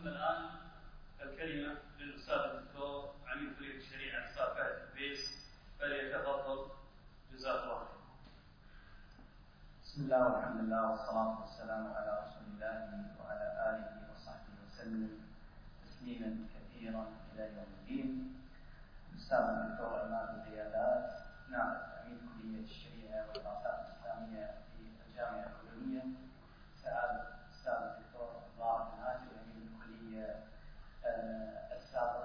أما الآن الكلمة للأستاذ الدكتور عميد كلية الشريعة الأستاذ فهد البيس، فليتفضل جزاه الله خير. بسم الله والحمد لله والصلاة والسلام على رسول الله وعلى آله وصحبه وسلم تسليما كثيرا إلى يوم الدين. الأستاذ الدكتور عماد القيادات، نائب عميد كلية الشريعة والدراسات الإسلامية في الجامعة الأردنية، سعادة الأستاذ الدكتور مبارك الهاشمي عميد الكلية السابق،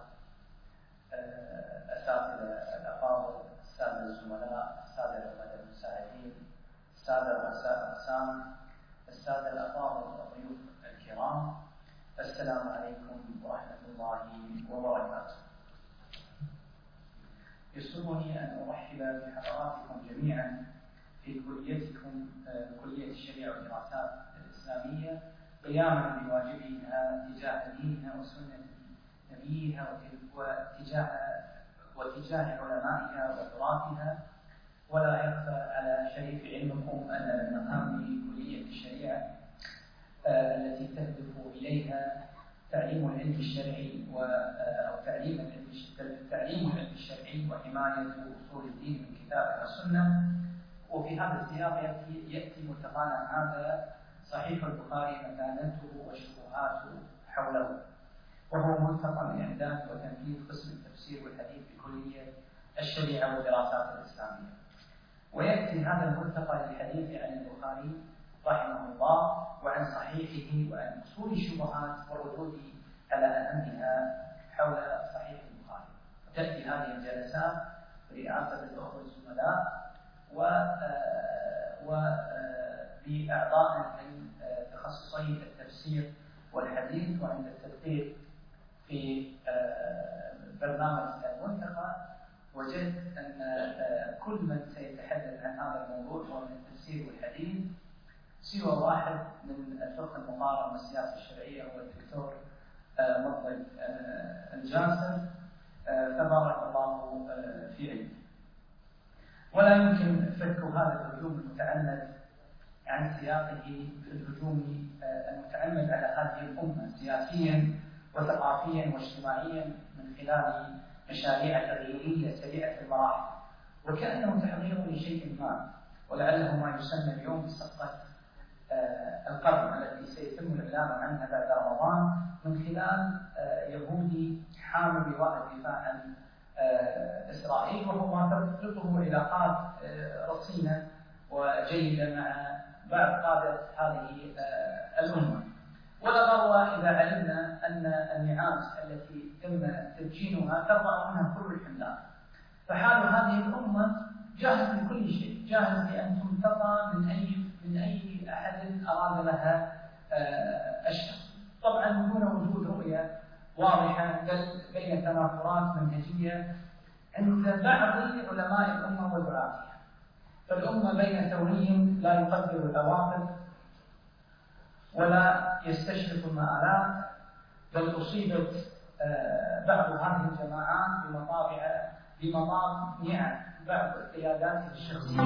أساتذة الأفاضل، السادة الزملاء، السادة العمداء المساعدين، السادة رؤساء الأقسام، السادة الأفاضل والضيوف الكرام، السلام عليكم ورحمة الله وبركاته. يسرني أن أرحب بحضراتكم جميعا في كليتكم كلية الشريعة والدراسات الإسلامية، قياما بواجبها تجاه دينها وسنة نبيها وتجاه علمائها وتراثها. ولا يخفى على شريف علمكم أن من أهم كلية الشريعة التي تهدف إليها تعليم العلم الشرعي أو تعليم العلم الشرعي وحماية أصول الدين من كتاب والسنة. وفي هذا السياق يأتي ملتقانا هذا صحيح البخاري مكانته وشبهاته حوله، وهو ملتقى من إعداد وتنفيذ قسم التفسير والحديث بكلية الشريعة والدراسات الإسلامية. ويأتي هذا الملتقى للحديث عن البخاري رحمه الله وعن صحيحه وعن أصول الشبهات والردود على أهمها حول صحيح البخاري. وتأتي هذه الجلسات برئاسة الأخوة الزملاء وبأعضاء من تخصصي التفسير والحديث. وعند التدقيق في برنامج الملتقى وجدت أن كل من سيتحدث عن هذا الموضوع هو من التفسير والحديث سوى واحد من الفقه المقارن والسياسة الشرعية هو الدكتور مطلق الجاسر، فبارك الله في علمه. ولا يمكن فك هذا الهجوم المتعمد عن سياقه في الهجوم المتعمد على هذه الأمة سياسيا وثقافيا واجتماعيا من خلال مشاريع تغييرية سريعة المراحل، وكأنه تحضير لشيء ما، ولعله ما يسمى اليوم بصفقة القرن التي سيتم الإعلان عنها بعد رمضان من خلال يهودي حامل لواء الدفاع عن إسرائيل، وهو ما تربطه علاقات رصينة وجيدة مع بعض قادة هذه الأمة. ولا غرو إذا علمنا أن النعاس التي تم تدجينها ترضع منها كل الحملات، فحال هذه الأمة جاهز لكل شيء، جاهز لأن تمتطى من أي أحد أراد لها الشر، طبعا دون وجود رؤية واضحة بل بين تنافرات منهجية عند بعض علماء الأمة ودعاتها. فالأمة بين ثوري لا يقدر العواقب ولا يستشرف المآلات، بل أصيبت بعض هذه الجماعات بمطامع بعض قياداته الشخصية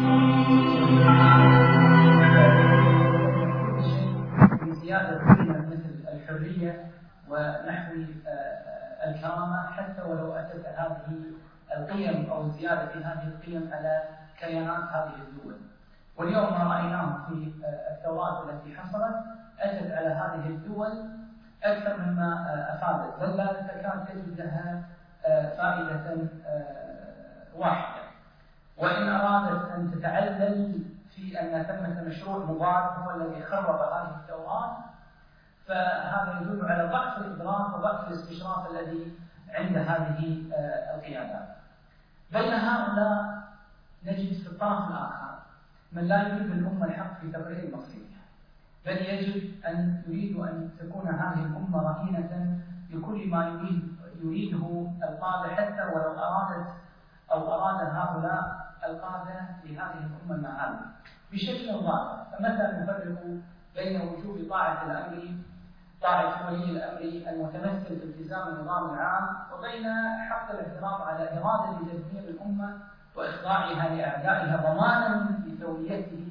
بزيادة قيمة مثل الحرية ونحو الكرامة، حتى ولو أتت هذه القيم أو زيادة هذه القيم على كيانات هذه الدول. واليوم ما رأيناه في الثورات التي حصلت أتت على هذه الدول أكثر مما أفادت، بل لا تكاد تجد لها فائدة واحدة. وإن أرادت أن تتعلل في أن ثمة مشروع مضاد هو الذي خرب هذه الثورات، فهذا يدل على ضعف الإدراك وضعف الاستشراف الذي عند هذه القيادات. بين هؤلاء نجد في الطرف الآخر من لا يريد الأمة الحق في تبرير مصيرها، بل يجب أن يريد أن تكون هذه الأمة رهينة لكل ما يريده القادة، حتى ولو أراد هؤلاء القادة لهذه الأمة المعالي بشكل ظاهر. فمتى نفرق بين وجوب طاعة ولي الأمر المتمثل في التزام النظام العام وبين حق الاعتراض على إرادة تدمير الأمة وإخضاعها لأعدائها ضمانا لثوريته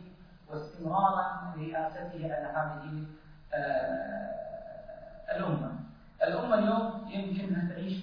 واستمرارا رئاسته على هذه الأمة.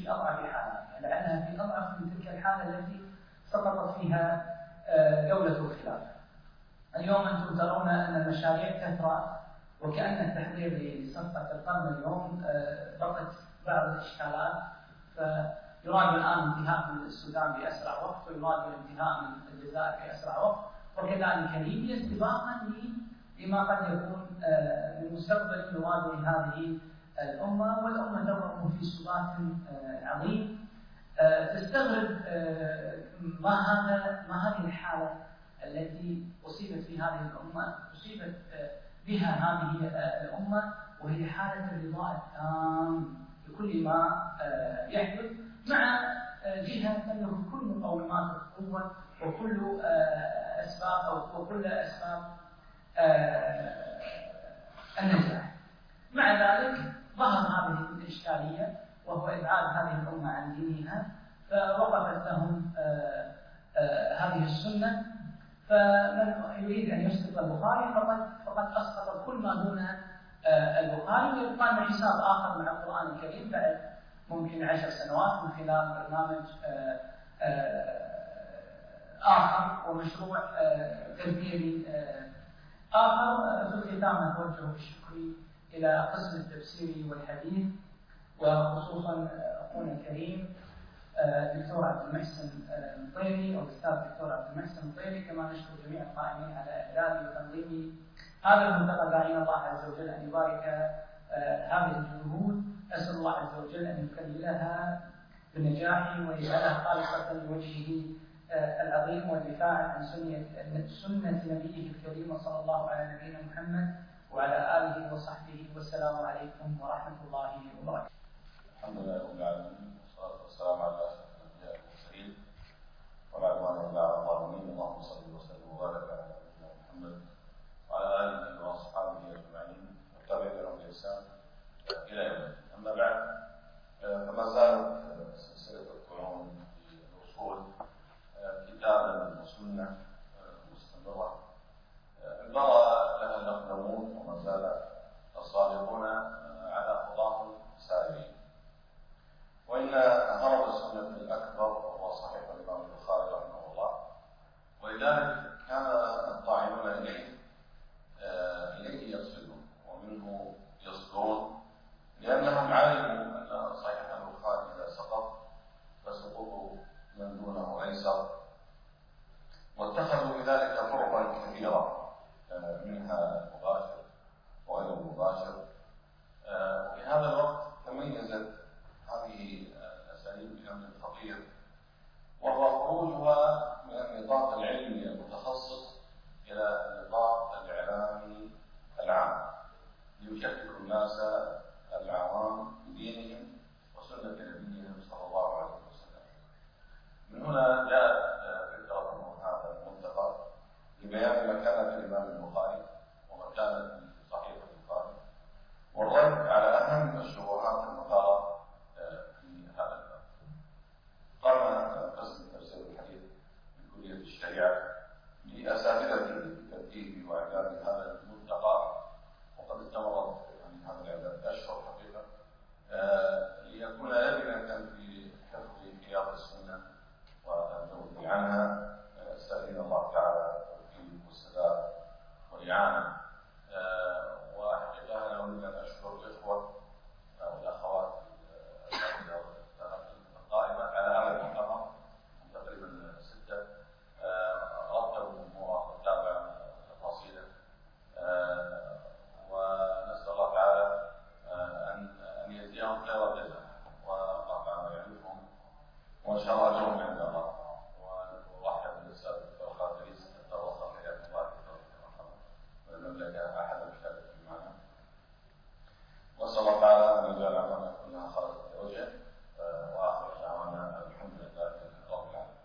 في أضعف حالاتها، لأنها في أضعف من تلك الحالة التي سقطت فيها دولة الخلافة. اليوم أنتم ترون أن المشاريع تثرى، وكأن التحضير لصفقة القرن اليوم بقت بعض الإشكالات، فيراد الآن انتهاء من السودان بأسرع وقت، ويراد الانتهاء من الجزائر بأسرع وقت، وكذلك ليبيا استباقا لما قد يكون من مستقبل يراد لهذه الأمة، والأمة تمر في سبات عظيم. تستغرب ما هذه الحالة التي أصيبت في هذه الأمة، أصيبت بها هذه الأمة، وهي حالة الرضاء التام بكل ما يحدث، مع جهة تملك كل مقومات القوة وكل وكل أسباب النجاح. مع ذلك ظهر هذه الإشكالية، وهو إبعاد هذه الأمة عن دينها، فوقفت لهم هذه السنة. فمن يريد أن يسقط البخاري فقد أسقط كل ما دون البخاري، ويبقى لنا حساب آخر مع القرآن الكريم بعد ممكن 10 سنوات من خلال برنامج آخر ومشروع تدبيري آخر. في الختام نتوجه بالشكر إلى قسم التفسير والحديث، وخصوصا أخونا الكريم دكتور عبد المحسن المطيري، أو الأستاذ دكتور عبد المحسن المطيري، كما نشكر جميع القائمين على إعداد وتنظيم هذا الملتقى، داعين الله عز وجل أن يبارك هذه الجهود. أسأل الله عز وجل أن يكملها بالنجاح ويجعلها خالصة لوجهه العظيم، والدفاع عن سنة نبيه الكريم صلى الله على نبينا محمد وعلى آله وصحبه. والسلام عليكم ورحمة الله وبركاته. الحمد لله رب العالمين، والصلاة والسلام على أشرف الأنبياء والمرسلين، ولا عدوان إلا على الظالمين. اللهم صل وسلم وبارك على نبينا محمد وعلى آله وأصحابه أجمعين والتابعين لهم بإحسان إلى يوم الدين. أما بعد، فما زالت سلسلة القرون في الأصول كتابا وسنة مستمرة انبغى لها الأقدمون وما زال الصادقون على خطاهم سائرين. وإن غرض السنة الأكبر وهو صحيح الإمام البخاري رحمه الله، ولذلك كان الطاعنون إليه يقصدون ومنه يصدرون، لأنهم علموا أن صحيح البخاري إذا سقط فسقوط من دونه أيسر، واتخذوا بذلك طرقا كثيرة منها المباشر وغير المباشر. في هذا الوقت تميزت هذه الأساليب بأمر خطير، وهو خروجها من النطاق العلمي المتخصص إلى النطاق الإعلامي العام، ليشكك الناس العوام بدينهم وسنة نبيهم صلى الله عليه وسلم. من هنا جاءت فكرة هذا الملتقى لبيان مكانة الإمام البخاري ومكانة صحيح البخاري، والرد على أهم الشبهات المثارة في هذا الباب. قام قسم التفسير والحديث بكلية الشريعة بأساتذة ترتيب وإعداد هذا الملتقى، وقد استمرت هذا الإعداد أشهر حقيقة، ليكون لبنة في حفظ حياض السنة والذود عنها. استأذن الله تعالى التوفيق والسداد والإعانة. وحقيقة أنا أريد أن أشكر الإخوة والأخوات القائمة على هذا المؤتمر، تقريبا 6 رتبوا الأمور وتابعوا تفاصيله، ونسأل الله تعالى أن يجزيهم خير الجزاء، والله تعالى يعرفهم وإن شاء الله أجرهم عند الله. ورحب بالأستاذ الدكتور خالد عيسى حتى وصل حياة الله ولم لك أحد مشارك معنا، وأسأل الله تعالى أن يجعل أعمالنا كلها خالصة لوجهه. وآخر دعوانا الحمد لله رب العالمين.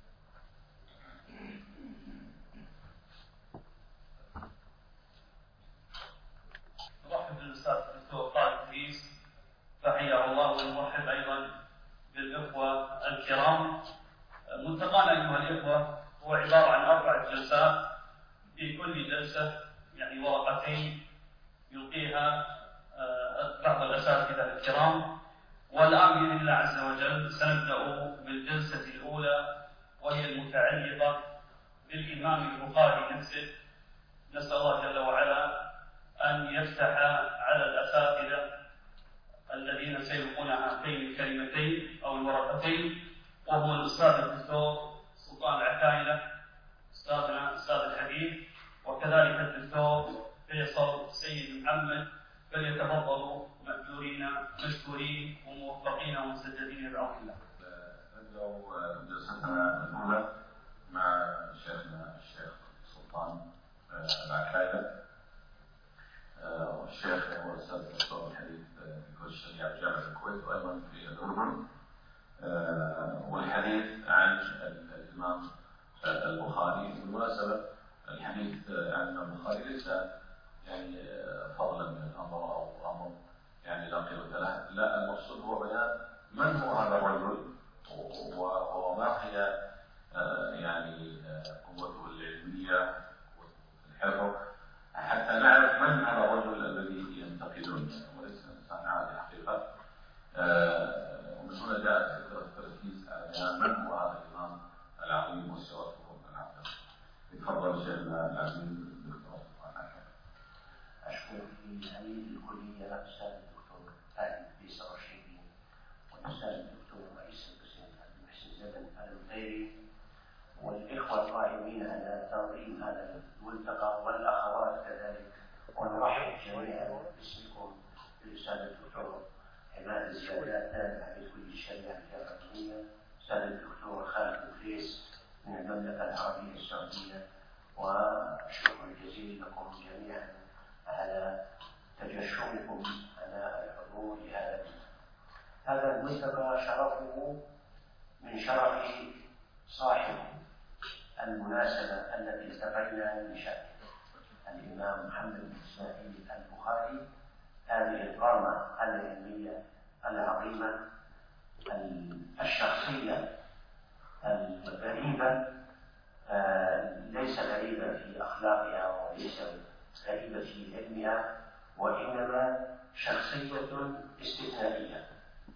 نرحب بالاستاذ الدكتور خالد عيسى فحياه الله، ونرحب ايضا بالاخوه الكرام. ملتقانا ايها الاخوه هو عباره عن 4 جلسات، في كل جلسه يعني ورقتين يلقيها بعض الاساتذه الكرام، والآن بإذن الله عز وجل سنبدأ بالجلسة الأولى، وهي المتعلقة بالإمام البخاري نفسه. نسأل الله جل وعلا أن يفتح على الأساتذة الذين سيلقون هاتين الكلمتين أو الورقتين، وهو الأستاذ الدكتور سلطان العكايلة أستاذنا أستاذ الحديث، وكذلك الدكتور فيصل سيد محمد، فليتفضلوا مأجورين مشكورين وموفقين ومسددين بعون الله. نبدأ جلستنا الأولى مع شيخنا الشيخ سلطان العكايلة. والشيخ هو الأستاذ الدكتور الحديث في كلية الشريعة في جامعة الكويت وأيضا في الأردن، والحديث عن الإمام البخاري. بالمناسبة الحديث عن الإمام البخاري ليس يعني فضلا من الأمر أو أمر يعني لا قيمة له، لا، المقصود هو بيان من هو هذا الرجل وما هي يعني قوته العلمية والحفظ، حتى نعرف من هذا الرجل الذي ينتقدون، وليس إنسان عادي حقيقة. ومن هنا جاءت فكرة التركيز على بيان من هو هذا الإمام العظيم وسيرته العظيم. تفضل شيخنا العزيز الدكتور سلطان. أشكر في هذه الكلية الأستاذ الدكتور خالد بيسر الشيبي والأستاذ الدكتور رئيس القسم عبد المحسن زبن الغيري والإخوة القائمين على تنظيم هذا الملتقى والأخوات كذلك، ونرحب جميعا باسمكم بالأستاذ الدكتور عماد الزيادات تابع لكلية الشريعة الجامعية، الأستاذ الدكتور خالد بوفيس من المملكة العربية السعودية، والشكر الجزيل لكم جميعا على تجشمكم على الحضور لهذا هذا الملتقى. شرفه من شرف صاحب المناسبة التي التقينا لشأنه الإمام محمد بن إسماعيل البخاري، هذه القامة العلمية العظيمة الشخصية الغريبة، ليس غريبة في أخلاقها وليس غريبة في علمها، وإنما شخصية استثنائية.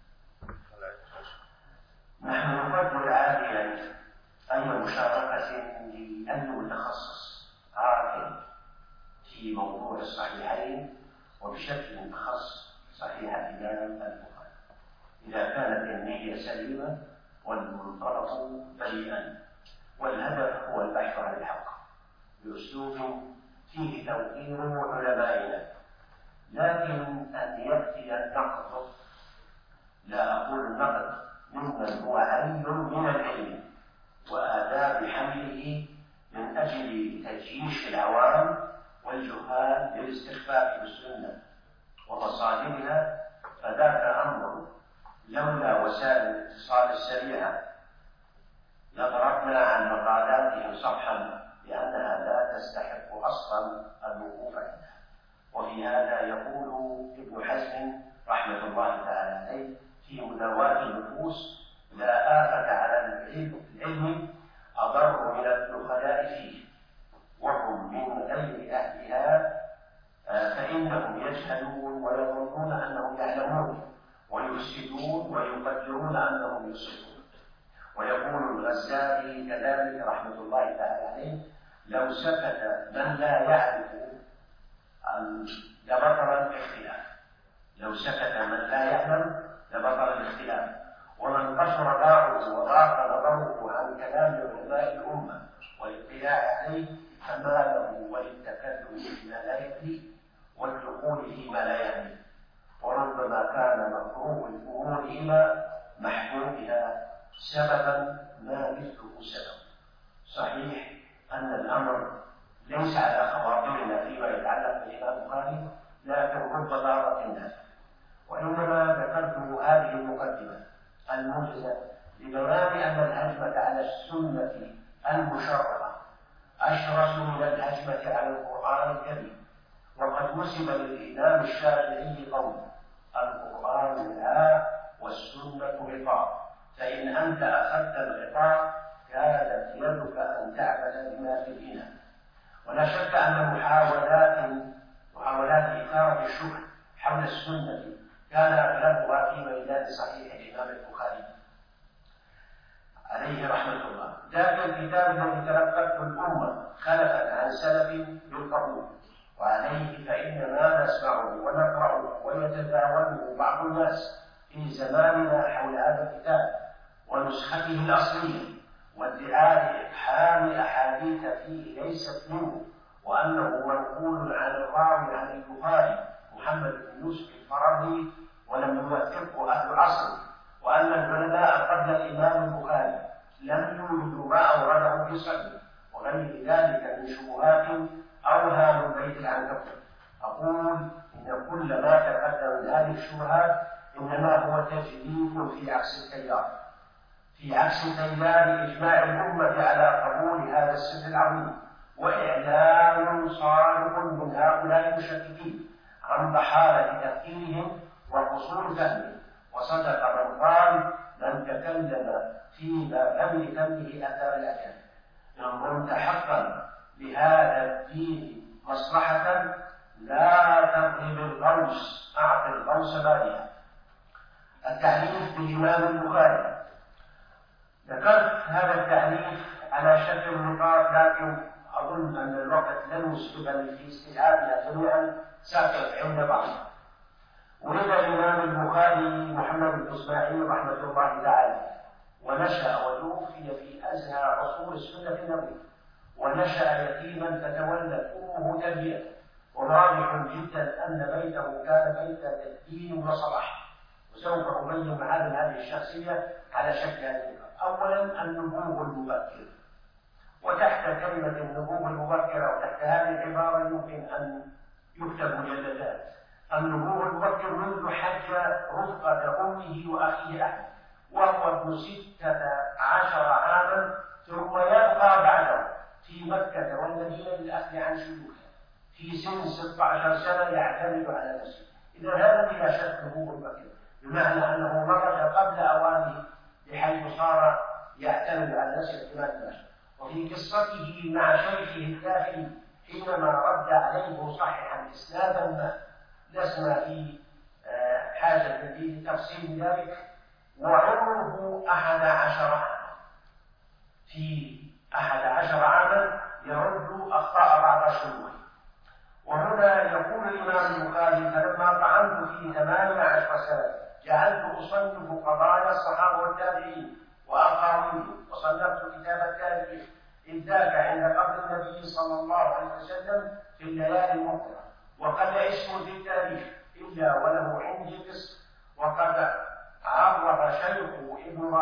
نحن نفضل عاليا أي مشاركة لأي متخصص عاقل في موضوع الصحيحين، وبشكل خاص صحيح الإمام البخاري، إذا كانت النية سليمة والمنطلق بريئا والهدف هو البحث عن الحق بأسلوب فيه توقير علمائنا. لكن أن يأتي النقد، لا أقول النقد ممن هو علم من العلم وآداب حمله من أجل تجيش العوام والجهال للاستخفاف بالسنة ومصادرها، فذاك أمر لولا وسائل الاتصال السريعة لضربنا عن مقالاتهم صفحا لأنها لا تستحق أصلا الوقوف عندها. وفي هذا يقول ابن حزم رحمة الله تعالى عليه في مداواة النفوس: لا آفة على العلم أضر من الدخلاء فيه وهم من غير أهلها، فإنهم يجهلون ويظنون أنهم يعلمون ويفسدون ويقدرون أنهم يصلحون. ويقول الغزالي كذلك رحمة الله تعالى عليه: لو سكت من لا يعرف لبطل الاختلاف، لو سكت من لا يعلم لبطل الاختلاف، ومن قصر باعه وضاق نظره عن كلام علماء الأمة والاطلاع عليه فما له وللتكلم فيما لا يدري والدخول فيما لا يعني، وربما كان مكروه الأمور إلى محبوبها سببا ما مثله سبب. صحيح أن الأمر ليس على خواطرنا فيما يتعلق بالإمام البخاري، لكن رب ضارة الناس. وإنما ذكرت هذه المقدمة الموجزة لبيان أن الهجمة على السنة المشرعة أشرس من الهجمة على القرآن الكريم. وقد نسب للإمام الشافعي قول: القرآن لا والسنة غطاء، فإن أنت أخذت الغطاء كانت يدك أن تعمل بما في الإناء. ولا شك أن محاولات إثارة الشبه حول السنة كان أغلبها في ميدان صحيح الإمام البخاري عليه رحمة الله. ذاك الكتاب الذي تلقته الأمة خلفا عن سلف بالقبول، وعليه فإنما نسمعه ونقرأه ويتداوله بعض الناس في زماننا حول هذا الكتاب ونسخته الأصلية، وادعاء إبحام أحاديث فيه ليست منه، وأنه منقول عن الراوي عن البخاري محمد بن يوسف الفرابري ولم يوثقه أهل العصر، وأن العلماء قبل الإمام البخاري لم يوجدوا ما أورده في صحيح، وغير ذلك من شبهات أوهام بيت العنكبوت. أقول إن كل ما تقدم من هذه الشبهات إنما هو تجديد في عكس التيار، في عكس تيار إجماع الأمة على قبول هذا السر العظيم، وإعلان صادق من هؤلاء المشككين عن ضحالة تفكيرهم وقصور فهمهم. وصدق من قال: من تكلم فيما لم يتمه أثر الأجانب. إن كنت حقا بهذا الدين مصلحة لا تضرب الغوص، أعطي الغوص بارها. التعريف بالإمام البخاري. ذكرت هذا التعريف على شكل نقاط، لكن أظن أن الوقت لن يسبقني في استيعابها جميعا، سأقف عند بعضها. ولد الإمام البخاري محمد بن إسماعيل رحمة الله تعالى، ونشأ وتوفي في أزهى عصور السنة النبوية، ونشأ يتيما فتولت أمه تربيته، وواضح جدا أن بيته كان بيت تدين وصلاح. وسوف أبين معالم هذه الشخصية على شكل هذه. أولا النبوغ المبكر، وتحت كلمة النبوغ المبكرة وتحت هذه العبارة يمكن أن يكتب مجلدات. النبوغ المبكر منذ حج رفقة أمه وأخيه أحمد، وهو ابن 16 عاما، ثم يبقى بعده في مكة والمدينة للأخذ عن شيوخه. في سن 16 سنة يعتمد على نفسه. إذا هذا بلا شك نبوغ مبكر، بمعنى أنه مرض قبل أوانه بحيث صار يعتمد على نفسه اعتماد نفسه. وفي قصته مع شيخه الداخلي حينما رد عليه مصححا إسنادا ما، لسنا في حاجة في تفصيل ذلك، وعمره 11 عاما. في 11 عاما يرد أخطاء بعض شيوخه. وهنا يقول الإمام البخاري: فلما طعنت فيه 18 سنة جعلت أصنف قضايا الصحابة والتابعين وأقاويلهم، وصنفت كتاب التاريخ، إذ ذاك عند قبر النبي صلى الله عليه وسلم في الليالي المقبلة، وقد اسم في التاريخ إلا وله عندي قسم. وقد عرف شيخ ابن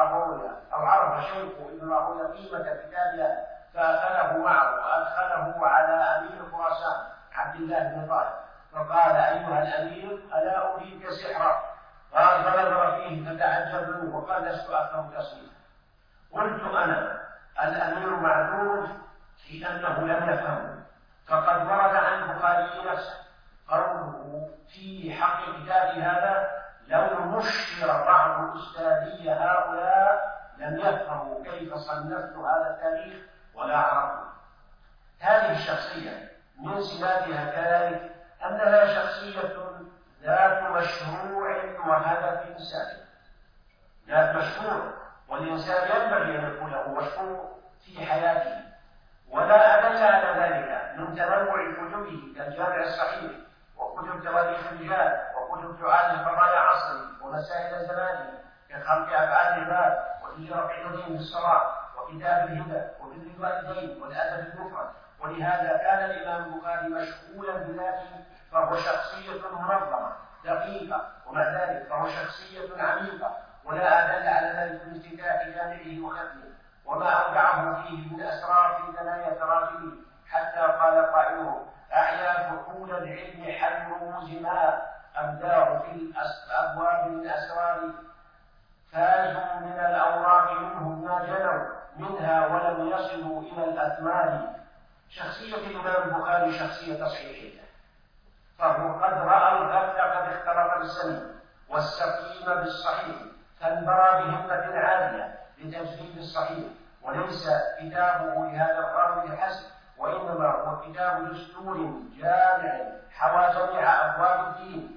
راهويه قيمة كتابها فأخذه معه وأدخله على أمير خراسان عبد الله بن طالب، فقال: أيها الأمير ألا أريك سحرا؟ قال: فنظر فيه فتعجب منه وقال: لست أفهم تصنيفا. قلت أنا: الأمير معذور في أنه لم يفهمه، فقد ورد عن البخاري نفسه قوله في حق كتابي هذا: لو نشر بعض أستاذي هؤلاء لم يفهموا كيف صنفت هذا التاريخ ولا عرفوا. هذه الشخصية من سماتها كذلك أنها شخصية ذات مشروع وهدف سامي، ذات مشروع، والإنسان ينبغي أن يكون له مشروع في حياته. ولا أدل على ذلك من تنوع كتبه كالجامع الصحيح، وكتب تواريخ الرجال، وكتب تعالج قضايا عصره ومسائل زمانه كخلق أفعال العباد، وإجراء عددين بالصلاة، وكتاب الهدى، وبر الوالدين، والأدب المفرد. ولهذا كان الإمام البخاري مشغولا بذاته، فهو شخصية منظمة دقيقة، ومع ذلك فهو شخصية عميقة، ولا أدل على ذلك من افتتاح جامعه وختمه وما أودعه فيه من أسرار في ثنايا تراجمه، حتى قال قائله: أحيا فحول العلم حل رموز ما أبداه في الأبواب من أسرار، فازوا من الأوراق منهم ما جنوا منها ولم يصلوا إلى الأثمار. شخصية الإمام البخاري شخصية تصحيحية، فهو قد رأى الغفل قد اختلط بالسمين والسقيم بالصحيح، فانبرى بهمة عالية لتجديد الصحيح. وليس كتابه لهذا الغرض حسب، وإنما هو كتاب دستور جامع حوى جميع أبواب الدين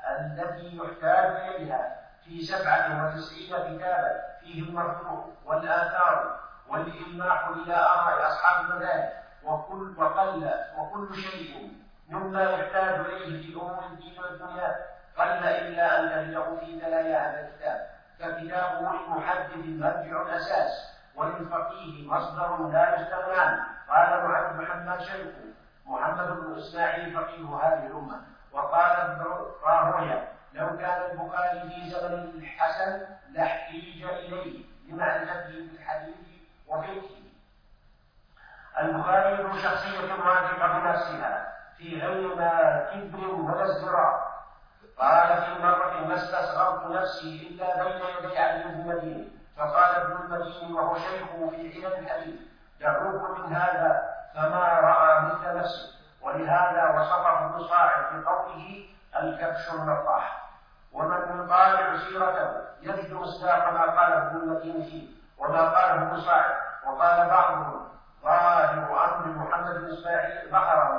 التي يحتاج إليها في 97 كتابا فيه المرفوع والآثار والإلماح إلى آراء أصحاب المذاهب وكل شيء مما يحتاج إليه في أمور الدين والدنيا قل إلا أن تجده في ثنايا هذا الكتاب. فكتابه للمحدث مرجع الأساس وللفقيه مصدر لا يستغنى عنه. قال محمد شيخ محمد بن إسماعيل فقيه هذه الأمة. وقال ابن راهويه لو كان البخاري في زمن الحسن لاحتيج إليه لمعرفته بالحديث وفقهه. البخاري ذو شخصية واثقة بنفسها في غير ما كبر ولا ازدراء. قال في مرة ما استصغرت نفسي إلا بين يدي علي بن المديني، فقال ابن المديني وهو شيخه في علم الحديث دعوه من هذا فما رأى مثل نفسه. ولهذا وصفه ابن صاعد بقوله الكبش النطاح. ومن يطالع سيرته يجد مصداق ما قاله ابن المديني فيه وما قاله ابن صاعد. وقال بعضهم ظاهر أمر محمد بن إسماعيل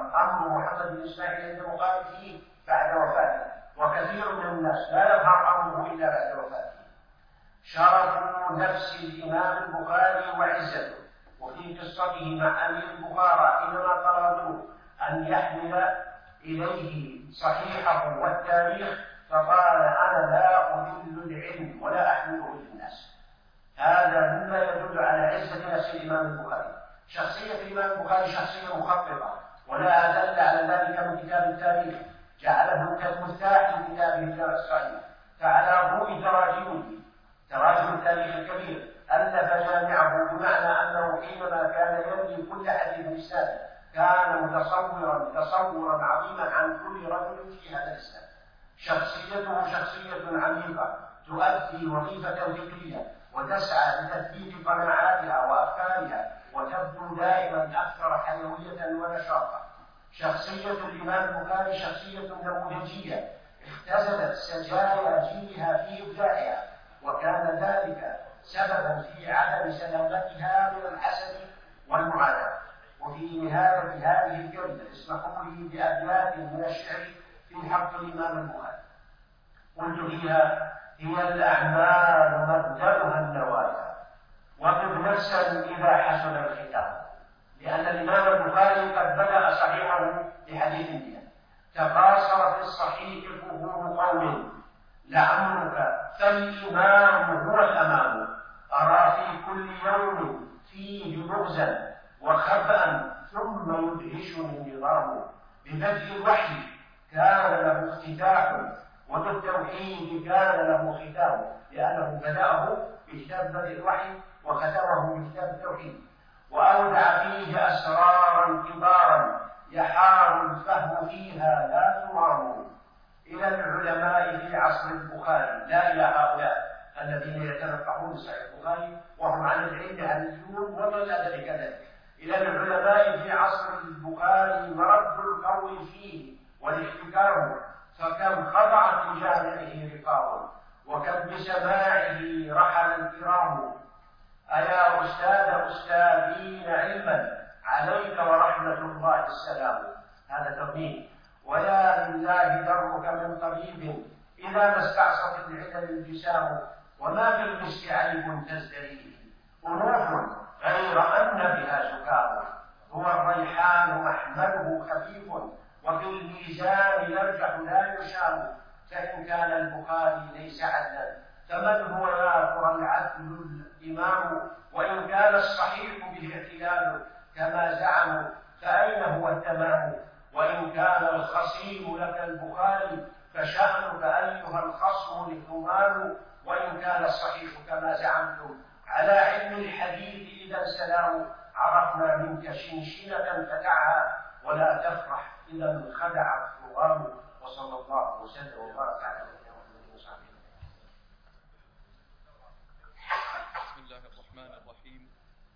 عند البخاري فيه بعد وفاته، وكثير من الناس لا يظهر أمره إلا بعد وفاته. شرف نفس الإمام البخاري وعزته. وفي قصته مع أمير البخارى حينما طلب منه أن يحمل إليه صحيحه والتاريخ فقال أنا لا أذل العلم ولا أحمله للناس. هذا مما يدل على عزة نفس الإمام البخاري. شخصية الإمام البخاري شخصية مخططة ولا أدل على ذلك من كتاب التاريخ جعله كالمفتاح لكتابه الجامع الصحيح. فعلى ضوء تراجم التاريخ الكبير ألف جامعه، بمعنى أنه حينما كان يروي كل حديث إسناد كان تصورا عظيما عن كل رجل في هذا الإسناد. شخصيته شخصية عميقة تؤدي وظيفة فكرية وتسعى لتثبيت قناعاتها وأفكارها وتبدو دائما أكثر حيوية ونشاطا. شخصية الإمام البخاري شخصية نموذجية اختزلت سجايا جيلها في إبداعها، وكان ذلك سببا في عدم سلامتها من الحسد والمعاداة. وفي نهاية هذه الجملة اسمحوا لي بأبيات من الشعر في حق الإمام البخاري. قلت فيها هي الأعمال مبدأها النوايا وقف نفسا إذا حسن الختام. لأن الإمام البخاري قد بدأ صحيحه بحديث دين تقاصر في الصحيح فهوم قوم لعمرك فالإمام هو الأمام أرى في كل يوم فيه بغزا وخبأ ثم يدهشني النظام. ببدء الوحي كان له افتتاح وبالتوحيد كان له ختام، لأنه بدأه بكتاب بدء الوحي وختمه بكتاب التوحيد. وأودع فيه أسرارا كبارا يحار الفهم فيها لا ترام. إلى العلماء في عصر البخاري، لا إلى هؤلاء الذين يتنقحون صحيح البخاري وهم عن العلم هنيون ومن الأدب كذلك. إلى العلماء في عصر البخاري مرد القول فيه والاحتكار، فكم خضعت لجامعه رقاب وكم بسماعه رحل الكرام. أيا أستاذين علما عليك ورحمة الله السلام. هذا تضمين. ويا لله درك من طبيب إذا ما استعصت العلل الجسام. وما في المسك عيب تزدريه أنوف غير أن بها سكام. هو الريحان محمله خفيف وفي الميزان يرجح لا يشام. فإن كان البخاري ليس عدلا فمن هو يا ترى العدل الإمام. وإن كان الصحيح به اعتلال كما زعموا فأين هو التمام. وإن كان الخصيم لك البخاري فشأنك أيها الخصم الهمام. وإن كان الصحيح كما زعمتم على علم الحديث إذا سلام. عرفنا منك شنشنة فتعها ولا تفرح إذا انخدع الطغام. وصلى الله وسلم وبارك على نبينا محمد وصحبه. بسم الله الرحمن الرحيم.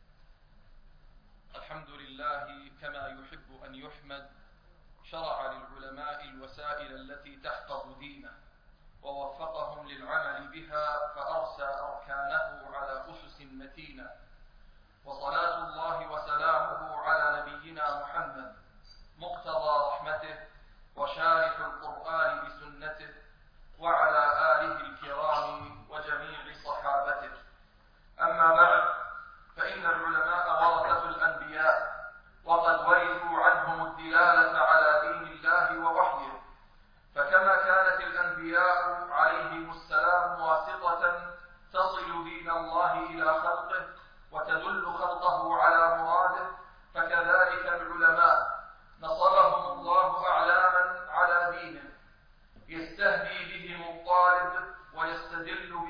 الحمد لله كما يحب أن يحمد شرع للعلماء الوسائل التي تحفظ دينه ووفقهم للعمل بها فأرسى أركانه على أسس متينة. وصلاة الله وسلامه على نبينا محمد مقتضى رحمته وشارح القرآن بسنته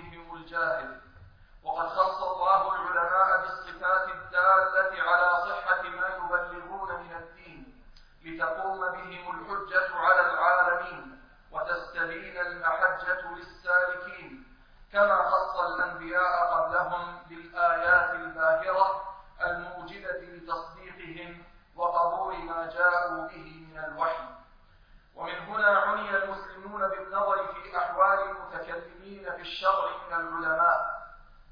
بهم الجاهل. وقد خص الله العلماء بالصفات الدالة على صحة ما يبلغون من الدين لتقوم بهم الحجة على العالمين وتستبين المحجة للسالكين، كما خص الأنبياء قبلهم بالآيات الباهرة الموجبة لتصديقهم وقبول ما جاءوا به من الوحي. ومن هنا عني المسلمون بالنظر في أحوال المتكلمين في الشرع من العلماء،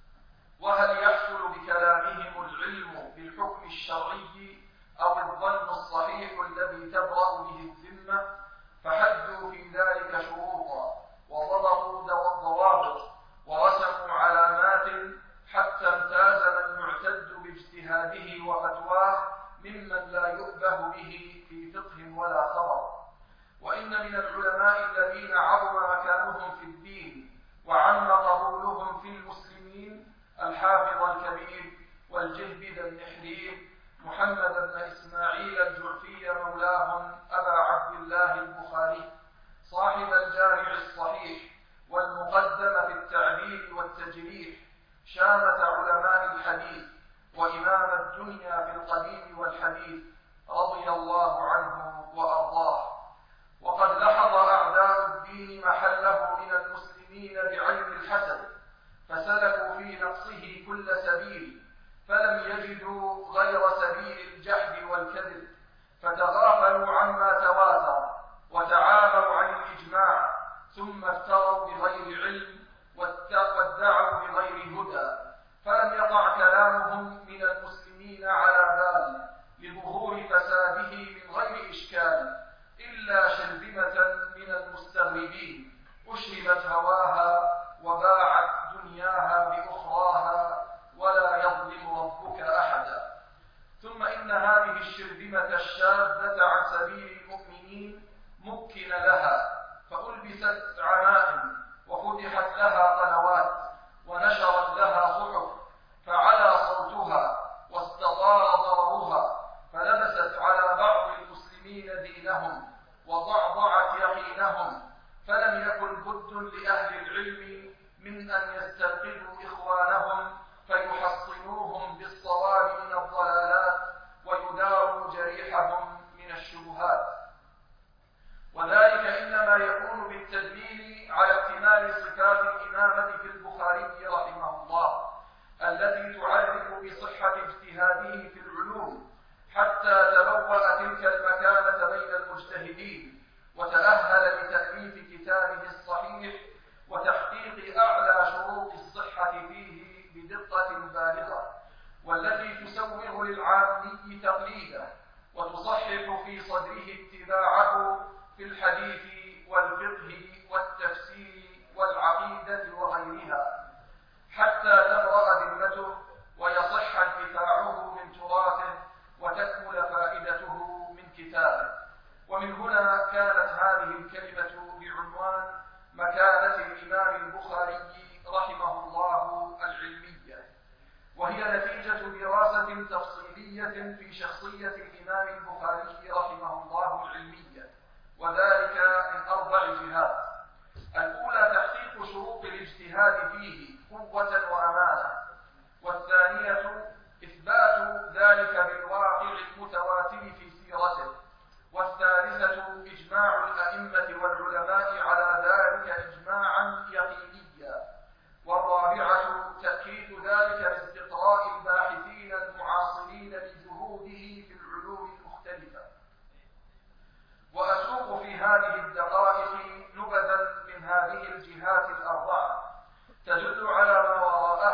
وهل يحصل بكلامهم العلم بالحكم الشرعي أو الظن الصحيح الذي تبرأ به الذمة، فحدوا في ذلك شروطا وضبطوا ضوابط ورسموا علامات حتى امتاز من يعتد باجتهاده وفتواه ممن لا يؤبه به في فقه ولا خبر. وإن من العلماء الذين عظم مكانهم في الدين وعم قبولهم في المسلمين الحافظ الكبير والجهبذ النحرير محمد بن إسماعيل الجعفي مولاهم أبا عبد الله البخاري، صاحب الجامع الصحيح والمقدم في التعديل والتجريح، شامة علماء الحديث وإمام الدنيا في القديم والحديث، رضي الله عنه وأرضاه. وقد لحظ أعداء الدين محله من المسلمين بعين الحسد، فسلكوا في نقصه كل سبيل، فلم يجدوا غير سبيل الجحد والكذب، فتغافلوا عما تواتر وتعاموا عن الإجماع، ثم افتروا بغير علم وادعوا بغير هدى، فلم يقع كلامهم من المسلمين على بال لظهور فساده من غير إشكال، إلا شرذمة من المستغربين أشربت هواها وباعت دنياها بأخراها ولا يظلم ربك أحدا. ثم إن هذه الشرذمة الشاذة عن سبيل المؤمنين مكن لها، فألبست عمائم وفتحت لها قنوات ونشرت لها صحف، فعلى صوتها واستطار ضررها، فلبست على بعض المسلمين دينهم وضعضعت يقينهم، فلم يكن بد لأهل العلم من أن يستنقذوا إخوانهم فيحصنوهم بالصواب من الضلالات ويداروا جريحهم من الشبهات. وذلك إنما يكون بالتدليل على اكتمال صفات الإمامة في البخاري رحمه الله التي تعرف بصحة اجتهاده في العلوم، حتى تبوأ تلك المكانة بين المجتهدين وتأهل لتأليف كتابه الصحيح وتحقيق أعلى شروط الصحة فيه بدقة بالغة، والتي تسوغ للعامي تقليده وتصحح في صدره اتباعه في الحديث والفقه والتفسير والعقيدة وغيرها، حتى تبرأ ذمته ويصح انتفاعه من تراثه وتكمل فائدته من كتابه. ومن هنا كانت هذه الكلمة بعنوان مكانة الإمام البخاري رحمه الله العلمية، وهي نتيجة دراسة تفصيلية في شخصية الإمام البخاري رحمه الله العلمية، وذلك من 4 جهات. الأولى تحقيق شروط الاجتهاد فيه قوة وأمانة، والثانية إثبات ذلك بالواقع المتواتر في سيرته، والثالثة إجماع الأئمة والعلماء على ذلك إجماعا يقينيا، والرابعة تأكيد ذلك باستقراء الباحثين المعاصرين لجهوده في العلوم المختلفة. وأسوق في هذه الدقائق نبذا من هذه الجهات ال4 تدل على ما وراءها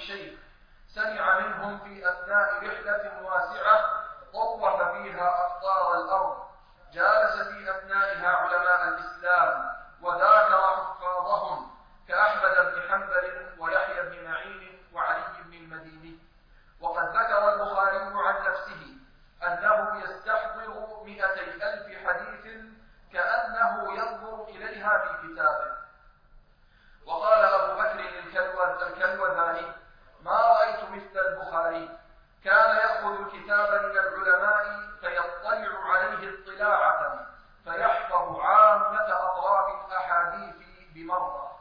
شيخ سمع منهم في أثناء رحلة واسعة طوف فيها أقطار الأرض، جالس في أثنائها علماء الإسلام وذاكر حفاظهم كأحمد بن حنبل ويحيى بن معين وعلي بن المديني. وقد ذكر البخاري عن نفسه أنه يستحضر 200,000 حديث كأنه ينظر إليها في كتابه. وقال أبو بكر الكلوذاني: ما رأيت مثل البخاري، كان يأخذ الكتاب من العلماء فيطلع عليه اطلاعة فيحفظ عامة أطراف الأحاديث بمرة.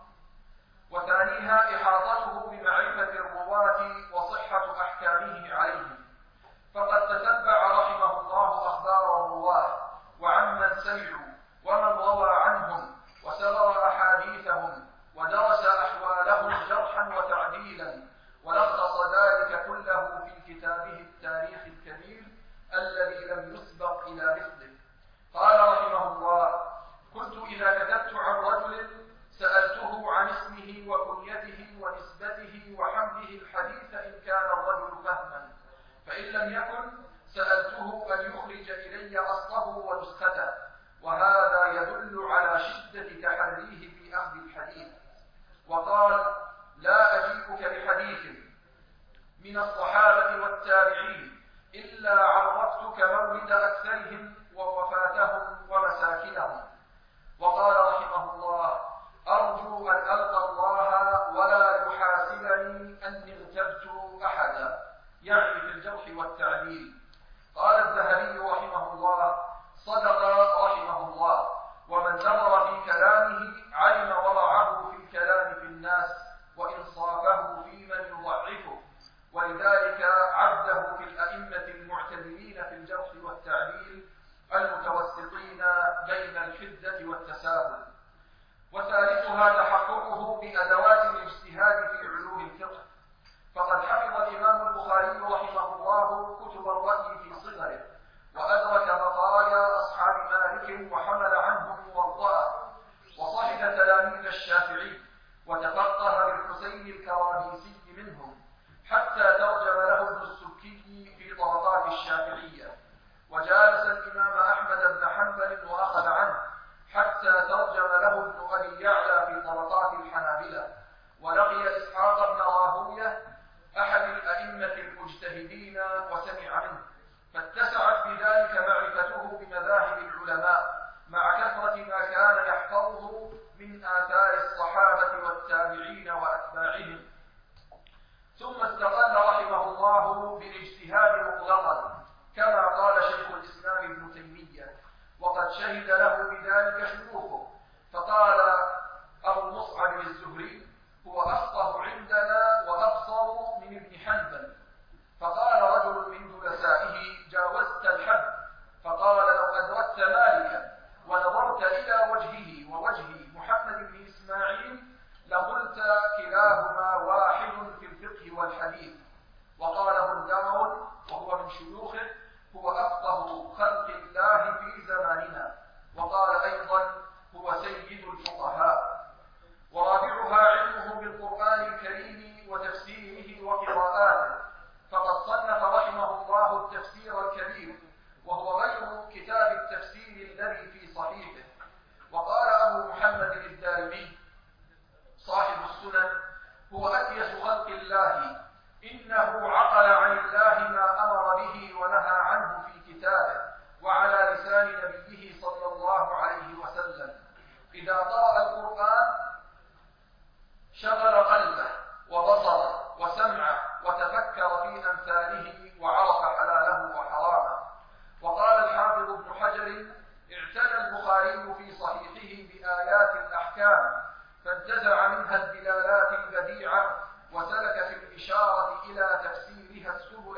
وثانيها إحاطته بمعرفة الرواة وصحة أحكامه عليهم، فقد تتبع رحمه الله أخبار الرواة وعمن سمعوا ومن روى عنهم وسبر أحاديثهم ودرس أحوالهم جرحا وتعديلا، ولخص ذلك كله في كتابه التاريخ الكبير الذي لم يسبق إلى مثله. قال رحمه الله: كنت إذا كتبت عن رجل سألته عن اسمه وكنيته ونسبته وحمله الحديث إن كان الرجل فهما، فإن لم يكن سألته أن يخرج إلي أصله ونسخته، وهذا يدل على شدة تحريه في أخذ الحديث. وقال: لا أجيبك بحديث من الصحابة والتابعين إلا عرفتك مولد أكثرهم ووفاتهم ومساكنهم. وقال رحمه الله: أرجو أن ألقى الله ولا يحاسبني أني اغتبت أحدا، يعني في الجرح والتعديل. قال الذهبي رحمه الله: صدق رحمه الله، ومن نظر في كلامه علم ورعه في الكلام في الناس وإنصافه في من يضعفه، ولذلك عده في الأئمة المعتدلين في الجرح والتعديل المتوسطين بين الحدة والتساهل. وثالثها تحققه بأدوات الاجتهاد في علوم الفقه، فقد حفظ الإمام البخاري رحمه الله كتب الرأي في صغره، وأدرك بقايا أصحاب مالك وحمل عنهم موطأه، وصحب تلاميذ الشافعي وتفقه بالحسين الكرابيسي منهم، حتى ترجم له ابن السبكي في طبقات الشافعية، وجالس الإمام أحمد بن حنبل وأخذ عنه، حتى ترجم له ابن أبي يعلى في طبقات الحنابلة، ولقي إسحاق بن راهوية أحد الأئمة المجتهدين وسمع منه، فاتسعت بذلك معرفته بمذاهب العلماء مع كثرة ما كان يحفظه من آثار الصحابة والتابعين وأتباعهم. ثم استقل رحمه الله بالاجتهاد مطلقا، كما قال شيخ الإسلام ابن تيمية، وقد شهد له بذلك شيوخه، فقال أبو مصعب الزهري: هو أفقه عندنا وأبصر من ابن حنبل. فقال رجل من جلسائه: جاوزت الحد. فقال: لو أدركت مالكا ونظرت إلى وجهه ووجه محمد بن إسماعيل لقلت كلاهما واحد في الفقه والحديث. وقال بندار وهو من شيوخه: هو أفقه خلق الله في زماننا. وقال أيضا: هو سيد الفقهاء. ورابعها علمه بالقرآن الكريم وتفسيره وقراءاته، فقد صنف رحمه الله التفسير الكبير، وهو غير كتاب التفسير الذي في صحيحه. وقال أبو محمد الدارمي صاحب السنن: هو أكيس خلق الله، إنه عقل عن الله ما أمر به ونهى عنه في كتابه وعلى لسان نبيه صلى الله عليه وسلم. إذا قرأ القرآن شغل قلبه وبصره وسمعه وتفكر في أمثاله وعرف حلاله وحرامه. وقال الحافظ ابن حجر: اعتنى البخاري في صحيحه بآيات الأحكام، فانتزع منها الدلالات البديعة وسلك في الإشارة إلى تفسيرها السبل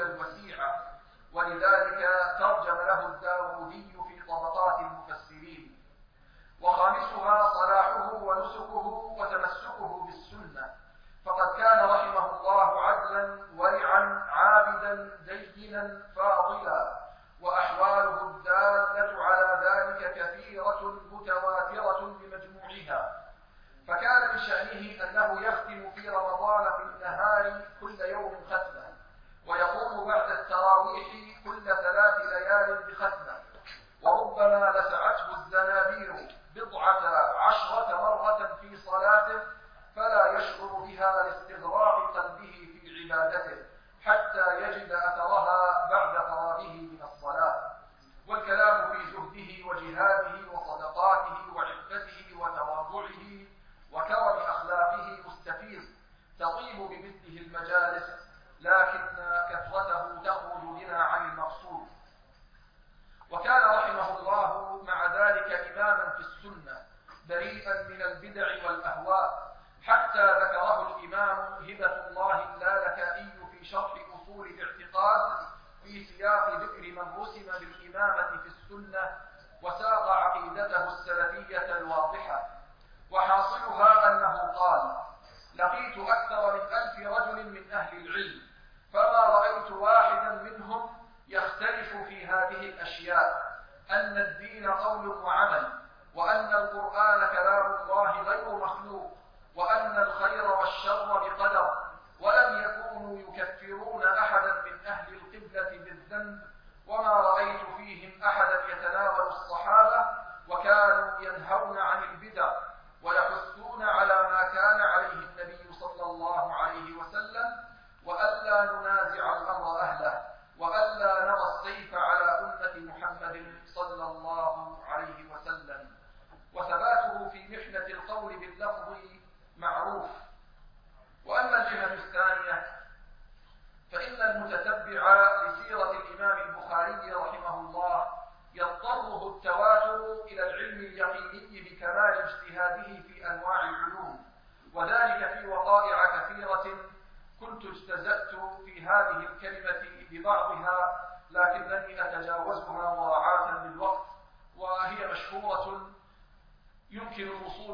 عبادته حتى يجد أثرها بعد فراغه من الصلاة. والكلام في زهده وجهاده وصدقاته وعفته وتواضعه وكرم أخلاقه مستفيض تطيب بمثله المجالس، لكن كثرته تخرج بنا عن المقصود. وكان رحمه الله مع ذلك إماما في السنة بريئا من البدع والأهواء، حتى ذكره الإمام هبة الله اللالكائي في شرح أصول الاعتقاد في سياق ذكر من رسم بالإمامة في السنة وساق عقيدته السلفية الواضحة. وحاصلها أنه قال: لقيت أكثر من 1000 رجل من أهل العلم، فما رأيت واحدا منهم يختلف في هذه الأشياء: أن الدين قول وعمل، وأن القرآن كلام الله غير مخلوق، وأن الخير والشر بقدر، ولم يكونوا يكفرون أحدا من أهل القبلة بالذنب، وما رأيت فيهم أحدا يتناول الصحابة وكانوا ينهون عن البدع ويحثون على ما كان عليه النبي صلى الله عليه وسلم، وألا ننازع الأمر أهله، وألا نرى السيف على أمة محمد صلى الله عليه وسلم. وثباته في محنة القول باللفظ معروف. وأما الجهة الثانية فإن المتتبع لسيرة الإمام البخاري رحمه الله يضطره التواتر إلى العلم اليقيني بكمال اجتهاده في أنواع العلوم، وذلك في وقائع كثيرة كنت اجتزأت في هذه الكلمة ببعضها، لكنني أتجاوزها مراعاة للوقت، وهي مشهورة يمكن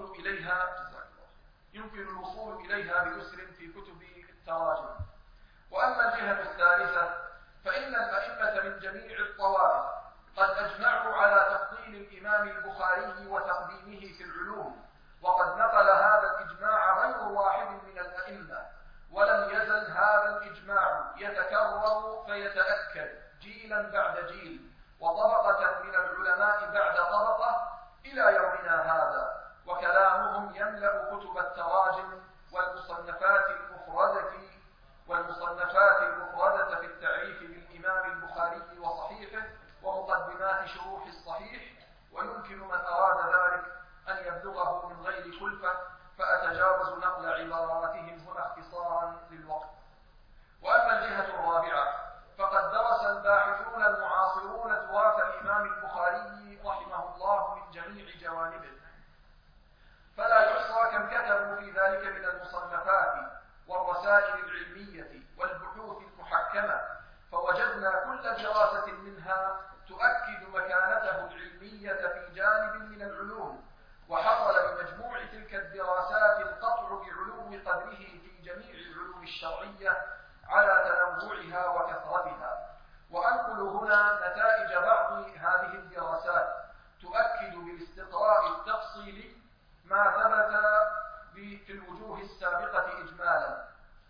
الوصول إليها بيسر في كتب التراجم. وأما الجهة الثالثة فإن الأئمة من جميع الطوائف قد أجمعوا على تفضيل الإمام البخاري وتقديمه في العلوم، وقد نقل هذا الإجماع غير واحد من الأئمة، ولم يزل هذا الإجماع يتكرر فيتأكد جيلا بعد جيل وطبقة من العلماء بعد طبقة إلى يومنا هذا. وكلامهم يملأ كتب التراجم والمصنفات المفردة في التعريف بالإمام البخاري وصحيحه ومقدمات شروح الصحيح، ويمكن من أراد ذلك أن يبلغه من غير كلفة، فأتجاوز نقل عباراتهم هنا اختصارا للوقت. وأما الجهة الرابعة فقد درس الباحثون المعاصرون تراث الإمام البخاري رحمه الله من جميع جوانبه، فلا يحصى كم كتبوا في ذلك من المصنفات والرسائل العلمية والبحوث المحكمة، فوجدنا كل دراسة منها تؤكد مكانته العلمية في جانب من العلوم، وحصل بمجموع تلك الدراسات القطع بعلو قدره في جميع العلوم الشرعية على تنوعها وكثرتها. وأنقل هنا نتائج بعض هذه الدراسات تؤكد بالاستقراء التفصيلي ما ثبت في الوجوه السابقة إجمالا.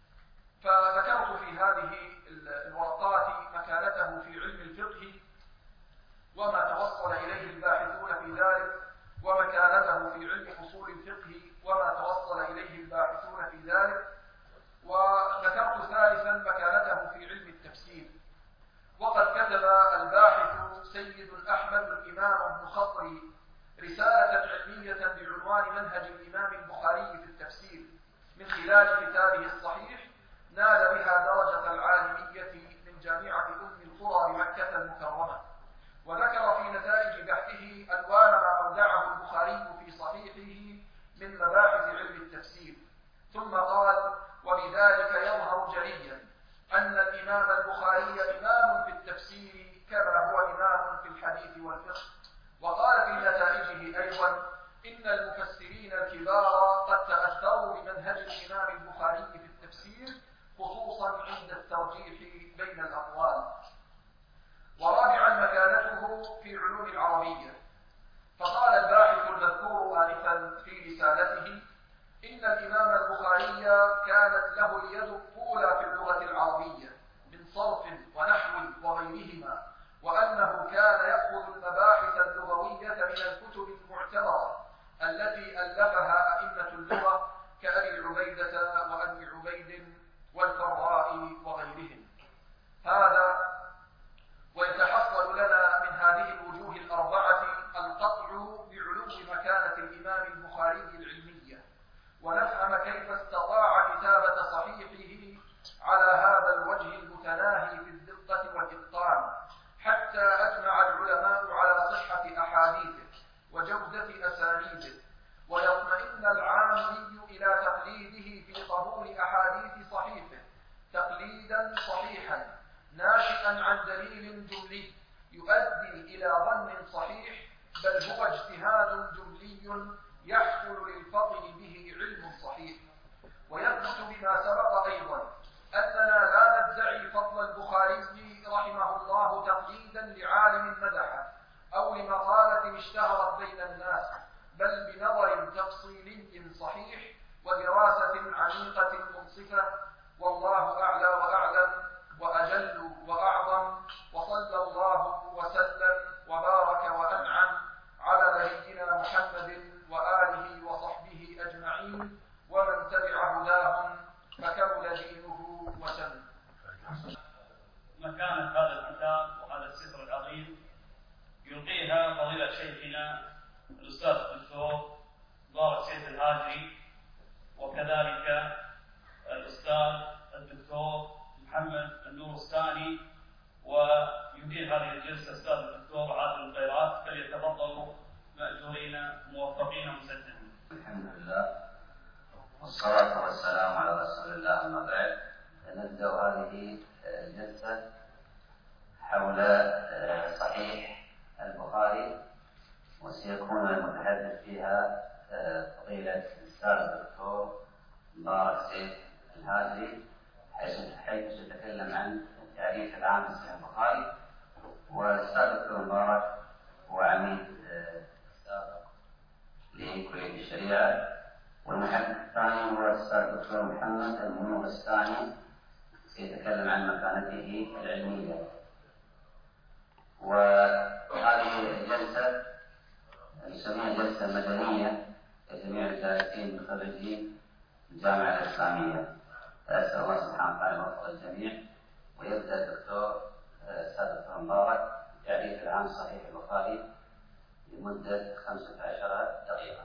فذكرت في هذه الورقات مكانته في علم الفقه وما توصل إليه الباحثون في ذلك، ومكانته في علم أصول الفقه وما توصل إليه الباحثون في ذلك، وذكرت ثالثا مكانته في علم التفسير. وقد كتب الباحث سيد أحمد الإمام ابن خطري رسالة علمية بعنوان منهج الإمام البخاري في التفسير من خلال كتابه الصحيح، نال بها درجة العالمية من جامعة أم القرى بمكة المكرمة. وذكر في نتائج بحثه ألوان ما أودعه البخاري في صحيحه من مباحث علم التفسير، ثم قال: وبذلك يظهر جليا أن الإمام البخاري إمام في التفسير كما هو إمام في الحديث والفقه. وقال في نتائجه أيضا: إن المفسرين الكبار قد تأثروا بمنهج الإمام البخاري في التفسير، خصوصا عند الترجيح بين الأقوال. ورابعا مكانته في علوم العربية، فقال الباحث المذكور آنفا في رسالته: إن الإمام البخاري كانت له اليد الطولى في اللغة العربية من صرف ونحو وغيرهما، وأنه كان يأخذ المباحث اللغوية من الكتب المعتبرة التي ألفها أئمة اللغة كأبي عبيدة وأبي عبيد والفراء دليل جملي يؤدي إلى ظن صحيح، بل هو اجتهاد جملي يحصل للفضل به علم صحيح. ويثبت بما سبق أيضا أننا لا ندعي فضل البخاري رحمه الله تقليدا لعالم مدحه أو لمقالة اشتهرت بين الناس، بل بنظر تفصيلي صحيح ودراسة عميقة منصفة. والله أعلى وأعلم وأجل وأعظم، وصلى الله وسلم وبارك وأنعم على نبينا محمد وآله وصحبه أجمعين ومن تبع هداهم فكمل دينه وسلم. مكانة هذا الكتاب وهذا السفر العظيم يلقيها فضيلة شيخنا الأستاذ الدكتور ضارب سيف الهاجري، وكذلك الأستاذ الدكتور محمد النورستاني، ويدير هذه الجلسة الأستاذ الدكتور عادل الخيرات. فليتفضلوا مأجورين موفقين مسددين. الحمد لله والصلاة والسلام على رسول الله. أما بعد، نبدأ هذه الجلسة حول صحيح البخاري، وسيكون المتحدث فيها فضيلة الأستاذ الدكتور ضارب سيف الهاجري، حيث سيتكلم عن التعريف العام لصحيح البخاري. والأستاذ الدكتور مبارك هو عميد السابق لكلية الشريعة، والمحدث الثاني هو الأستاذ الدكتور محمد النورستاني، سيتكلم عن مكانته العلمية. وهذه الجلسة نسميها جلسة مدنية لجميع الدارسين من خريجي الجامعة الإسلامية. فأسأل الله سبحانه وتعالى يوفق الجميع. ويبدأ الدكتور الأستاذ الدكتور مبارك تعريف العام صحيح البخاري لمدة 15 دقيقة.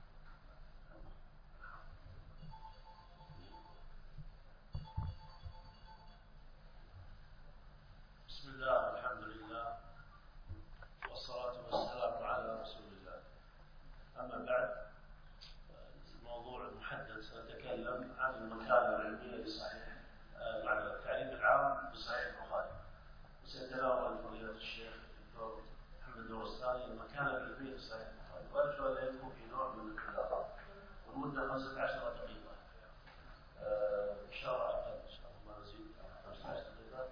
بسم الله والحمد لله والصلاة والسلام على رسول الله. أما بعد، الموضوع المحدد سنتكلم عن المكانة العلمية لصحيح مع التعريف العام لصحيح البخاري، وسيتناول فضيلة الشيخ الدكتور محمد النورستاني المكانة العلمية لصحيح البخاري، وأرجو أن يكون في نوع من الإطلاق، والمدة 15 دقيقة إن شاء الله، أقل إن شاء الله ما نزيد 15 دقيقة.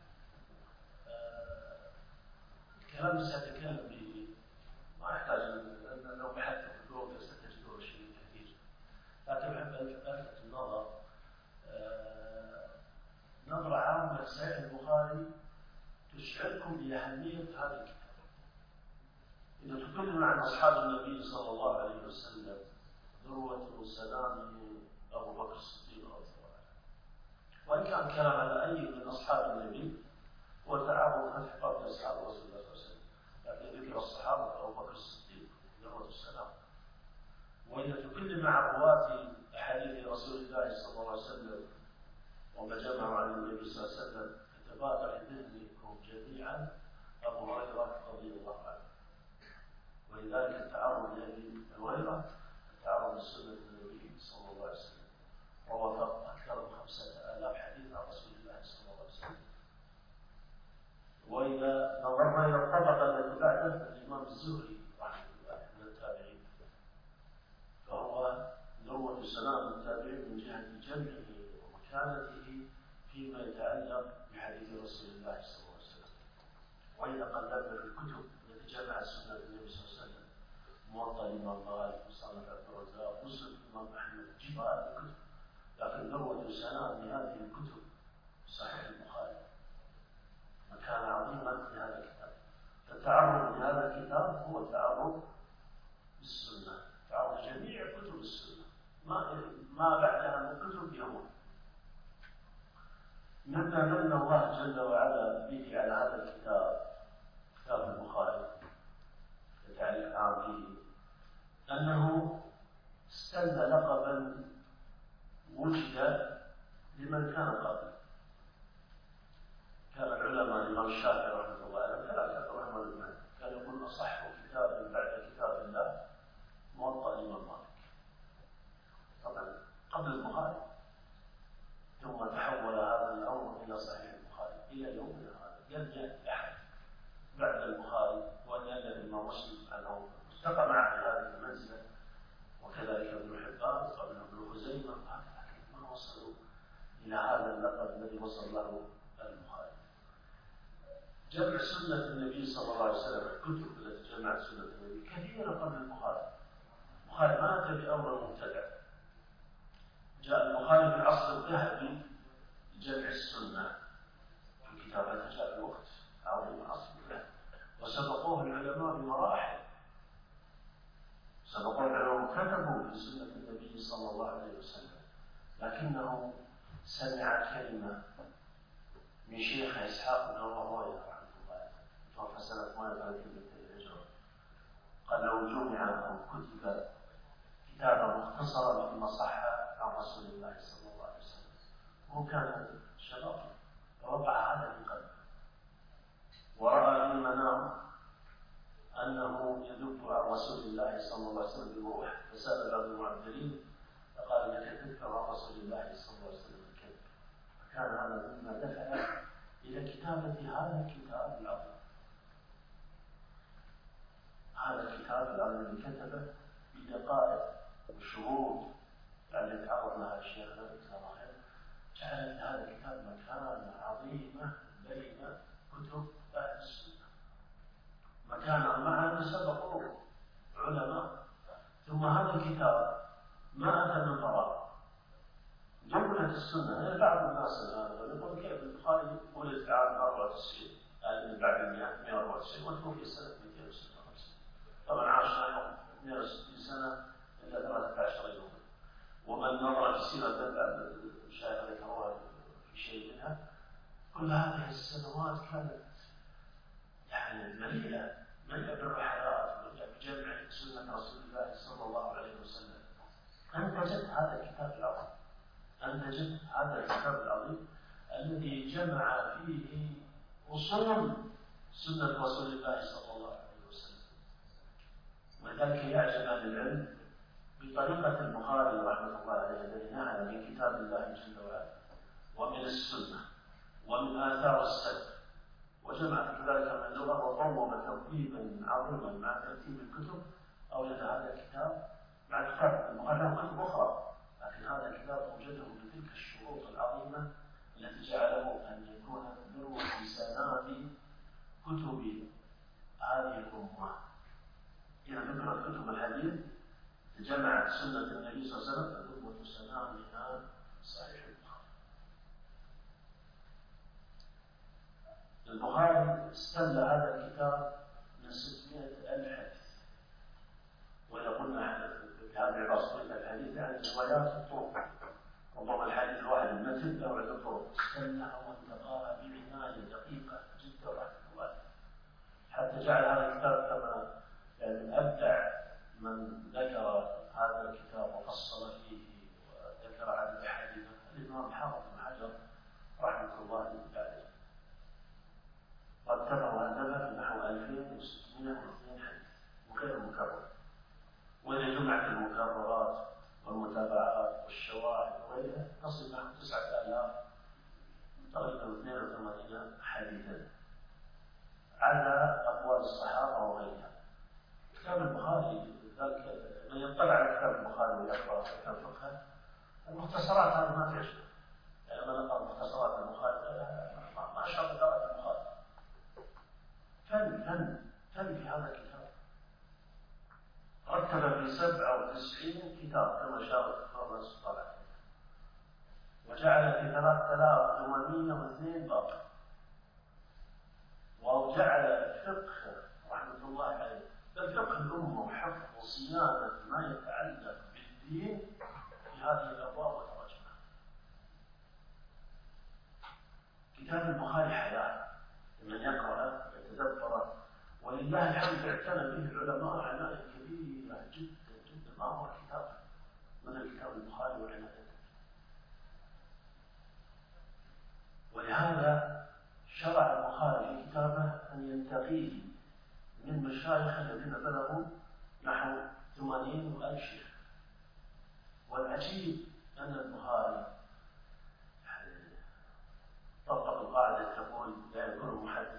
الكلام سأتكلم به ما يحتاج أن لو بحثت في جوجل ستجدون شيء كثير، لكن أحب ألفت النظر نظرة عامة لصحيح البخاري تشعركم بأهمية هذا الكتاب. إذا تكلم عن أصحاب النبي صلى الله عليه وسلم، ذروة سلامه أبو بكر الصديق رضي الله عنه، وإن كان كلام على أي من أصحاب النبي وتعاون عن حفاظ أصحاب رسول الله صلى الله عليه وسلم، لكن ذكر الصحابة أبو بكر الصديق ذروة السلام. وإذا تكلم عن رواة أحاديث رسول الله صلى الله عليه وسلم وما جمعوا عن النبي صلى الله عليه وسلم، يتبادر لذهنكم جميعا أبو هريرة رضي الله عنه. ولذلك التعرض لأبي هريرة التعرض لسنة النبي صلى الله عليه وسلم، ووافق أكثر من 5000 حديث عن رسول الله صلى الله عليه وسلم. وإذا نظرنا إلى الطبقة التي بعده، الإمام الزهري رحمه الله من التابعين، فهو ذروة سلام التابعين من جهة جمعه ومكانته فيما يتعلق بحديث رسول الله صلى الله عليه وسلم. وإذا قلبنا في الكتب التي جمعت سنة النبي صلى الله عليه وسلم، موطأ الإمام مالك، مصنف عبد الرزاق، مسند الإمام أحمد، جمع هذه الكتب، لكن ذروة سلام هذه الكتب صحيح البخاري، مكان عظيما لهذا الكتاب. فالتعرض لهذا الكتاب هو التعرض بالسنة، تعرض جميع كتب السنة، ما بعدها من كتب يهود. مما من الله جل وعلا به على هذا الكتاب، كتاب البخاري التعريف عام به، أنه استلى لقبا وجد لمن كان قبله. كان العلماء الإمام الشافعي رحمه الله عليه ثلاثة رحمه الله، كان يقول أصح كتاب بعد كتاب الله موطأ الإمام مالك، طبعا قبل البخاري، ثم تحول هذا الأمر إلى صحيح البخاري إلى يومنا هذا. لم يأتي أحد بعد البخاري وأن يأتي الإمام مسلم أنه ارتقى معه في هذه المنزلة، وكذلك ابن حبان وابن خزيمة، لكن ما وصلوا إلى هذا اللقب الذي وصل له البخاري. جمع سنة النبي صلى الله عليه وسلم، الكتب التي جمعت سنة النبي كثيرة قبل البخاري. البخاري ما أتى بأمر مبتدع. جاء البخاري في العصر الذهبي لجمع السنة في كتابته، جاء الوقت عظيم العصر الذهبي، وسبقوه العلماء بمراحل. سبقوه العلماء كتبوا في سنة النبي صلى الله عليه وسلم، لكنه سمع كلمة من شيخ إسحاق بن راهويه رحمه الله، توفى سنة 38 للهجرة، قال لو جمع أو كتب كتابا مختصرا فيما صح عن رسول الله صلى الله عليه وسلم، هو كان شباب ووقع هذا في قلبه، ورأى في المنام أنه يدب عن رسول الله صلى الله عليه وسلم بالروح، فسأل بعض المعدلين فقال لك تدب عن رسول الله صلى الله عليه وسلم الكذب. فكان هذا مما دفع إلى كتابة هذا الكتاب العظيم. هذا الكتاب العظيم الذي كتبه بدقائق وشروط التي تعرض لها الشيخ جزاه الله خير، جعلت هذا الكتاب مكانة عظيمة بين كتب أهل السنة، مكانة معها سبقوه علماء. ثم هذا الكتاب ما أتى من فراغ، جملة السنة. بعض الناس الآن يقول كيف البخاري ولد في عام 94 يعني من بعد 194 وتوفي سنة 256، طبعا عاش 62 سنة إلا 13 يوما. ومن نظر في سيرة المشايخ ذكروها في شيء منها، كل هذه السنوات كانت يعني مليئة بالرحلات، مليئة بجمع سنة رسول الله صلى الله عليه وسلم. أنتجت هذا الكتاب العظيم، أنتجت هذا الكتاب العظيم الذي جمع فيه أصول سنة رسول الله صلى الله عليه وسلم. ولذلك يعجب أهل العلم بطريقة البخاري رحمه الله عليه الذي نعلم من كتاب الله جل وعلا ومن السنة ومن آثار السلف، وجمع في ذلك من اللغة وقوم ترتيبا عظيما مع ترتيب الكتب. أوجد هذا الكتاب مع كتاب البخاري له كتب أخرى، لكن هذا الكتاب أوجده بتلك الشروط العظيمة التي جعله أن يكون ذروة سنام كتب هذه الأمة. إذا ذكرت كتب الحديث جمعت سنة النبي صلى الله عليه وسلم ذروة سنامها صحيح البخاري. البخاري استملى هذا الكتاب من 600,000 حديث، وإذا قلنا بهذه العصر الحديث يعني روايات الطرق، ربما الحديث الواحد المتن له عدة طرق، استملى وانتقاها بعناية دقيقة جدا رحمه الله، حتى جعل هذا الكتاب كما يعني أبدع من ذكر هذا الكتاب وفصل فيه وذكر عدد الأحاديث الإمام حافظ بن حجر رحمه الله عليه، رتبه وأدبه في نحو 2602 حديث وغير مكرر. وإذا جمعت المكررات والمتابعات والشواهد وغيرها تصل نحو 9000 تقريبا 82 حديثا على أقوال الصحابة وغيرها. كتاب البخاري ذلك من يطلع على كتاب البخاري ويقرأ كتاب فقه، المختصرات هذه ما تعجب، يعني من نقرأ مختصرات البخاري ما شاء الله قرأت البخاري. فن في هذا الكتاب، رتب في 97 كتاب كما شاء الله سبحانه وتعالى، وجعل في 3802 باب، وجعل الفقه رحمة الله عليه بل فقه الأمة وحفظ وصيانة ما يتعلق بالدين في هذه الأبواب وترجمها. كتاب البخاري حياة من يقرأ يتدبر، ولله الحمد اعتنى به العلماء عناية كبيرة جدا جدا، ما هو كتاب من الكتاب البخاري وعنايته. ولهذا شرع البخاري في كتابه أن ينتقيه من مشايخ الذين بلغوا نحو 80,000 شيخ. والعجيب أن البخاري طبق القاعدة تقول لا يكون محدثا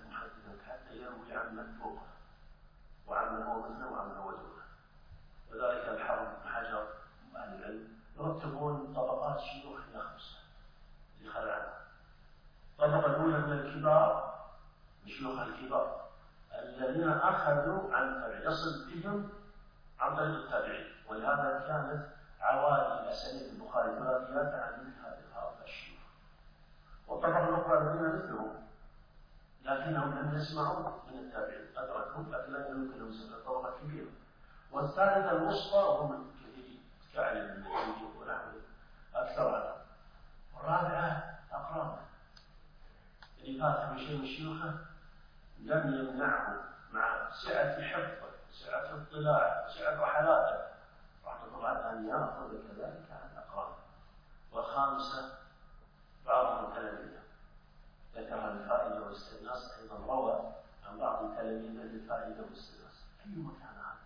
الطبقة الأولى من الكبار، الشيوخ الكبار الذين أخذوا عن التابعين، يصل بهم عن طريق التابعين، ولهذا كانت عوالي أسانيد البخاري ثلاثيات عن مثل هؤلاء الشيوخ. والطبقة الأخرى الذين مثلهم لكنهم لم يسمعوا من التابعين، أدركهم لكن لا يمكن أن يسمعوا طبقة كبيرة. والثالثة الوسطى وهم كثيرين كعلي بن المديني ونحن أكثر عنهم. والرابعة أقران، اللي فات بشيء من شيوخه لم يمنعه مع سعة حفظه وسعة اطلاعه وسعة رحلاته رحمة الله أن يأخذ كذلك عن أقرانه. والخامسة بعضهم التلاميذ ذكر الفائدة والاستئناس، أيضا روى عن بعض التلاميذ الفائدة والاستئناس. أي مكان هذا؟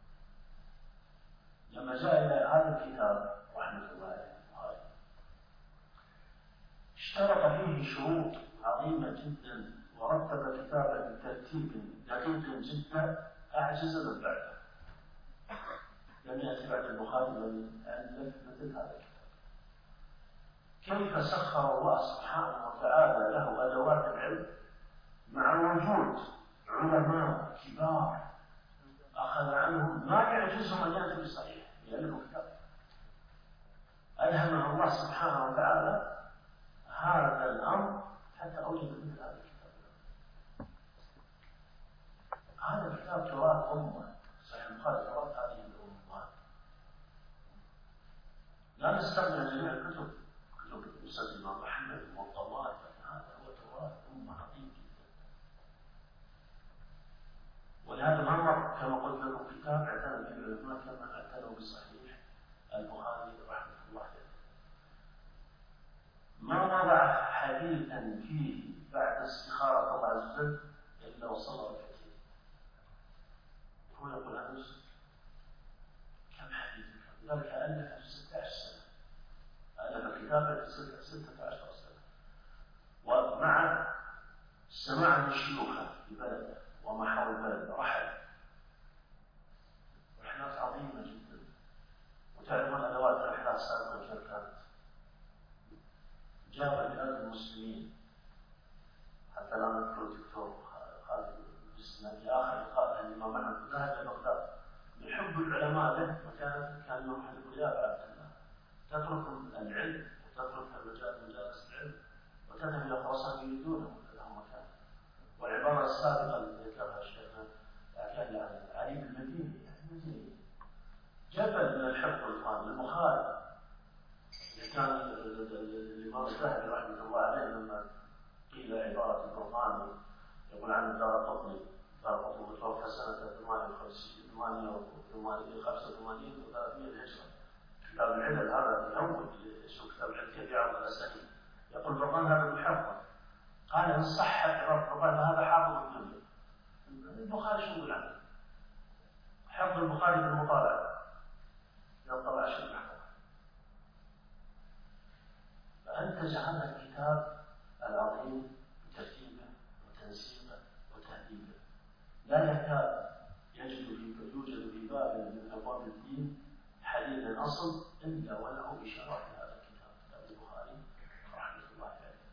لما جاء إلى هذا الكتاب رحمة الله عليه اشترط فيه شروط عظيمة جدا، ورتب كتابا بترتيب دقيق جدا أعجز من بعده. لم يأتي بعد البخاري من ألف مثل هذا الكتاب. كيف سخر الله سبحانه وتعالى له أدوات العلم مع وجود علماء كبار أخذ عنهم ما يعجزهم أن يأتوا بصحيح لأنه كتاب. ألهمه الله سبحانه وتعالى هذا الأمر حتى أوجد مثل هذا الكتاب. هذا الكتاب تراث أمة، صحيح البخاري تراث هذه الأمة. لا نستغني عن جميع الكتب، كتب مسند الإمام أحمد والطوائف، هذا هو تراث أمة عظيم جدا. ولهذا ما مر كما قلت لكم كتاب اعتنى به العلماء كما اعتنوا بصحيح البخاري رحمه الله عليه. ما وضع حديثا فيه بعد استخارة الله عز وجل إلا وصل ركعتين. هو يقول هذا يوسف كم حديث؟ لذلك ألف في 16 سنة، ألف كتابا في 16 سنة، ومع سماع من شيوخه في بلده وما حول بلده رحلات عظيمة جدا. وتعرفون أدوات الرحلات سابقا كيف كانت؟ جاب بلاد المسلمين، حتى لا نذكر الدكتور خالد الجسمي في آخر لقاء الإمام أحمد ذهب إلى بغداد بحب العلماء له، وكان يوم حديث الرياض عبد الله تترك العلم وتترك مجالس العلم وتذهب إلى خراسان يريدونه لهم مكان. والعبارة السابقة التي ذكرها شيخنا كان عن علي بن المديني جبل من الحفظ والإتقان. البخاري كان الإمام الذهبي رحمه الله عليه لما قيل عبارة القرآن يقول عن الدارقطني متوفى سنة 85 و300 هجرة. كتاب العلل هذا الأول شو كتاب العلل كيف يعرض الأسانيد، يقول القرآن هذا محفظ. قال إن صح عبارة القرآن هذا حافظ الدنيا. البخاري شو يقول عنه؟ حفظ البخاري بالمطالعة يطلع شيء محفظ. فأنتج هذا الكتاب العظيم بترتيبه وتنسيقه وتهذيبه. لا يكاد يوجد في باب من أبواب الدين حديث الأصل إلا وله إشارة في هذا الكتاب، كتاب البخاري رحمة الله عليه.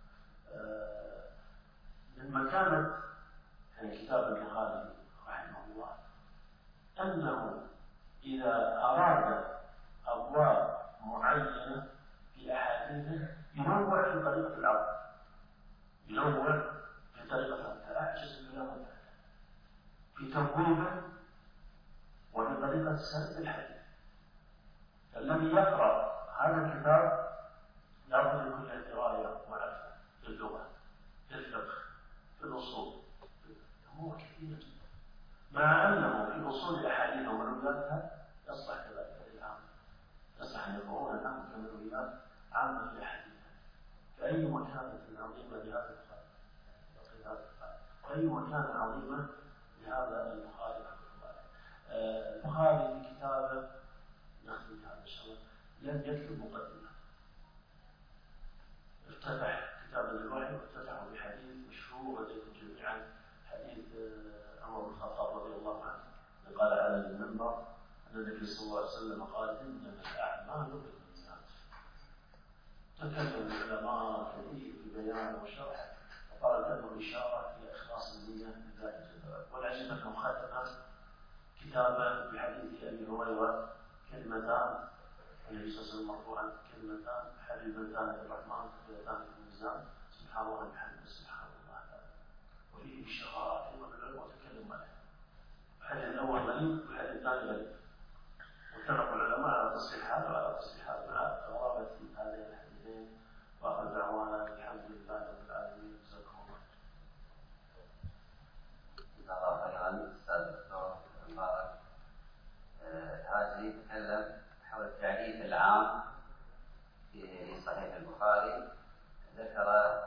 من مكانة كتاب البخاري رحمه الله أنه إذا أراد أبواب معينة في أحاديثه ينوع في طريقة العرض، ينوع في طريقة العرض، فأعجز العلماء في تبويبه وفي طريقة سرد الحديث. فالذي يقرأ هذا الكتاب لابد يكون له دراية ومعرفة في اللغة، في الفقه، في الأصول، أمور كثيرة جدا، مع أنه في أصول الأحاديث ومروياتها يصلح كذلك للعام، يصلح أن يقرؤون الآن كمرويات عامة في الأحاديث. فأي مكانة عظيمة لهذا البخاري، وأي مكانة عظيمة لهذا البخاري. البخاري في كتابه نختم بهذا إن شاء الله لم يكتب مقدمة، افتتح كتابا للوحي وافتتحه بحديث مشهور لديكم جميعا، حديث عمر بن الخطاب رضي الله عنه قال على المنبر أن النبي صلى الله عليه وسلم قال إنما الأعمال بالنيات. تكلم العلماء كثير في بيان بيان وشرح، وقال له إشارة إلى إخلاص النية لله جل وعلا. والعجب أنه ختم كتابا بحديث أبي هريرة كلمتان النبي صلى الله عليه وسلم مرفوعا كلمتان حبيبتان للرحمن ثقيلتان في الميزان سبحان الله وبحمده سبحان الله العظيم. وفيه إشارات أيضا العلم وتكلم عليه. الحديث الأول غريب والحديث الثاني غريب. واتفق العلماء على تصحيح هذا وعلى تصحيح هذا مع غرابة هذين الحديثين. وآخر دعوانا الحمد لله رب العالمين. جزاكم الله. جزاك الله خيرا أستاذ الدكتور مبارك. هاجري يتكلم حول التعريف العام في صحيح البخاري. ذكر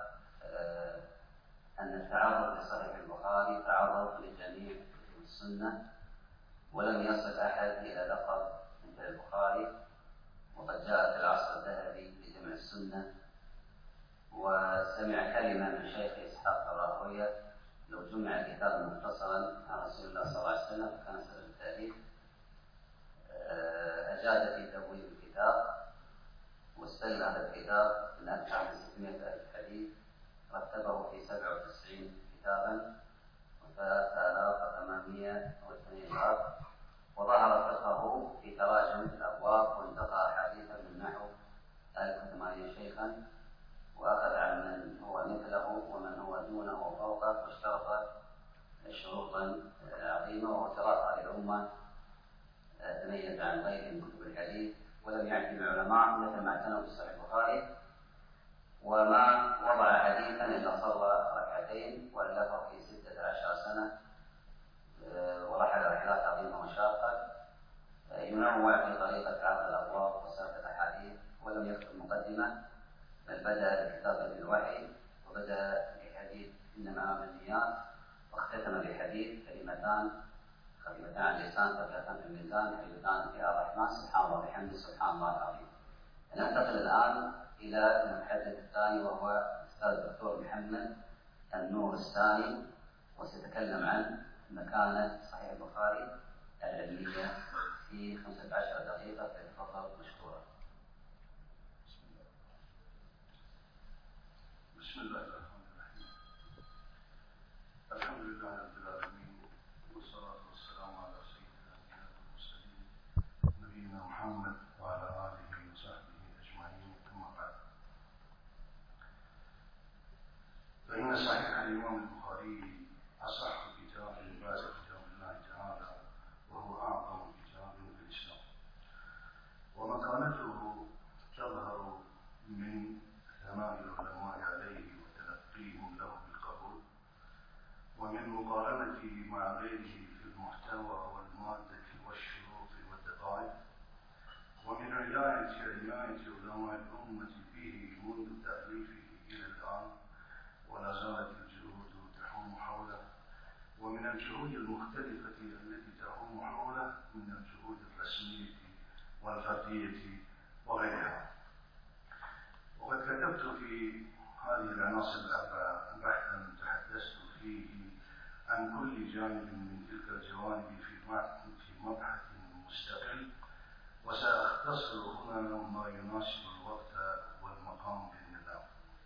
أن التعرض لصحيح البخاري تعرض لجميع كتب السنة، ولم يصل أحد إلى لقب مثل البخاري. وقد جاء في العصر الذهبي بجمع السنة. وسمع كلمة من شيخ إسحاق الراهوية: لو جمع كتاب مختصرا عن رسول الله صلى الله عليه وسلم كان سبب التأليف. أجاد في تبويب الكتاب، واستلم هذا الكتاب من أكثر من 600,000 حديث، رتبه في 97 كتابا و3802 باب، وظهر فقهه في تراجم الأبواب، وانتقى حديثا من نحو 1008 شيخا، وأخذ عن من هو مثله ومن هو دونه وفوقه، واشترط شروطا عظيمة وتراثها للأمة، تميز عن غيره من كتب الحديث. ولم يعتني العلماء مثل ما اعتنوا بصحيح البخاري، وما وضع حديثا إلا صلى ركعتين، وألفه في 16 سنة، ورحل رحلات عظيمة وشاقة، ينوع في طريقة عرض الأبواب وسرد الأحاديث، ولم يكتب مقدمة، بل بدأ بكتابة الوحي، وبدأ بحديث إنما أعمال النيات، واختتم بحديث كلمتان خفيفتان على اللسان ثقيلتان في الميزان حبيبتان في الرحمن سبحان الله وبحمده سبحان الله العظيم. ننتقل الآن إلى المتحدث الثاني، وهو الأستاذ الدكتور محمد النور الثاني، وسيتكلم عن مكانة صحيح البخاري العلمية في 15 دقيقة، فليتفضل مشكورا. بسم الله الرحمن الرحيم. الحمد لله رب العالمين، والصلاة والسلام على سيدنا المرسلين نبينا محمد وعلى آله وصحبه أجمعين. أما بعد، فإن صحيح الإمام البخاري أصح كتاب بعد كتاب الله تعالى، وهو أعظم كتاب في الإسلام، ومكانته تظهر من ثناء العلماء عليه وتلقيهم له بالقبول، ومن مقارنته مع غيره في المحتوى والمادة والشروط والدقائق، ومن عناية علماء الأمة به منذ تأليفه إلى الآن، ولا زالت الجهود تحوم حوله، ومن الجهود المختلفة التي تحوم حوله من الجهود الرسمية والفردية وغيرها. وقد كتبت في هذه العناصر الأربعة بحثا تحدثت فيه عن كل جانب من تلك الجوانب في مبحث مستقل، وسأختصر هنا ما يناسب الوقت والمقام بإذن الله.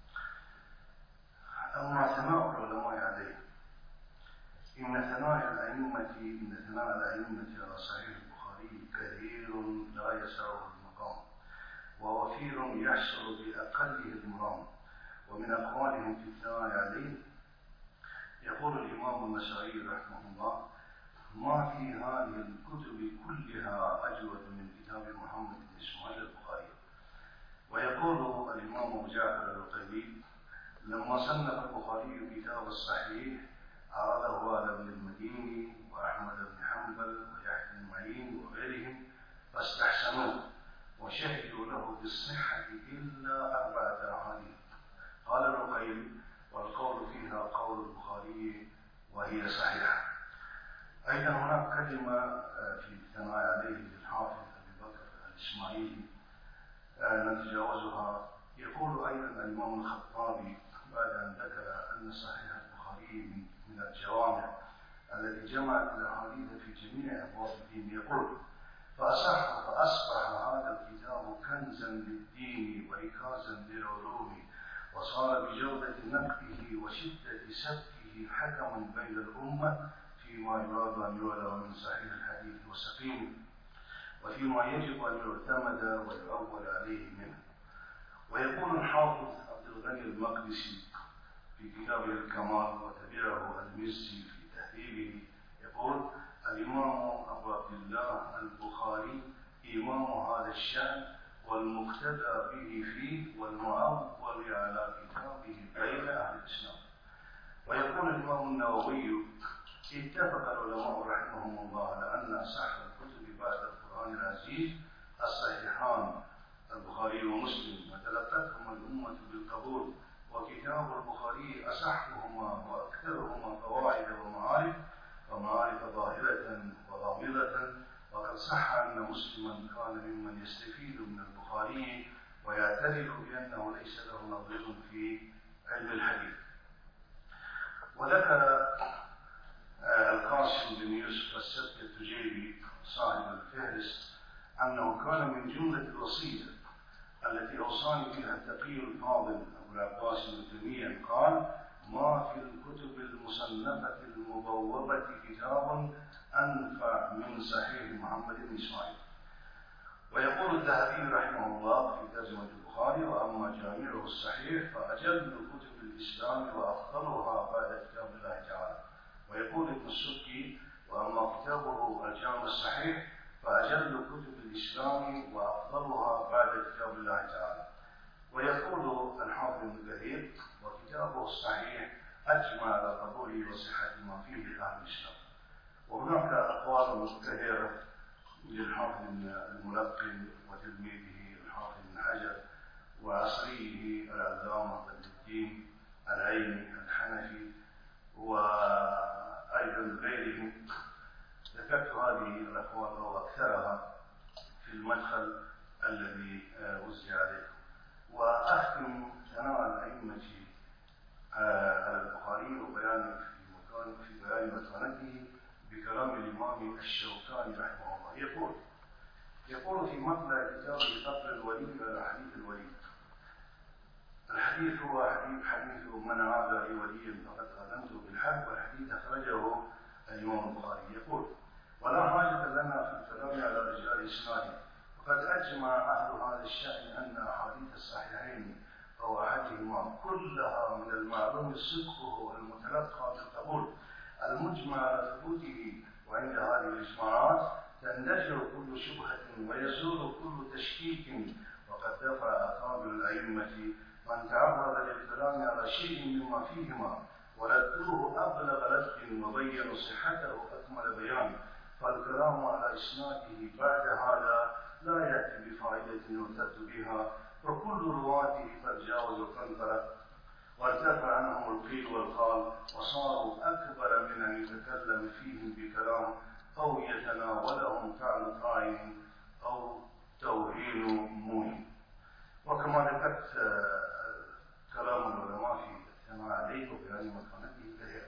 أما ثناء العلماء عليه، إن ثناء الأئمة على صحيح البخاري كثير لا يسعه المقام، ووفير يحصل بأقله المرام. ومن أقوالهم في الثناء عليه يقول الإمام النسائي رحمه الله: ما في هذه الكتب كلها أجود من كتاب محمد بن إسماعيل البخاري. ويقول الإمام أبو جعفر العقيلي: لما صنف البخاري كتاب الصحيح عرضه على ابن المديني وأحمد بن حنبل ويحيى بن معين وغيرهم فاستحسنوه، وشهدوا له بالصحة إلا 4 أحاديث. قال العقيلي: والقول فيها قول البخاري وهي صحيحة. أيضا هناك كلمة في الثناء عليه للحافظ أبي بكر الإسماعيلي نتجاوزها. يقول أيضا الإمام الخطابي بعد أن ذكر أن صحيح البخاري من الجوامع التي جمعت الأحاديث في جميع أبواب الدين، يقول: فأصبح هذا الكتاب كنزا للدين وركازا للعلوم وصار بجودة نقده وشدة سبكه حكما بين الأمة فيما يراد أن يعلم من صحيح الحديث وسقيمه، وفيما يجب أن يعتمد ويعول عليه منه. ويقول الحافظ عبد الغني المقدسي في كتابه الكمال وتبعه المزي في تهذيبه، يقول: الإمام أبو عبد الله البخاري إمام هذا الشأن والمقتدى به فيه والمعول على كتابه بين أهل الإسلام. ويقول الإمام النووي: اتفق العلماء رحمهم الله على أن أصح الكتب بعد القرآن العزيز الصحيحان البخاري ومسلم، وتلقتهما الأمة بالقبول، وكتاب البخاري أصحهما وأكثرهما فوائد ومعارف ظاهرة وغامضة. وقد صح أن مسلما كان ممن يستفيد من البخاري ويعترف بأنه ليس له نظير في علم الحديث. وذكر القاسم بن يوسف السبت التجيبي صاحب الفهرس أنه كان من جملة الوصية التي أوصاني بها التقي الفاضل أبو العباس بن تيمية، قال: ما في الكتب المصنفة المبوبة كتاب أنفع من صحيح محمد بن إسماعيل. ويقول الذهبي رحمه الله في ترجمة البخاري: وأما جامعه الصحيح فأجل كتب الإسلام وأفضلها بعد كتاب الله تعالى. ويقول ابن السبكي: وأما كتابه الجامع الصحيح فأجل كتب الإسلام وأفضلها بعد كتاب الله تعالى. ويقول الحافظ ابن كثير: وكتابه الصحيح أجمع على قبوله وصحة ما فيه أهل الإسلام. وهناك أقوال كثيرة للحافظ الملقن وتلميذه الحافظ بن حجر وعصريه العلامة بدر الدين العيني الحنفي وأيضا غيرهم. ذكرت هذه الأقوال أو أكثرها في المدخل الذي وزع عليكم. وأختم ثناء الأئمة على البخاري وبيان في بيان مكانته بكلام الإمام الشوكاني رحمه الله. يقول في مطلع كتابه فضل الولي على حديث الولي: الحديث هو حديث من عاد لي وليا فقد آذنته بالحرب، والحديث أخرجه الإمام البخاري. يقول: ولا حاجة لنا في الكلام على رجال إسناده، فقد أجمع أهل هذا الشأن أن أحاديث الصحيحين أو أحدهما كلها من المعلوم صدقه المتلقى بالقبول المجمع على ثبوته. وعند هذه الإجماعات تندثر كل شبهة ويزول كل تشكيك. وقد دفع أكابر الأئمة من تعرض للكلام على شيء مما فيهما وردوه أبلغ رد وبينوا صحته أكمل بيان. فالكلام على إسناده بعد هذا لا يأتي بفائدة يرتد بها، فكل رواته قد جاوزوا القنطرة وارتفع عنهم القيل والقال، وصاروا أكبر من أن يتكلم فيهم بكلام أو يتناولهم طعن طاعن أو توهين موهن. وكما ذكرت كلام العلماء في الثناء عليه وبيان مكانته كثيرا.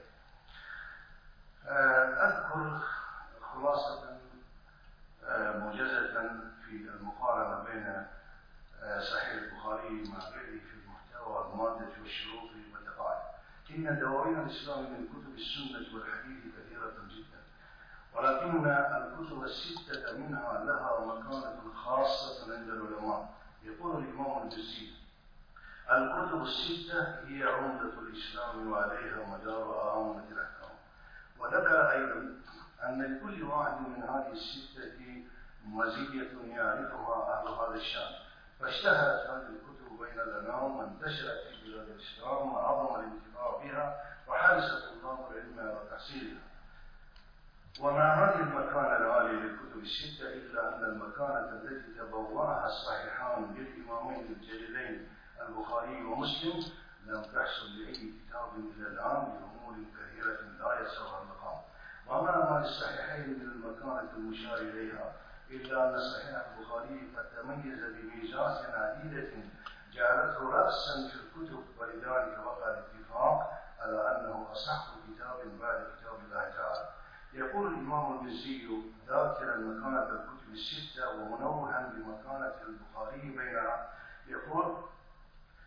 أذكر خلاصة موجزة في المقارنة بين صحيح البخاري مع غيره في المحتوى والمادة والشروط والدقائق. إن دواوين الإسلام من كتب السنة والحديث كثيرة جدا، ولكن الكتب الستة منها لها مكانة خاصة عند العلماء. يقول الإمام الجزي: الكتب الستة هي عمدة الإسلام وعليها مدار عامة الأحكام. وذكر أيضا أن لكل واحد من هذه الستة مزية يعرفها أهل هذا الشأن، فاشتهرت هذه الكتب بين الأنام وانتشرت في بلاد الإسلام وعظم الانتفاع بها وحرص طلاب العلم على تحصيلها. ومع هذه المكانة العالية للكتب الستة إلا أن المكانة التي تبوأها الصحيحان للإمامين الجليلين البخاري ومسلم لم تحصل لأي كتاب إلى الآن لأمور كثيرة لا يسعها المقام. وما ما للصحيحين من المكانة المشار إليها إلا أن صحيح البخاري قد تميز بميزات عديدة جعلته رأسا في الكتب، ولذلك وقع الاتفاق على أنه أصح كتاب بعد كتاب الله تعالى. يقول الإمام المزي ذاكرا مكانة الكتب الستة ومنوها بمكانة البخاري بينها، يقول: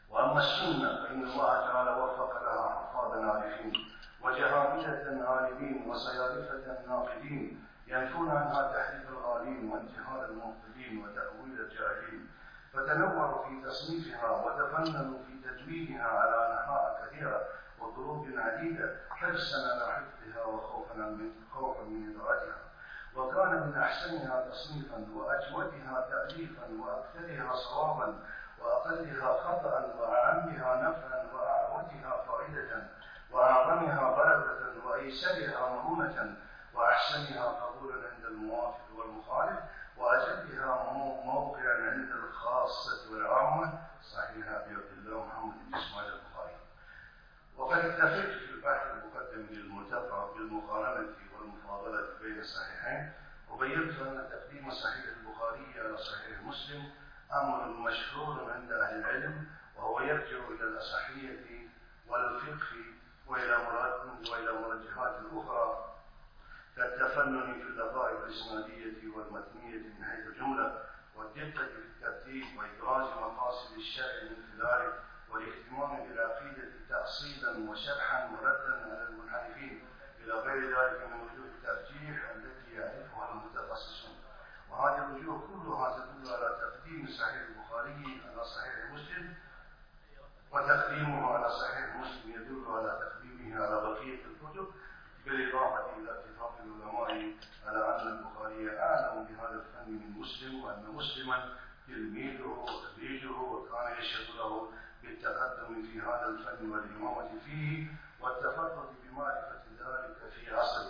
وأما السنة فإن الله تعالى وفق لها حفاظا عارفين وجهابذة عالمين وصيادفة ناقدين ينفون عنها تحريف الغالين وانتحار المبطلين وتأويل الجاهلين، فتنوعوا في تصنيفها وتفننوا في تدوينها على أنحاء كثيرة وضروب عديدة حرصا على حفظها وخوفا من إضاعتها. وكان من أحسنها تصنيفا وأجودها تأليفا وأكثرها صوابا وأقلها خطأ وأعمها نفعا وأعودها فائدة وأعظمها بركة وأيسرها مهمة وأحسنها قبولا عند الموافق والمخالف وأجلها موقعا عند الخاصة والعامة صحيح أبي عبد الله محمد بن إسماعيل البخاري. وقد اكتفيت في البحث المقدم للملتقى بالمقارنة والمفاضلة بين الصحيحين، وبينت أن تقديم صحيح البخاري على صحيح مسلم أمر مشهور عند أهل العلم، وهو يرجع إلى الأصحية والفقه وإلى مرجحات أخرى كالتفنن في اللطائف الإسنادية والمتنية من حيث الجملة، والدقة في الترتيب وإدراج مقاصد الشرع من خلاله، والاهتمام بالعقيدة تأصيلا وشرحا وردا على المنحرفين، إلى غير ذلك من وجوه الترجيح التي يعرفها المتخصصون. وهذه الوجوه كلها تدل على تقديم صحيح البخاري على صحيح مسلم، وتقديمه على صحيح مسلم يدل على تقديمه على بقية الكتب، بالإضافة إلى اتفاق العلماء على أن البخاري أعلم بهذا الفن من مسلم، وأن مسلما تلميذه وخريجه وكان يشهد له بالتقدم في هذا الفن والإمامة فيه والتفرد بمعرفة ذلك في عصره.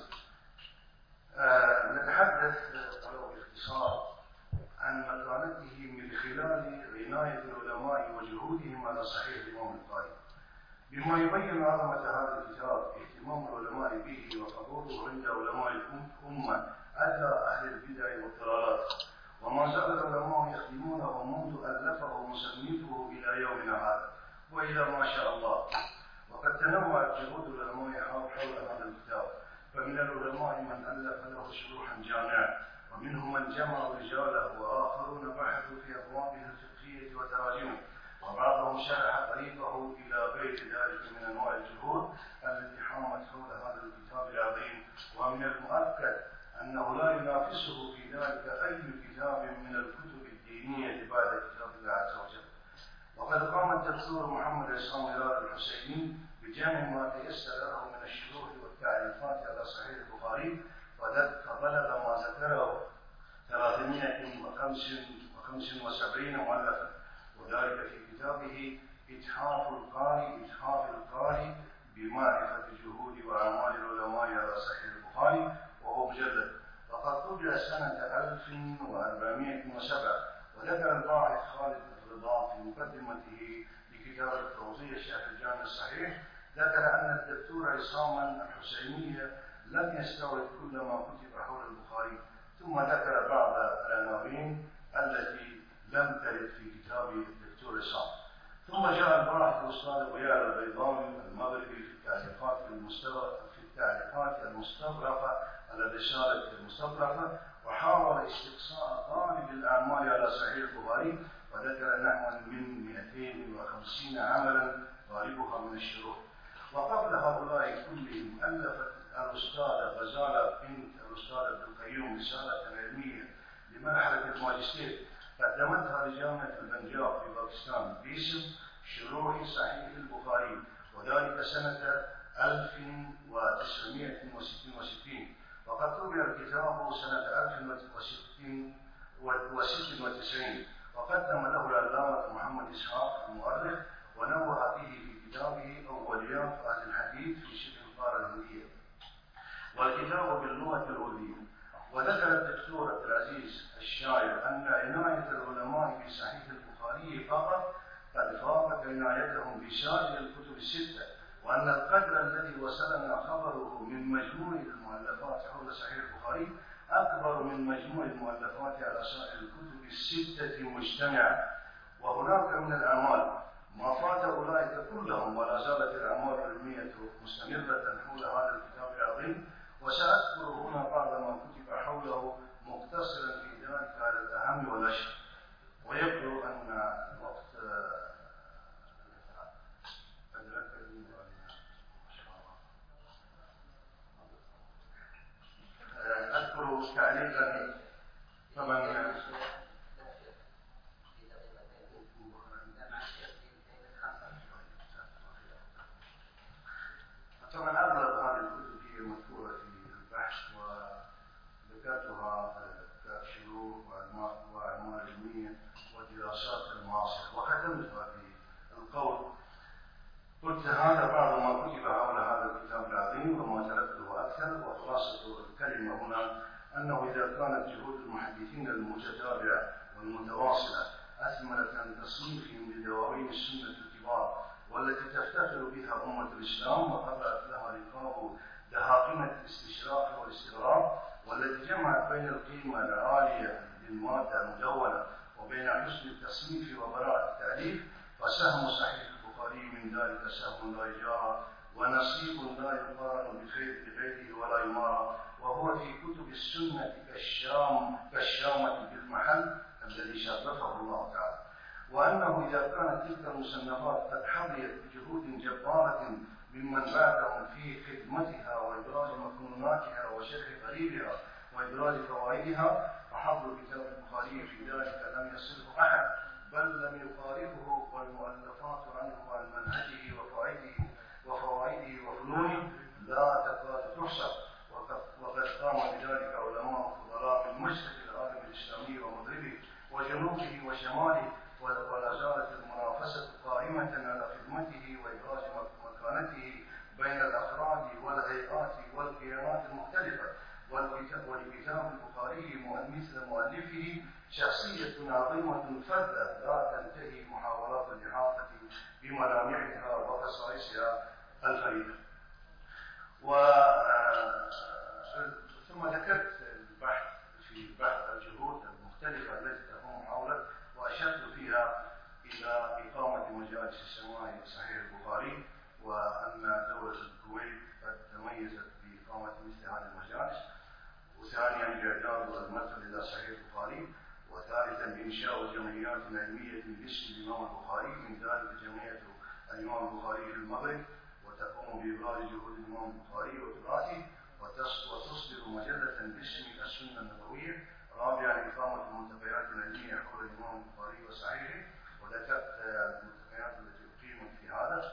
نتحدث ولو باختصار عن مكانته من خلال عناية العلماء وجهودهم على صحيح الإمام البخاري، بما يبين عظمة هذا الكتاب اهتمام العلماء به وقبوله عند علماء الأمة أدى أهل البدع والضلالات، وما زال العلماء يخدمونه منذ ألفه مصنفه إلى يومنا هذا وإلى ما شاء الله. وقد تنوعت جهود العلماء حول هذا الكتاب، فمن العلماء من ألف له شروحا جامعة، ومنهم من جمع رجاله، وآخرون بحثوا في أبوابه الفقهية وتراجمه، وبعضهم شرح طريقه إلى غير ذلك من أنواع الجهود التي حامت حول هذا الكتاب العظيم. ومن المؤكد أنه لا ينافسه في ذلك أي كتاب من الكتب الدينية بعد كتاب الله عز وجل. وقد قام الدكتور محمد عصام هلال الحسيني بجمع ما تيسر له من الشروح والتعريفات على صحيح البخاري، فبلغ ما ذكره 375 مؤلفا، وذلك في كتابه إتحاف القاري بمعرفة جهود وأعمال العلماء على صحيح البخاري، وهو مجلد، وقد طبع سنة 1407. وذكر الباحث خالد الرضا في مقدمته لكتاب التوضيح شرح الجامع الصحيح، ذكر أن الدكتور عصام الحسيني لم يستوعب كل ما كتب حول البخاري، ثم ذكر بعض العناوين التي لم ترد في كتاب الدكتور عصام. ثم جاء الباحث الأستاذ ضياء البيضاوي المغربي في التعليقات المستغرقة على الرسالة المستغرقة، وحاول استقصاء غالب الأعمال على صحيح البخاري، وذكر نحو من 250 عملا غالبها من الشروح. وقبل هؤلاء كلهم ألفت الأستاذة غزالة بنت الأستاذ ابن القيوم رسالة علمية لمرحلة الماجستير قدمتها لجامعة البنجاب في باكستان باسم شروح صحيح البخاري، وذلك سنة 1966. وقد طبع الكتاب سنة 1996، وقدم له العلامة محمد إسحاق المؤرخ، ونوه فيه في كتابه أوليات أهل الحديث في شبه القارة الهندية، والكتاب باللغة الأردية. وذكر الدكتور عبد العزيز الشاعر أن عناية العلماء بصحيح البخاري فقط قد فاقت عنايتهم بسائر الكتب الستة، وأن القدر الذي وصلنا خبره من مجموع المؤلفات حول صحيح البخاري أكبر من مجموع المؤلفات على سائر الكتب الستة مجتمعة. وهناك من الأعمال ما فات أولئك كلهم، ولا زالت الأعمال العلمية مستمرة حول هذا الكتاب العظيم، وسأذكر هنا بعض ما كتب حوله مقتصرا في ذلك على الأهم والأشهر. ويبدو أن الوقت أيضا طبعا أغلب هذه الكتب هي مذكورة في البحث وذكرتها كشروح وأعمال علمية ودراسات المعاصرة، وختمتها بالقول: قلت هذا بعض ما كتب حول هذا الكتاب العظيم وما تركته أكثر، وخلاصة الكلمة هنا أنه إذا كانت جهود المحدثين المتتابعة والمتواصلة أثمرت عن تصنيفهم لدواوين السنة الكبار والتي تفتخر بها أمة الإسلام وقرأت لها لقاب دهاقمة الاستشراق والاستغراب، والتي جمعت بين القيمة العالية للمادة المدونة وبين حسن التصنيف وبراءة التأليف، فسهم صحيح البخاري من ذلك سهم لا يجارى ونصيب لا يقارن بغيره ولا يمارى، وهو في كتب السنة كالشامة بالمحل الذي شرفه الله تعالى. وأنه إذا كانت تلك المصنفات قد حظيت بجهود جبارة ممن بعدهم في خدمتها وإبراز مكنوناتها وشرح غريبها وإبراز فوائدها، فحظ كتاب البخاري في ذلك لم يصله أحد، بل لم يقاربه، والمؤلفات عنه وعن منهجه وفوائده وفنونه لا تكاد تحصى، وقد قام بذلك علماء فضلاء من مشرق العالم الإسلامي ومغربه وجنوبه وشماله، ولا زالت المنافسة قائمة على خدمته وإبراز مكانته بين الأفراد والهيئات والكيانات المختلفة. ولكتاب البخاري مثل مؤلفه شخصية عظيمة فذة لا تنتهي محاولات الإحاطة بملامحها وخصائصها الفريدة. ثم ذكرت في بحث الجهود المختلفة التي تقوم حوله، وأشرت فيها إلى إقامة مجالس السماع صحيح البخاري، وأن دولة الكويت قد تميزت بإقامة مثل هذه المجالس، وثانيا بإعداد والمدخل إلى صحيح البخاري، وثالثا بإنشاء جمعيات علمية باسم الإمام البخاري، من ذلك جمعية الإمام البخاري في المغرب، وتقوم بإبراز جهود الإمام البخاري وتراثه، وتصدر مجلة باسم السنة النبوية. رابعا إقامة الملتقيات العلمية حول الإمام البخاري وصحيحه، وذكرت الملتقيات التي أقيمت في هذا.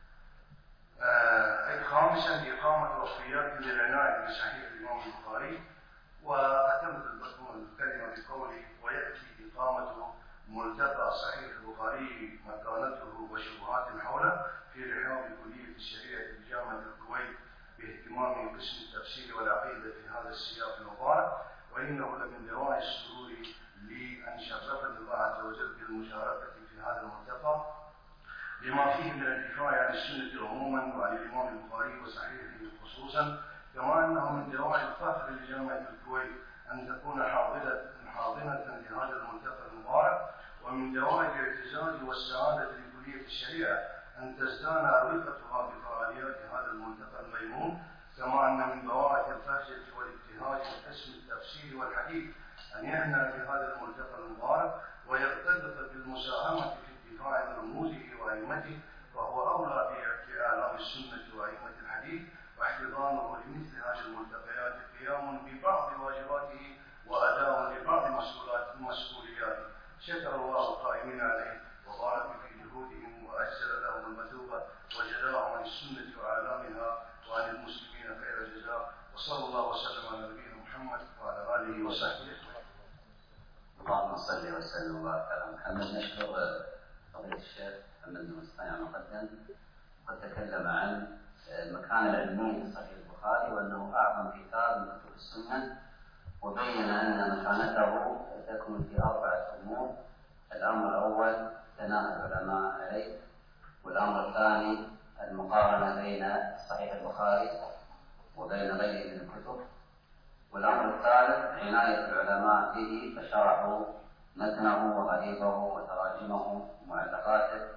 خامسا إقامة وصيات للعناية بصحيح الإمام البخاري. وختمت الكلمة بقولي: ويأتي إقامة ملتقى صحيح البخاري مكانته وشبهات حوله في رحاب كلية الشريعة بجامعة الكويت باهتمام قسم التفسير والعقيدة في هذا السياق المبارك، وإنه لمن دواعي السرور لي أن شرفني الله عز وجل بالمشاركة في هذا الملتقى، لما فيه من الدفاع عن السنة عموما وعن الإمام البخاري وصحيحه خصوصا، كما أنه من دواعي الفخر لجامعة الكويت أن تكون حاضنة لهذا الملتقى المبارك، ومن دواعي الاعتزاز والسعادة لكلية الشريعة أن تزدان أروقتها بفعاليات هذا الملتقى الميمون، كما أن من بواعث البهجة والابتهاج بقسم التفسير والحديث أن يهنأ بهذا الملتقى المبارك ويقتدر بالمساهمة في الدفاع عن رموزه وأئمته، وهو أولى بإعلام السنة وأئمة الحديث، واحتضانه لمثل هذه الملتقيات قيام ببعض واجباته وأداء لبعض مسؤولياته. شكر الله القائمين عليه وبارك في جهودهم وأجزل لهم المثوبة وجزاهم عن السنة وأعلامها وعن المسلمين خير الجزاء، وصلى الله وسلم على نبينا محمد وعلى آله وصحبه أجمعين. اللهم صل وسلم وبارك على محمد. نشكر فضيلة الشيخ محمد بن مصطفى المقدم، قد تكلم عن المكانة العلمية لصحيح البخاري وأنه أعظم كتاب من كتب السنة، وبين أن مكانته تكمن في 4 أمور. الأمر الأول ثناء العلماء عليه، والأمر الثاني المقارنة بين صحيح البخاري وبين غيره من الكتب، والأمر الثالث عناية العلماء به فشرحوا متنه وغريبه وتراجمه ومعلقاته،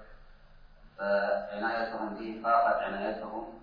فعنايتهم به فاقت عنايتهم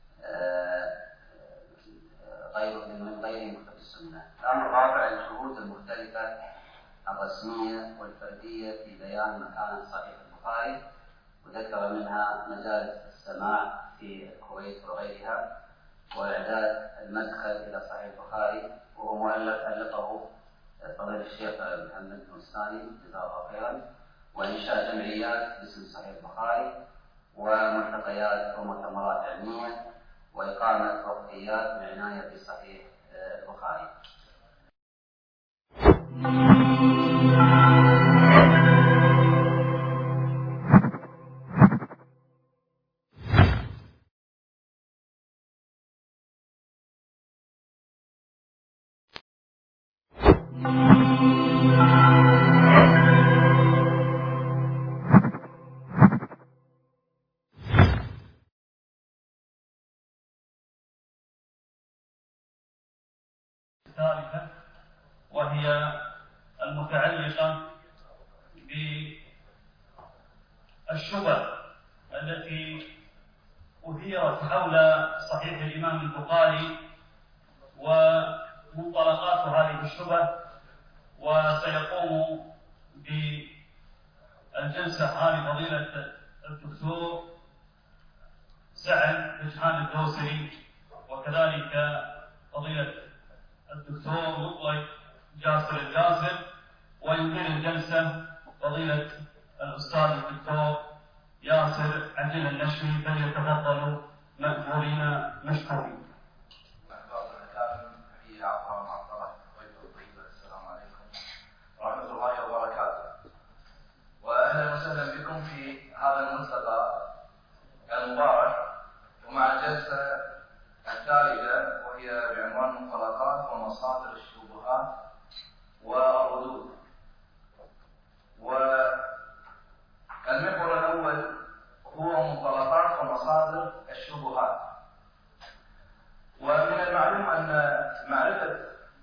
من غير كتب السنة. الأمر الرابع الجهود المختلفة الرسمية والفردية في بيان مكانة صحيح البخاري، وذكر منها مجالس السماع في الكويت وغيرها، وإعداد المدخل إلى صحيح البخاري، وهو مؤلف ألفه فضيلة الشيخ محمد النصراني جزاه الله خيرا، وإنشاء جمعيات باسم صحيح البخاري، وملتقيات ومؤتمرات علمية، وإقامة وقفيات بعناية بصحيح البخاري. الثالثة وهي المتعلقة بالشبه التي أثيرت حول صحيح الإمام البخاري ومنطلقات هذه الشبه، وسيقوم بالجلسة هذه فضيلة الدكتور سعد رجحان الدوسري، وكذلك فضيلة الدكتور مطلق جاسر الجاسر، ويدير الجلسة فضيلة الأستاذ الدكتور ياسر عجل النشمي، فليتفضلوا مأجورين مشكورين. ورحمة الله وبركاته، وأهلا وسهلا بكم في هذا الملتقى المبارك، ومع الجلسة الثالثة وهي بعنوان منطلقات ومصادر الشبهات والردود. والمحور الأول هو منطلقات ومصادر الشبهات. ومن المعلوم أن معرفة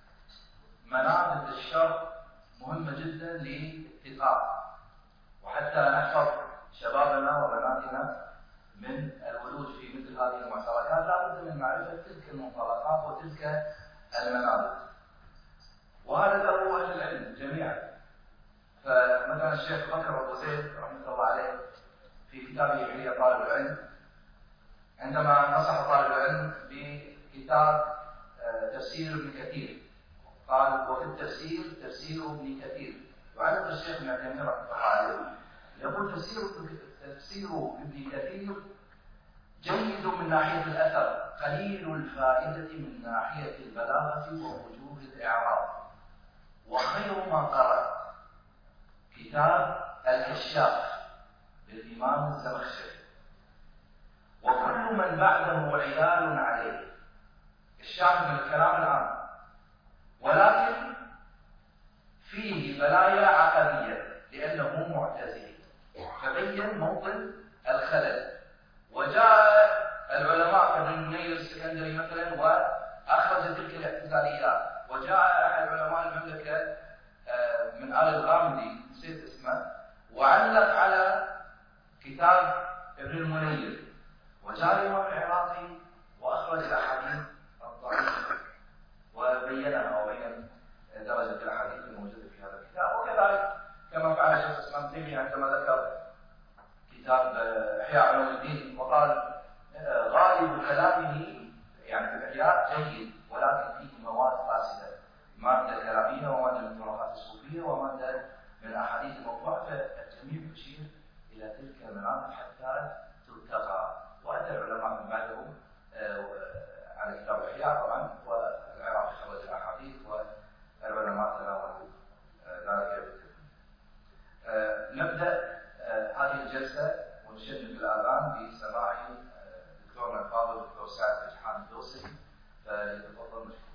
منابت الشر مهمة جدا للاتقاء، وحتى نحفظ شبابنا وبناتنا من الولوج في مثل هذه المعتركات لا بد من معرفة تلك المنطلقات وتلك المنابت، وهذا هو أهل العلم جميعا. فمثلا الشيخ بكر أبو زيد رحمه الله عليه في كتابه حلية طالب العلم عندما نصح طالب العلم بكتاب تفسير ابن كثير قال: وفي التفسير تفسير ابن كثير. وعلم الشيخ ابن تيمية رحمه الله عليه يقول تفسير ابن كثير جيد من ناحية الأثر، قليل الفائدة من ناحية البلاغة ووجوه الإعراب، وخير ما قرأ كتاب الكشاف للإمام الزمخشري، وكل من بعده عيال عليه. الشاف من الكلام العام، ولكن فيه بلايا عقدية لأنه معتزلي، فبين موطن الخلل. وجاء العلماء كابن المنير السكندري مثلا وأخرج تلك الاعتزاليات، وجاء أحد علماء المملكة من آل الغامدي نسيت اسمه وعلق على كتاب ابن المنير، وجاء الإمام العراقي وأخرج الأحاديث الضعيفة وبينها وبين درجة الأحاديث الموجودة في هذا الكتاب. وكذلك كما فعل شيخ الإسلام تيمية عندما ذكر كتاب إحياء علوم الدين وقال غالب كلامه يعني في الإحياء جيد، ولكن فيه مواد فاسدة، مادة كلامية ومادة من طرقات الصوفية ومادة من الأحاديث الموضوعة. فالجميع يشير إلى تلك المناطق حتى تتقى. وأتى العلماء من بعدهم على كتاب الإحياء طبعا، والعراقي خرج الأحاديث والعلماء تناولوا ذلك. نبدأ هذه الجلسة ونشدد الآذان بسماع دكتورنا الفاضل الدكتور سعد رجحان الدوسري، فليتفضل مشكور.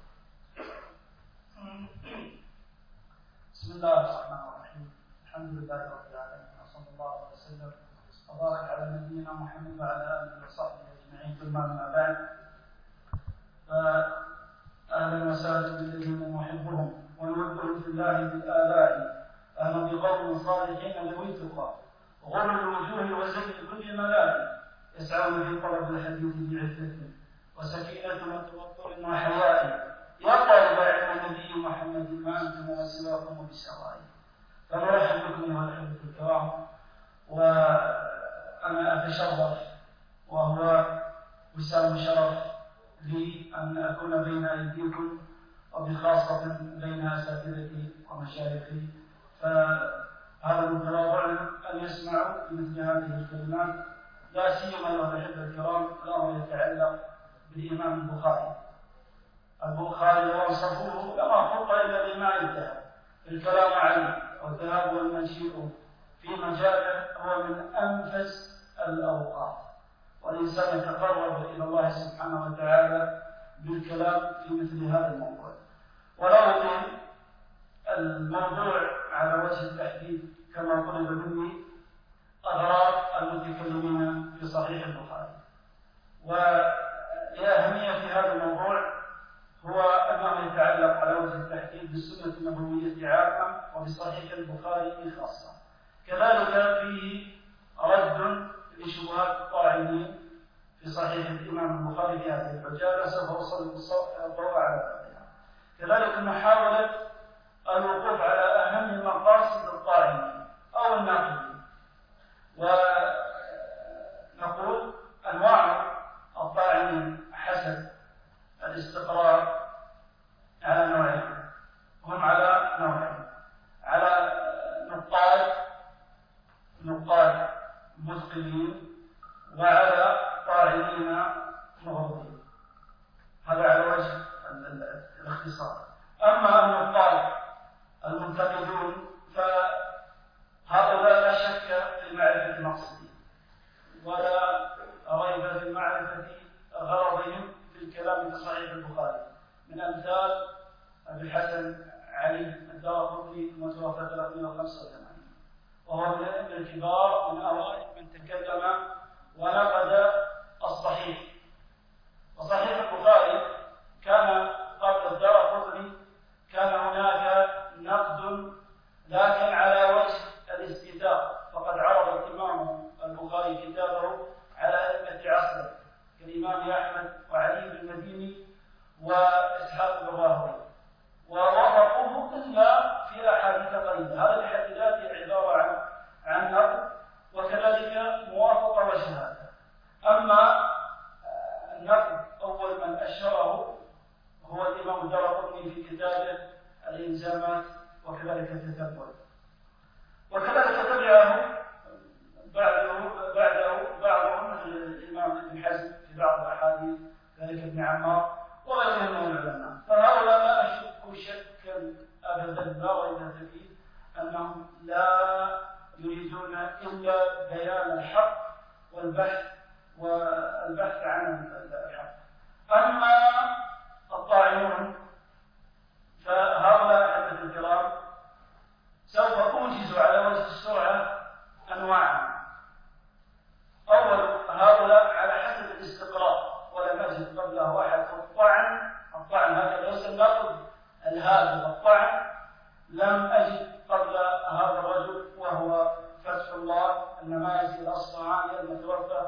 بسم الله الرحمن الرحيم. الحمد لله رب العالمين، وصلى الله وسلم وبارك على نبينا محمد وعلى آله وصحبه أجمعين. ثم أما بعد، فأهلا وسهلا بالذين نحبهم ونودهم في الله بالآلاء، أهلا بقوم صالحين ذوي التقى غر الوجوه وزن كل ملاء، يسعون في طلب الحديث بعفة وسكينة وتوطر وحياء. يا طالب علم النبي محمد ما أنتم وسواكم بسواء. فنرحب بكم أيها الأحبة الكرام، وأنا أتشرف وهو وسام شرف لي أن أكون بين أيديكم وبخاصة بين أساتذتي ومشايخي، فهذا من تواضعنا أن يسمعوا مثل هذه الكلمات، لا سيما أيها الأحبة الكرام الأمر يتعلق بالإمام البخاري. البخاري لو وصفوه لما فوق إلا بما انتهى الكلام عنه، والذهاب والمجيء في مجاله هو من أنفس الأوقات، والإنسان يتقرب إلى الله سبحانه وتعالى بالكلام في مثل هذا الموضوع. ولو الموضوع على وجه التحديد كما طلب مني أغراض المتكلمين في صحيح البخاري، والأهمية في هذا الموضوع هو أنه يتعلق على وجه التحديد بالسنة النبوية عامة وبصحيح البخاري خاصة. كذلك فيه رد لشبهات الطاعنين في صحيح الإمام البخاري في هذه الحجة، سوف أوصل الضوء على ذلك. كذلك محاولة الوقوف على أهم مقاصد الطاعنين أو الناقدين، ونقول أنواع الطاعنين حسب الاستقرار على نوعين، هم على نوعين: على نقاد مثقلين، وعلى طاعنين مغرضين. هذا على وجه الاختصار. أما النقاد المنتقدون فهؤلاء لا شك في معرفة مقصدهم ولا ريب في معرفة غرضهم في الكلام في صحيح البخاري، من أمثال أبي الحسن علي الدارقطني المتوفى 385، وهو من الكبار من أوائل من تكلم ونقد الصحيح. وصحيح البخاري كان قبل الدارقطني كان هناك نقد لكن على وجه الاستيثاق، فقد عرض الإمام البخاري كتابه على أئمة عصره كالإمام أحمد وعلي بن المديني وإسحاق بن راهويه، ووافقوه إلا في أحاديث قليلة. هذا بحد ذاته عبارة عن نقد، وكذلك موافقة وشهادة. أما النقد أول من أشره هو الإمام الدارقطني في كتابه الإلزامات وكذلك التتبع، وكذلك تبعه بعضهم مثل الإمام ابن حزم في بعض الأحاديث، كذلك ابن عمار وغيرهم من العلماء. فهؤلاء لا نشك شكا أبدا لا ريب فيه أنهم لا يريدون إلا بيان الحق والبحث عن الحق. أما الطاعنون فهؤلاء أحبة الكرام سوف أوجز على وجه السرعة أنواعا. أول هؤلاء على حسب الاستقراء، ولم أجد قبله واحد. الطعن هذا ليس النقد الهادف، الطعن لم أجد قبل هذا الرجل وهو فتح الله النمازي الأصفهاني المتوفى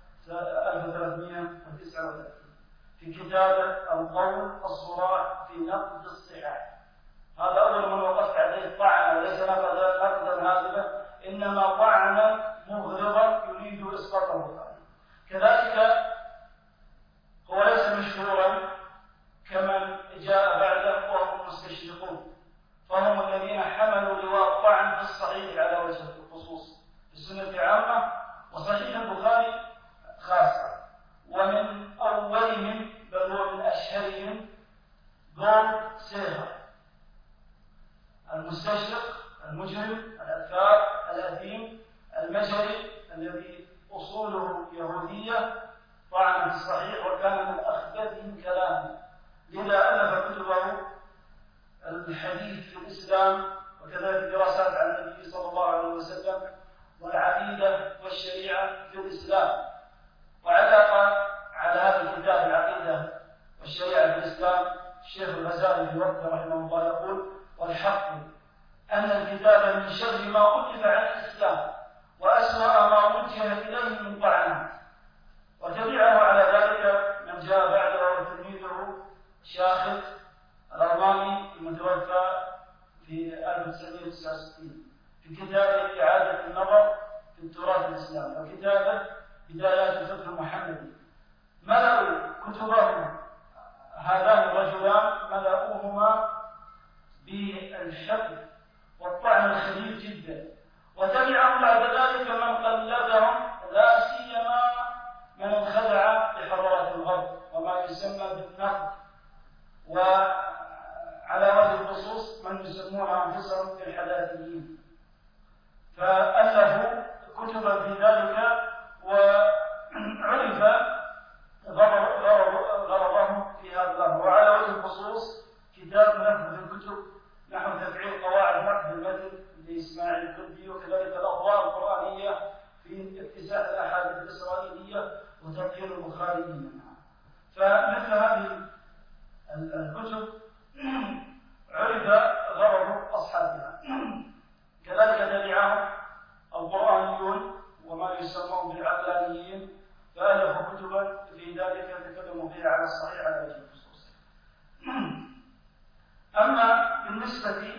1339 في كتابه القول الصراح في نقد الصحاح. هذا أول من وقفت عليه الطعن، وليس نقدا هادفا، إنما طعنا مغرضا يريد إسقاط البخاري. كذلك هو ليس مشهورا كمن جاء بعده وهم المستشرقون، فهم الذين حملوا لواء الطعن في الصحيح على وجه الخصوص، في السنة عامة وصحيح البخاري خاصة. ومن أولهم بل هو من أشهرهم جون سيهر، المستشرق المجرم الأثار الأثيم المجري الذي أصوله يهودية، طعن في الصحيح وكان من أخبثهم كلاما، لذا ألف كتبه الحديث في الإسلام وكذلك دراسات عن النبي صلى الله عليه وسلم والعقيدة والشريعة في الإسلام. وعلق على هذا الكتاب العقيدة والشريعة في الإسلام الشيخ الغزالي في وقته رحمه الله يقول: والحق أن الكتاب من شر ما ألف عن الإسلام وأسوأ ما وجه إليه من طعنات. وتبعه على ذلك من جاء بعده وتلميذه شاخص الأرماني المتوفى في 1969 في كتابه إعادة النظر في التراث الإسلامي وكتابه بدايات الفقه المحمدي. ملأوا كتبهم هذان الرجلان ملأوهما بالشر والطعن الخبيث جدا، وتبعهم بعد ذلك من قلدهم، لا سيما من انخدع بحضارات الغرب وما يسمى بالنقد، وعلى وجه الخصوص من يسمون انفسهم بالحداثيين، فألفوا كتبا في ذلك وعرف غرضهم في هذا الأمر. وعلى وجه الخصوص كتاب نحو في الكتب نحو تفعيل قواعد نقد المتن لإسماعيل الكردي، وكذلك الأضواء القرآنية في اكتساح الأحاديث الإسرائيلية وتطهير البخاري منها. فمثل هذه الكتب عرف غرض أصحابها. كذلك تبعهم القرآنيون وما يسمون بالعقلانيين، فألفوا كتبا في ذلك تكلموا فيها على الصحيح على وجه الخصوص. أما بالنسبة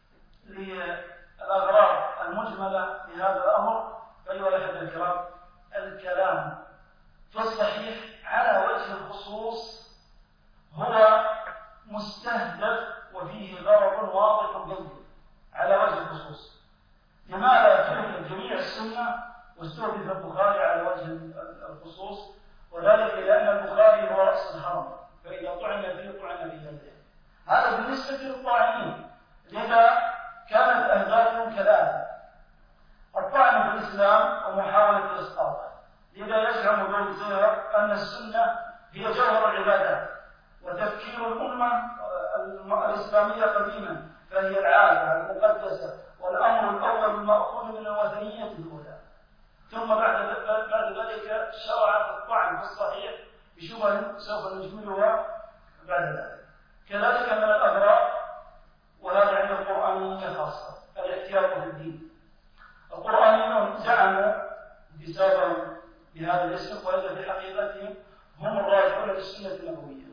للأغراض المجملة لهذا الأمر فأيها الأحبة الكرام، الكلام في الصحيح على وجه الخصوص هو مستهدف وفيه غرض واضح جدا على وجه الخصوص. لماذا ترك جميع السنة واستهدف البخاري على وجه الخصوص؟ وذلك لأن البخاري هو رأس الهرم، فإذا طعن فيه طعن في يده. هذا بالنسبة للطاعنين، لذا كانت أهدافهم كذلك: الطعن في الإسلام ومحاولة إسقاطه. لذا يزعم ابن زير أن السنة هي جوهر العبادات وتفكير الأمة الإسلامية قديما، فهي العادة المقدسة والأمر الأول المأخوذ من الوثنية الأولى. ثم بعد ذلك شرع الطعن في الصحيح بشبه سوف نجملها بعد ذلك. كذلك من الأغراض، وهذا عند القرآنيين خاصة، الاحتياط في الدين. القرآنيون زعموا بسبب بهذا الاسم، وإذا في حقيقتهم هم الراجعون للسنة النبوية،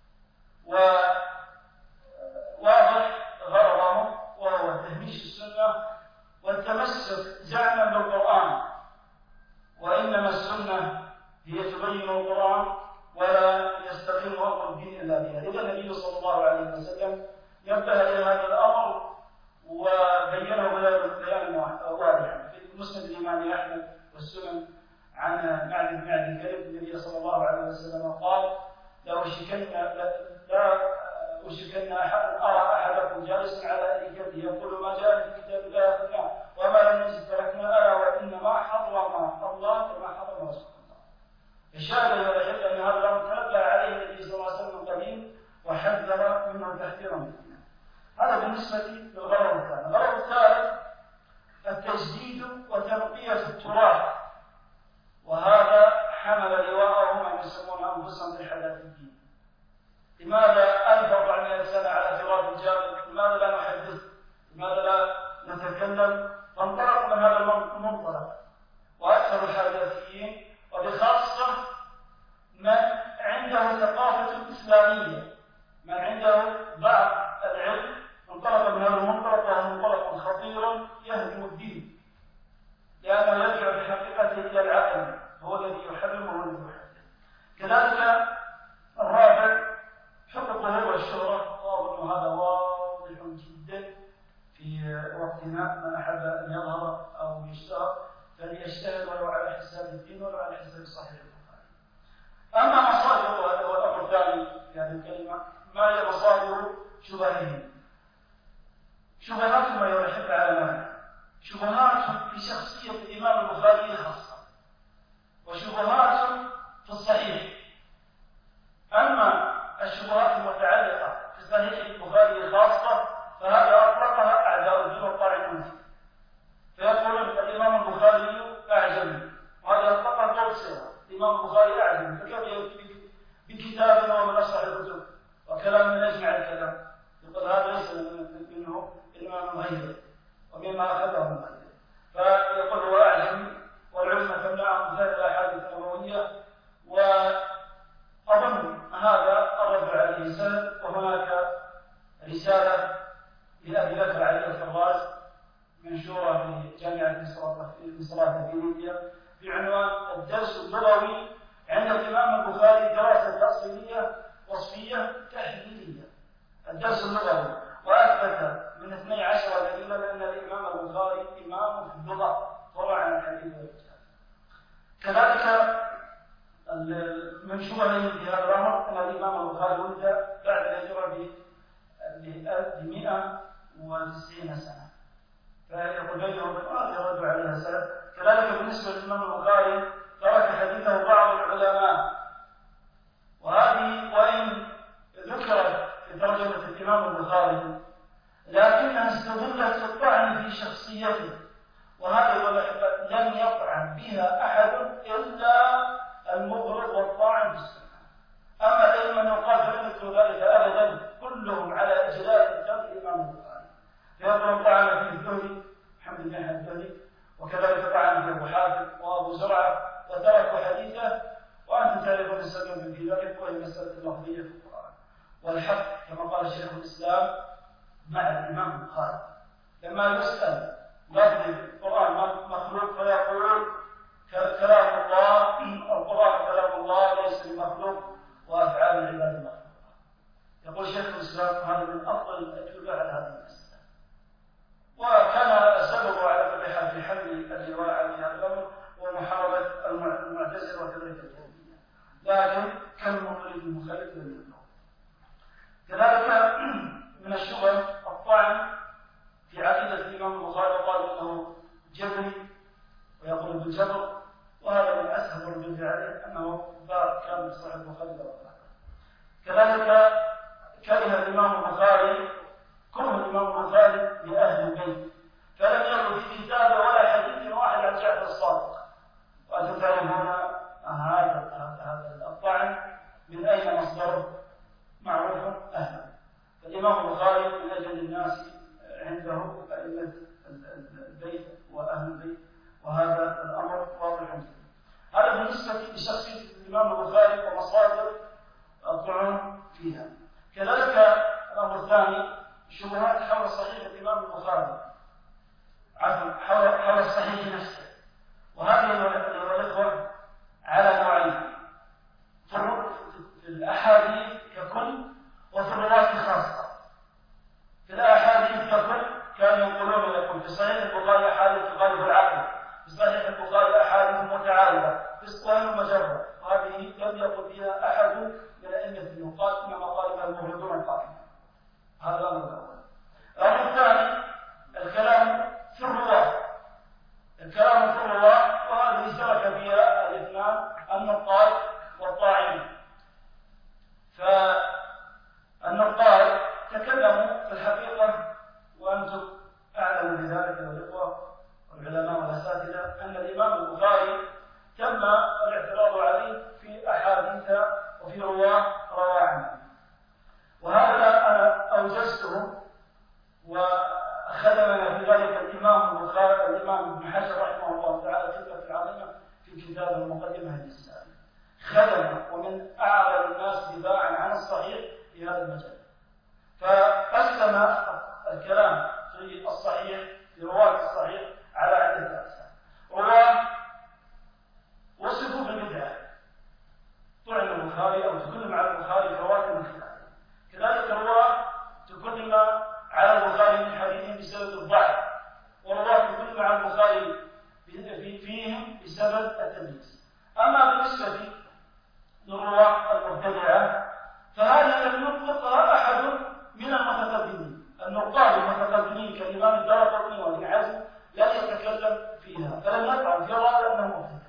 وواضح غرضهم وهو تهميش السنة والتمسك زعما بالقرآن، وإنما السنة هي تبين القرآن ولا يستقيم أمر الدين إلا بها. إذا النبي صلى الله عليه وسلم نبه إلى هذا الأمر وبينه بيانا واضحا في مسند الإمام أحمد والسنن عن معد بن معد كرب. النبي صلى الله عليه وسلم قال: لا أشكن أرى أحدكم جالسا على أريكته يقول ما جاء في كتاب الله أخذناه وما لم نجد تركنا، ألا وإنما حرم الله كما حرم رسول الله. الشاهد يحب أن هذا الأمر تنبه عليه النبي صلى الله عليه وسلم قديم وحذر منه تحذيرا مبينا. هذا بالنسبة للغرض الثاني. الغرض الثالث التجديد وتنقية التراث، وهذا حمل لواءهم من يسمون أنفسهم بالحداثيين. لماذا 1400 سنة على فراق الجبل؟ لماذا لا نحدث؟ لماذا لا نتكلم؟ فانطلقوا من هذا المنطلق، وأكثر الحداثيين وبخاصة من عنده ثقافة إسلامية، من عنده بعض العلم، انطلق من هذا المنطلق، وهو منطلق خطير يهدم الدين، لأنه يرجع بحقيقته إلى العقل، هو الذي يحرم وهو الذي يحدث. كذلك الرابع حب الظهور والشهرة، وأظن هذا واضح جدا في وقتنا. من أحب أن يظهر أو يشتهر فليشتهر ولو على حساب الدين ولو على حساب صحيح البخاري. أما مصادر، وهذا هو الأمر الثاني في هذه الكلمة، ما هي مصادر شبههم؟ شبهاتهم أيها الأحبة على معنى شبهات في شخصية الإمام البخاري خاصة، وشبهات في الصحيح، عليهم في هذا الأمر أن الإمام البخاري ولد بعد الهجرة ب190 سنة، فيقول بينهم يرد عليها سنة. كذلك بالنسبة للإمام البخاري ترك حديثه بعض العلماء، وهذه وإن ذكرت في ترجمة الإمام البخاري لكنها استدلت الطعن في شخصيته، وهذا لم يطعن بها أحد إلا المغرض والطاعن في السنة. أما الأئمة من قال فلم يذكروا ذلك أبدا، كلهم على إجلال ترك الإمام البخاري. فيقول طعن فيه الزهري محمد بن الزهري، وكذلك طعن فيه أبو حاتم وأبو زرعة وتركوا حديثه، وأنتم تعرفون السبب في ذلك، وهي مسألة اللفظية في القرآن. والحق كما قال شيخ الإسلام مع الإمام البخاري لما يسأل لفظ القرآن مخلوق فيقول كلام الله، القرآن كلام الله ليس بمخلوق، وأفعال العباد مخلوقة. يقول شيخ الإسلام هذا من أفضل الأجوبة على هذه المسألة، وكان سببه على كل حال في حمل الرواية عن هذا الأمر ومحاربة المعتزلة وكذلك الجهمية، لكن كم مخرج مخالف لم يبلغ. كذلك من الشبه الطعن في عقيدة الإمام البخاري، وقال إنه جبري ويقول بالجبر، وهذا من أسهل الردود عليه أنه كان صحيح البخاري. كذلك كره الإمام البخاري كره الإمام البخاري لأهل البيت، فلم يروي في كتابه ولا حديث واحد عن جعفر الصادق. وأنتم تعلمون هذا الطعن من أين مصدره معروف أهله. فالإمام البخاري من أجل الناس عنده أئمة البيت وأهل البيت، وهذا الأمر واضح جدا. هذا بالنسبة لشخصية الإمام البخاري ومصادر الطعون فيها. كذلك الأمر الثاني شبهات حول صحيح الإمام البخاري، حول الصحيح نفسه، وهذه الإخوة على نوعين: في الأحاديث ككل وفي الرواية خاصة. في الأحاديث ككل كانوا يقول في صحيح البخاري أحاديث تخالف العقل، في صحيح البخاري أحاديث متعارضة، في الصحيح مجرة، وهذه لم يقل فيها أحد من أئمة النقاد، إنما قال بها المغرضون القائمين. هذا الأمر الأول. الأمر الثاني الكلام في الرواة، الكلام في الرواة، وهذه اشترك فيها الاثنان النقاد والطاعنين. فالنقاد تكلموا في الحقيقة، وأنتم أعلموا بذلك يا الإخوة والعلماء والأساتذة، أن الإمام البخاري تم الاعتراض عليه في أحاديث وفي رواه روى عنه، وهذا أنا أوجزته وخدمنا في ذلك الإمام البخاري الإمام ابن حجر رحمه الله تعالى كلمة عظيمة في كتاب المقدمة الإسلامية، خدم ومن أعظم الناس دفاعا عن الصحيح في هذا المجال. فقسم الكلام في الصحيح في رواة الصحيح على عدة أقسام. رواة وصفوا بالبدعة، طعن البخاري أو تكلم على البخاري في رواة من خلاله. كذلك رواة تكلم على البخاري من حديثهم بسبب الضعف، ورواة تكلم على البخاري فيهم بسبب التدليس. أما بالنسبة للرواة المبتدعة فهذه لم يطلقها أحد من المتقدمين. النقاد المتقدمين كالإمام الدارقطني وابن حزم لا يتكلم فيها، فلم يطعن في الرواة أنه مبتدع،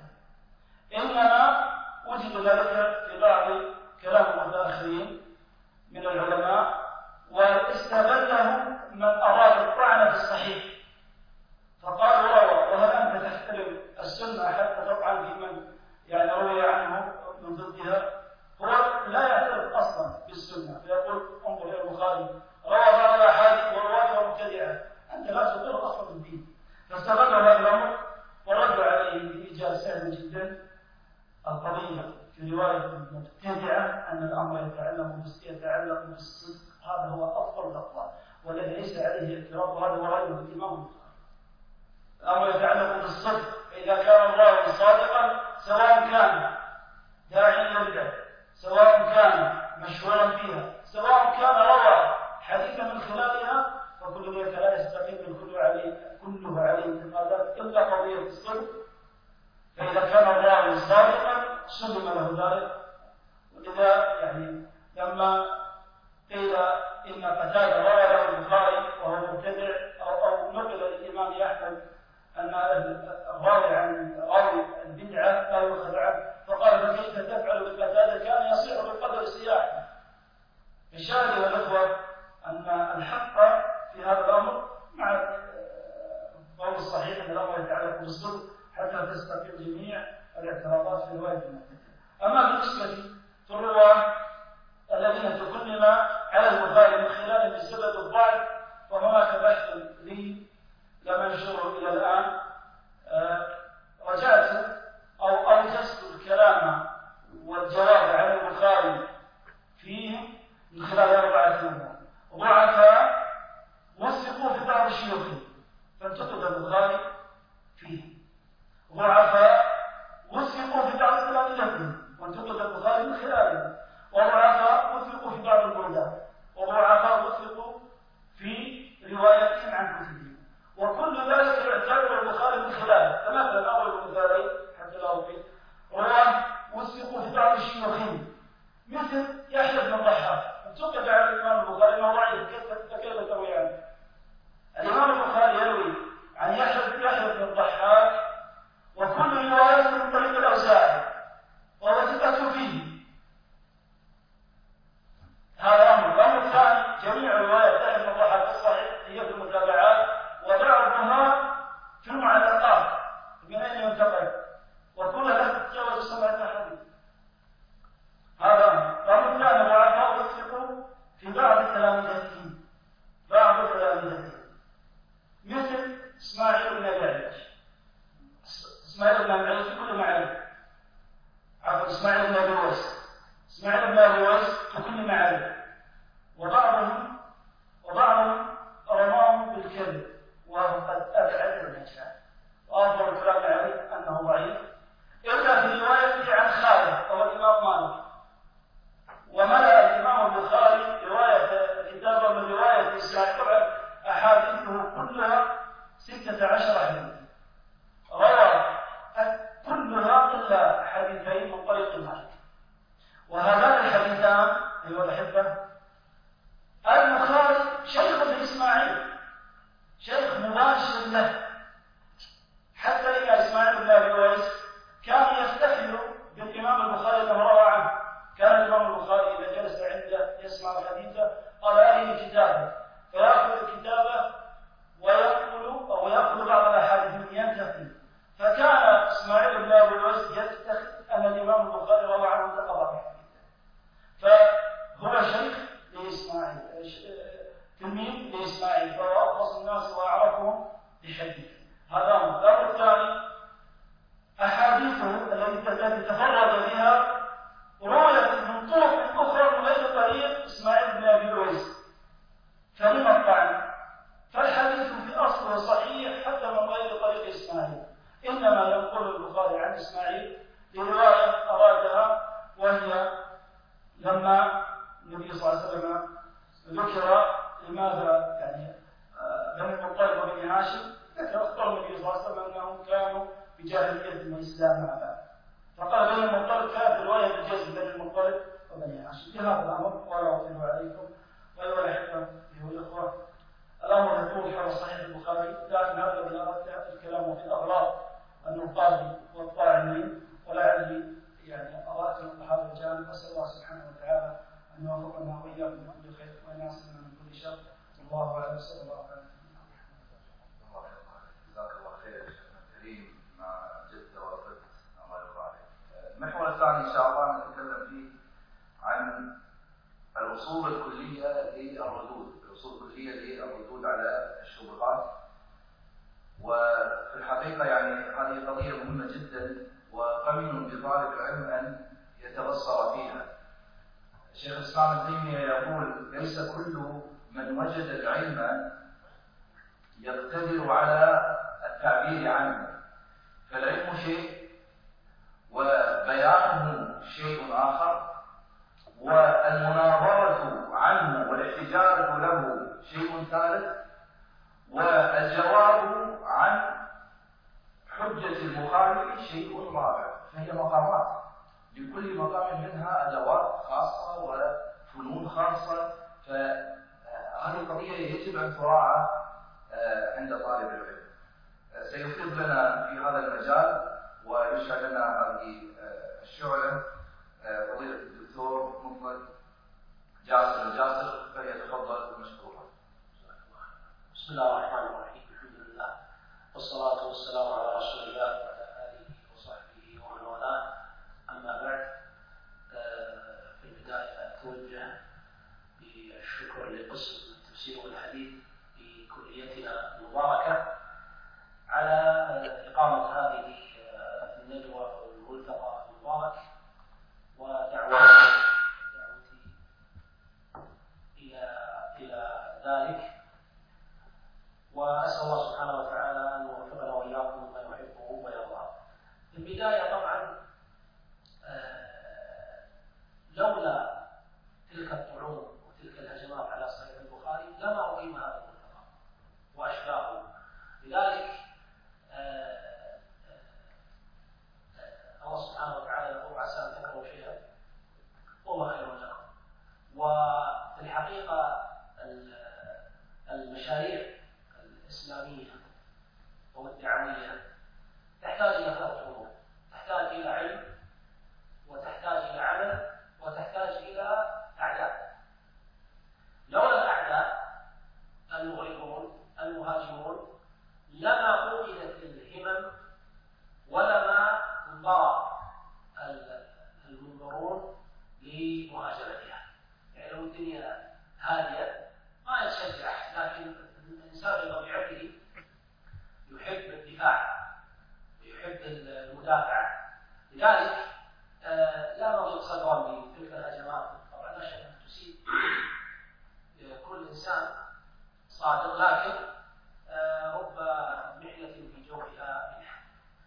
إنما وجد ذلك في بعض كلام المتأخرين من العلماء، واستغله من أراد الطعن في الصحيح، فقالوا روى، وهل أنت تحترم السنة حتى تطعن في من يعني روي عنه من ضدها؟ هو لا يعترف أصلا بالسنة، فيقول انظر إلى البخاري روى بعض الأحاديث ورواته مبتدعة، أنت لا تقر أصلا بالدين. فاستغل هذا الأمر ورد عليه بإيجاز سهل جدا القضية في رواية المبتدعة أن الأمر يتعلق بالصدق، هذا هو أفضل الأقوال والذي ليس عليه اعتراض، وهذا هو رأي الإمام البخاري. الأمر يتعلق بالصدق، فإذا كان الراوي صادقا سواء كان داعيا للبدع، سواء كان مشهورا فيها، سواء كان روى حديثا من خلالها، فكل ذلك لا يستقيم كله عليه انتقادات إلا قضية الصدق. فإذا كان الراوي صادقا سلم له ذلك، ولذلك يعني لما قيل إن قتادة روى له البخاري وهو مبتدع أو نقل الإمام أحمد أن الراوي عن راوي البدعة لا يؤخذ عنه، فقال فكيف تفعل بقتادة كان يصيح بالقدر سياحا. الشاهد والإخوة أن الحق في هذا الأمر مع قول الصحيح أن الأمر يتعلق بالصدق حتى تستقيم جميع الاعتراضات في رواية المعتزلة. أما بالنسبة للرواة الذين تكلم على البخاري من خلال بسبب الضعف، وهناك بحث لي لم انشره إلى الآن، رجعت أو أوجزت الكلام والجواب على البخاري فيه من خلال 4 أمور. ضعفاء وثقوا في بعض الشيوخ فانتقد البخاري فيه، ضعفاء وثقوا في بعض تلامذتهم وانتقد البخاري من خلاله، وضعفاء وثقوا في بعض البلدان، وضعفاء وثقوا في روايتهم عن كتبهم، وكل ذلك يعتبر البخاري من خلاله. فمثلا أول مثالين حتى لا أطيل، رواه وثقوا في بعض الشيوخين مثل يحيى بن الضحاك، انتقد على الإمام البخاري أنه ضعيف، كيف تروي عنه؟ الإمام البخاري يروي عن يحيى بن الضحاك وكل رواية من طريق الأوزاعي وهو ثقة فيه. هذا أمر. الأمر الثاني، جميع روايات يحيى بن الضحاك الصحيح هي في المتابعات وبعضها في المعلقات من أين ينتقل، وكلها لا تتجاوز 7 حديث. هذا أمر. الأمر الثاني، ضعفاء وثقوا في بعض تلامذتهم مثل إسماعيل بن أبي عياش. إسماعيل بن أبي عياش كل معارف، عفوا إسماعيل بن أبي ويس، إسماعيل بن أبي ويس كل معارف، وبعضهم رماهم بالكذب وهو قد أبعد النجاح، وأفضل الكلام عليه أنه ضعيف إلا في روايته عن خالد وهو الإمام مالك. وملأ الإمام البخاري كتابا من رواية إسماعيل، طبعا أحاديثه كلها 16 حديث، روى كلها إلا حديثين من طريق مالك. وهذان الحديثان أيها الأحبة، البخاري شيخ لإسماعيل، شيخ مباشر له، حتى إن إسماعيل بن أبي ويس كان يفتخر بالإمام البخاري أنه روى عنه. كان الإمام البخاري إذا جلس عنده يسمع الحديث قال أرني كتابه، فيأخذ الكتابة ويأخذ بعض الأحاديث من ينتهي. فكان إسماعيل بن أبي ويس يفتخر أن الإمام البخاري روى عنه تقرأ حديثه، فهو شيخ لإسماعيل، تلميذ لإسماعيل، فهو أخلص الناس وأعرفهم بحديث. هذا أمر. الأمر الثاني، أحاديثه التي تفرد بها رويت من طرق أخرى من غير طريق إسماعيل بن أبي ويس، فلما الطعن؟ فالحديث في أصله صحيح حتى من غير طريق إسماعيل، إنما ينقل البخاري عن إسماعيل لرواية أرادها، وهي لما النبي صلى الله عليه وسلم ذكر لماذا يعني بني المطلب وبني هاشم، أخبر النبي صلى الله عليه وسلم أنهم كانوا بجاهلية والإسلام مع بعض، فقال بني المطلب كانت رواية بجزم بني المطلب وبني هاشم. لهذا الأمر ولا أطيل عليكم. أيها الأحبة أيها الأخوة، الأمر يدور حول صحيح البخاري، لكن هذا الذي أردت الكلام في الأغراض النقاد والطاعنين، ولعلي يعني أردت من هذا الجانب. أسأل الله سبحانه وتعالى أن يوفقنا وإياكم من كل خير وأن يعصمنا من كل شر. والله أعلم. صلى الله عليه وسلم. جزاك الله خير شيخنا الكريم، ما جدت ووفدت، الله يرضى عليك. المحور الثاني إن شاء الله نتكلم فيه عن الأصول الكلية للردود، على الشبهات. وفي الحقيقة يعني هذه قضية مهمة جدا، وقمن بطالب العلم أن يتبصر فيها. الشيخ الإسلام ابن تيمية يقول: ليس كل من وجد العلم يقتدر على التعبير عنه، فالعلم شيء وبيانه شيء آخر، والمناظرة عنه والاحتجاج له شيء ثالث، والجواب عن حجة المخالف شيء رابع. فهي مقامات لكل مقام منها أدوات خاصة وفنون خاصة، فهذه القضية يجب أن تراعى عند طالب العلم. سيفيد لنا في هذا المجال ويشرح لنا هذه الشعلة فضيلة الدكتور مطلق جاسر الجاسر، فليتفضل مشكورا. بسم الله الرحمن الرحيم، الحمد لله والصلاة والسلام على رسول الله وعلى آله وصحبه ومن والاه، أما بعد. في البداية أتوجه بالشكر لقسم التفسير والحديث في كليتنا المباركة على إقامة هذه الندوة والملتقى المبارك ودعوتي إلى ذلك، وأسأل الله سبحانه وتعالى أن يوفقنا وإياكم ما يحبه ويرضاه. في البداية طبعا لولا تلك الطعون وتلك الهجمات على صحيح البخاري لما أقيم هذا الملتقى وأشباهه. لذلك الله سبحانه وتعالى يقول: عسى أن تكرهوا شيئا وهو خير لكم. وفي الحقيقة المشاريع الإسلامية أو الدعوية تحتاج إلى ثلاث أمور: تحتاج إلى علم، وتحتاج إلى عمل، وتحتاج إلى أعداء. لولا الأعداء المغرضون المهاجمون لما وجدت الهمم ولما انضرب المنظرون لمهاجمتها. يعني لو الدنيا هادية ما يتشجع، لكن الإنسان بطبيعته يحب الدفاع ويحب المدافعة. لذلك لا نضيق صدرا بتلك الهجمات. طبعا لا شك أن تسيء كل إنسان صادق، لكن رب محنة في جوفها منحة.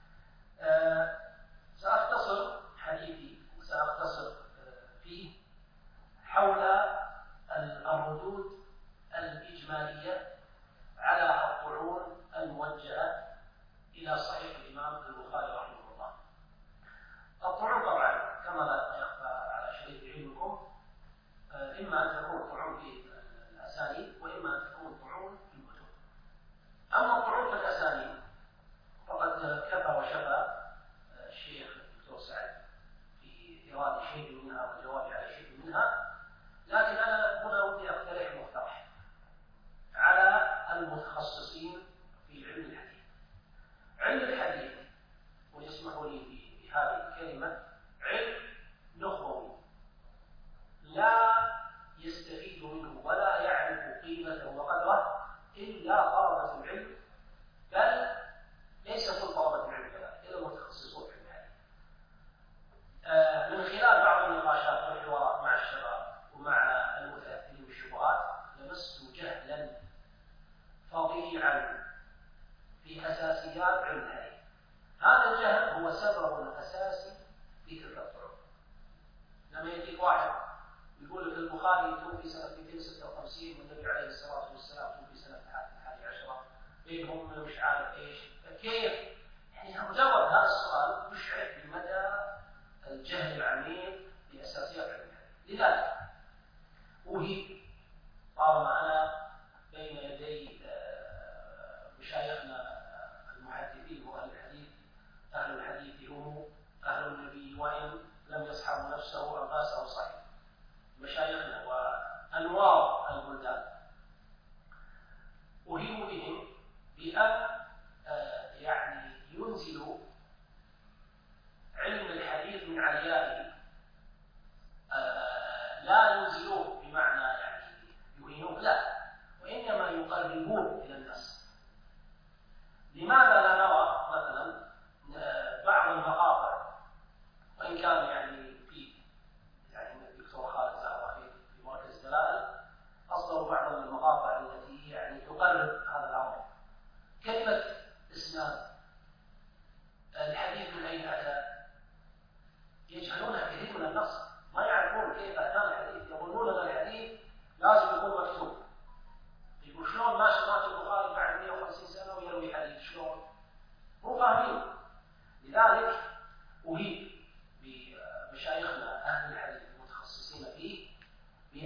سأختصر حديثي وسأختصر فيه حول الردود الإجمالية على الطعون الموجهة إلى صحيح الإمام البخاري رحمه الله. الطعون طبعا كما لا يخفى على شريف علمكم إما أن تكون طعون في الأسانيد وإما أن تكون طعون في الكتب. أما الطعون في الأسانيد فقد كفى وشفى الشيخ الدكتور سعد في إيراد شيء منها والجواب على شيء منها، لكن أنا هنا ودي أقترح مقترح على المتخصصين في علم الحديث. علم الحديث، ويسمحوا لي بهذه الكلمة، علم نخبوي لا يستفيد منه ولا يعرف قيمته وقدره إلا طلبة العلم، بل ليس كل طلبة العلم كذلك، إلا المتخصصون في الحديث. من خلال بعض النقاشات والحوارات مع الشباب ومع المتأثرين بالشبهات لمست جهلا فظيعا في أساسيات علم الحديث. هذا الجهل هو سبب أساسي في تلك الطرق. لما يجيك واحد يقول لك البخاري توفي سنة 256 والنبي عليه الصلاة والسلام توفي سنة 11 بينهم مش عارف ايش، كيف؟ يعني مجرد هذا السؤال يشعر بمدى الجهل العميق بأساسيات علم الحديث. لذلك أوهي طالما أنا بين يدي مشايخنا المحدثين وأهل الحديث، أهل الحديث هم أهل النبي وإن لم يصحبوا نفسه أنفاسه صحيح، مشايخنا وأنوار البلدان، أهيم بهم بأن يعني ينزلوا علم الحديث من عليائه، لا ينزلوه بمعنى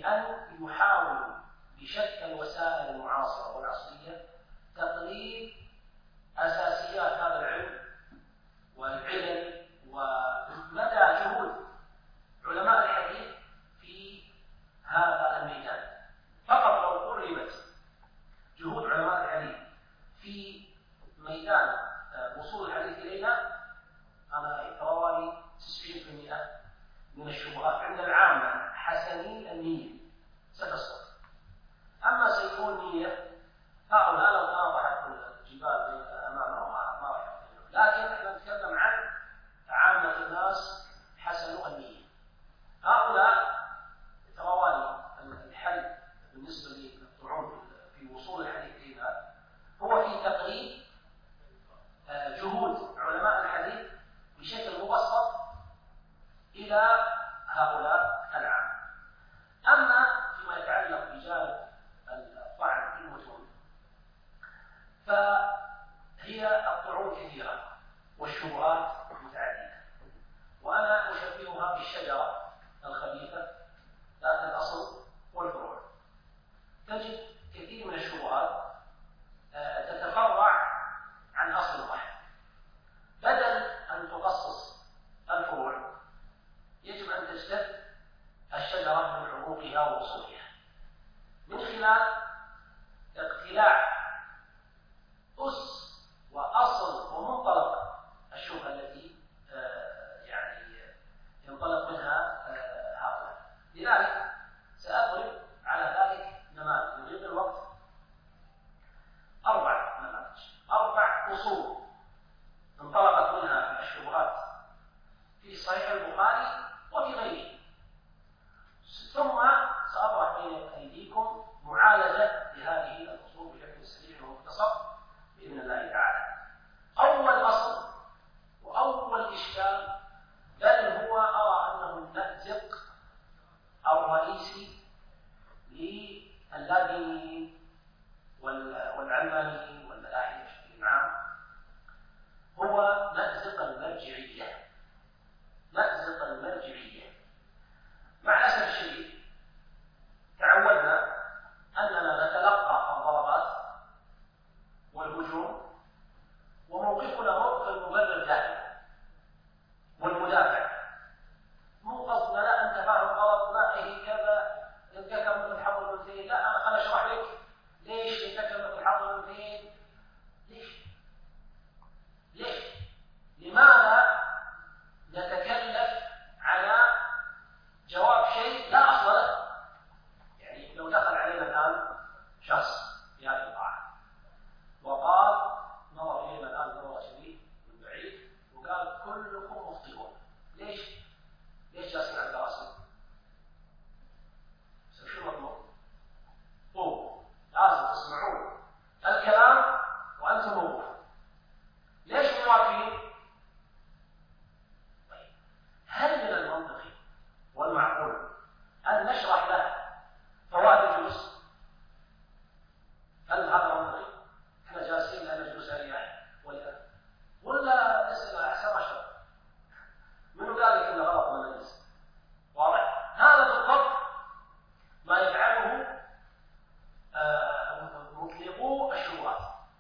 بأن يحاول بشتى الوسائل المعاصرة والعصرية تقليد أساسيات هذا العلم والعلل ومدى جهود علماء الحديث في هذا الميدان. فقط لو قربت جهود علماء الحديث في ميدان وصول الحديث إلينا، أنا حوالي 90% من الشبهات عند العامة حسني النية ستسقط. أما سيكون نية هؤلاء لو تناطحت الجبال أمامهم ما راح يحصلون، لكن احنا نتكلم عن عامة الناس حسنوا النية. هؤلاء توالي الحل بالنسبة للطعون في وصول الحديث إلينا هو في تقريب جهود علماء الحديث بشكل مبسط إلى هؤلاء العامة. أما فيما يتعلق بجانب الطعن في المتون فهي الطعون كثيرة والشبهات متعددة، وأنا أشبهها بالشجرة الخبيثة ذات الأصل والفروع. تجد كثير من الشبهات تتفرع عن أصل واحد، بدل أن تقصص الفروع يجب أن تجتث الشجرة من عروقها وأصولها من خلال اقتلاع أس وأصل ومنطلق الشبهة التي ينطلق منها هؤلاء. لذلك سأضرب على ذلك نماذج من غير الوقت، 4 نماذج، 4 أصول انطلقت منها الشبهات في صحيح البخاري وفي غيره، ثم سأطرح بين أيديكم معالجة لهذه الأصول بشكل سريع ومختصر بإذن الله تعالى. أول أصل وأول إشكال، بل هو أرى أنه المأزق الرئيسي للادينيين والعلمانيين والملاحدة بشكل عام، هو مأزق المرجعية. مأزق المرجعية. مع الأسف الشديد تعودنا أننا نتلقى الضربات والهجوم وموقفنا موقف المبرر دائما والمدافع. مو قصدنا لا أنت فاهم غلط، لا هي كذا، ارتكب مثل حظ الأنثيين، لا أنا أشرح لك ليش ارتكب مثل حظ الأنثيين. ليش؟ لماذا نتكلف على جواب شيء لا أصل له؟ يعني لو دخل علينا الآن شخص في هذه القاعة وقال، نظر إلينا الآن نظرة شديد من بعيد وقال كلكم مخطئون. ليش جالسين على الكراسي؟ شو المطلوب؟ لازم تسمعون الكلام وأنتم موقوفون. ليش مو واقفين؟ طيب، هل من المنطقي والمعقول أن نشرح له فوائد الجلوس؟ هل هذا منطقي؟ احنا جالسين لأن الجلوس أريح ولا نسأل أحسن عشر؟ منو قال لك إنه غلط من الناس؟ واضح؟ هذا بالضبط ما يفعله مطلقو الشبهات.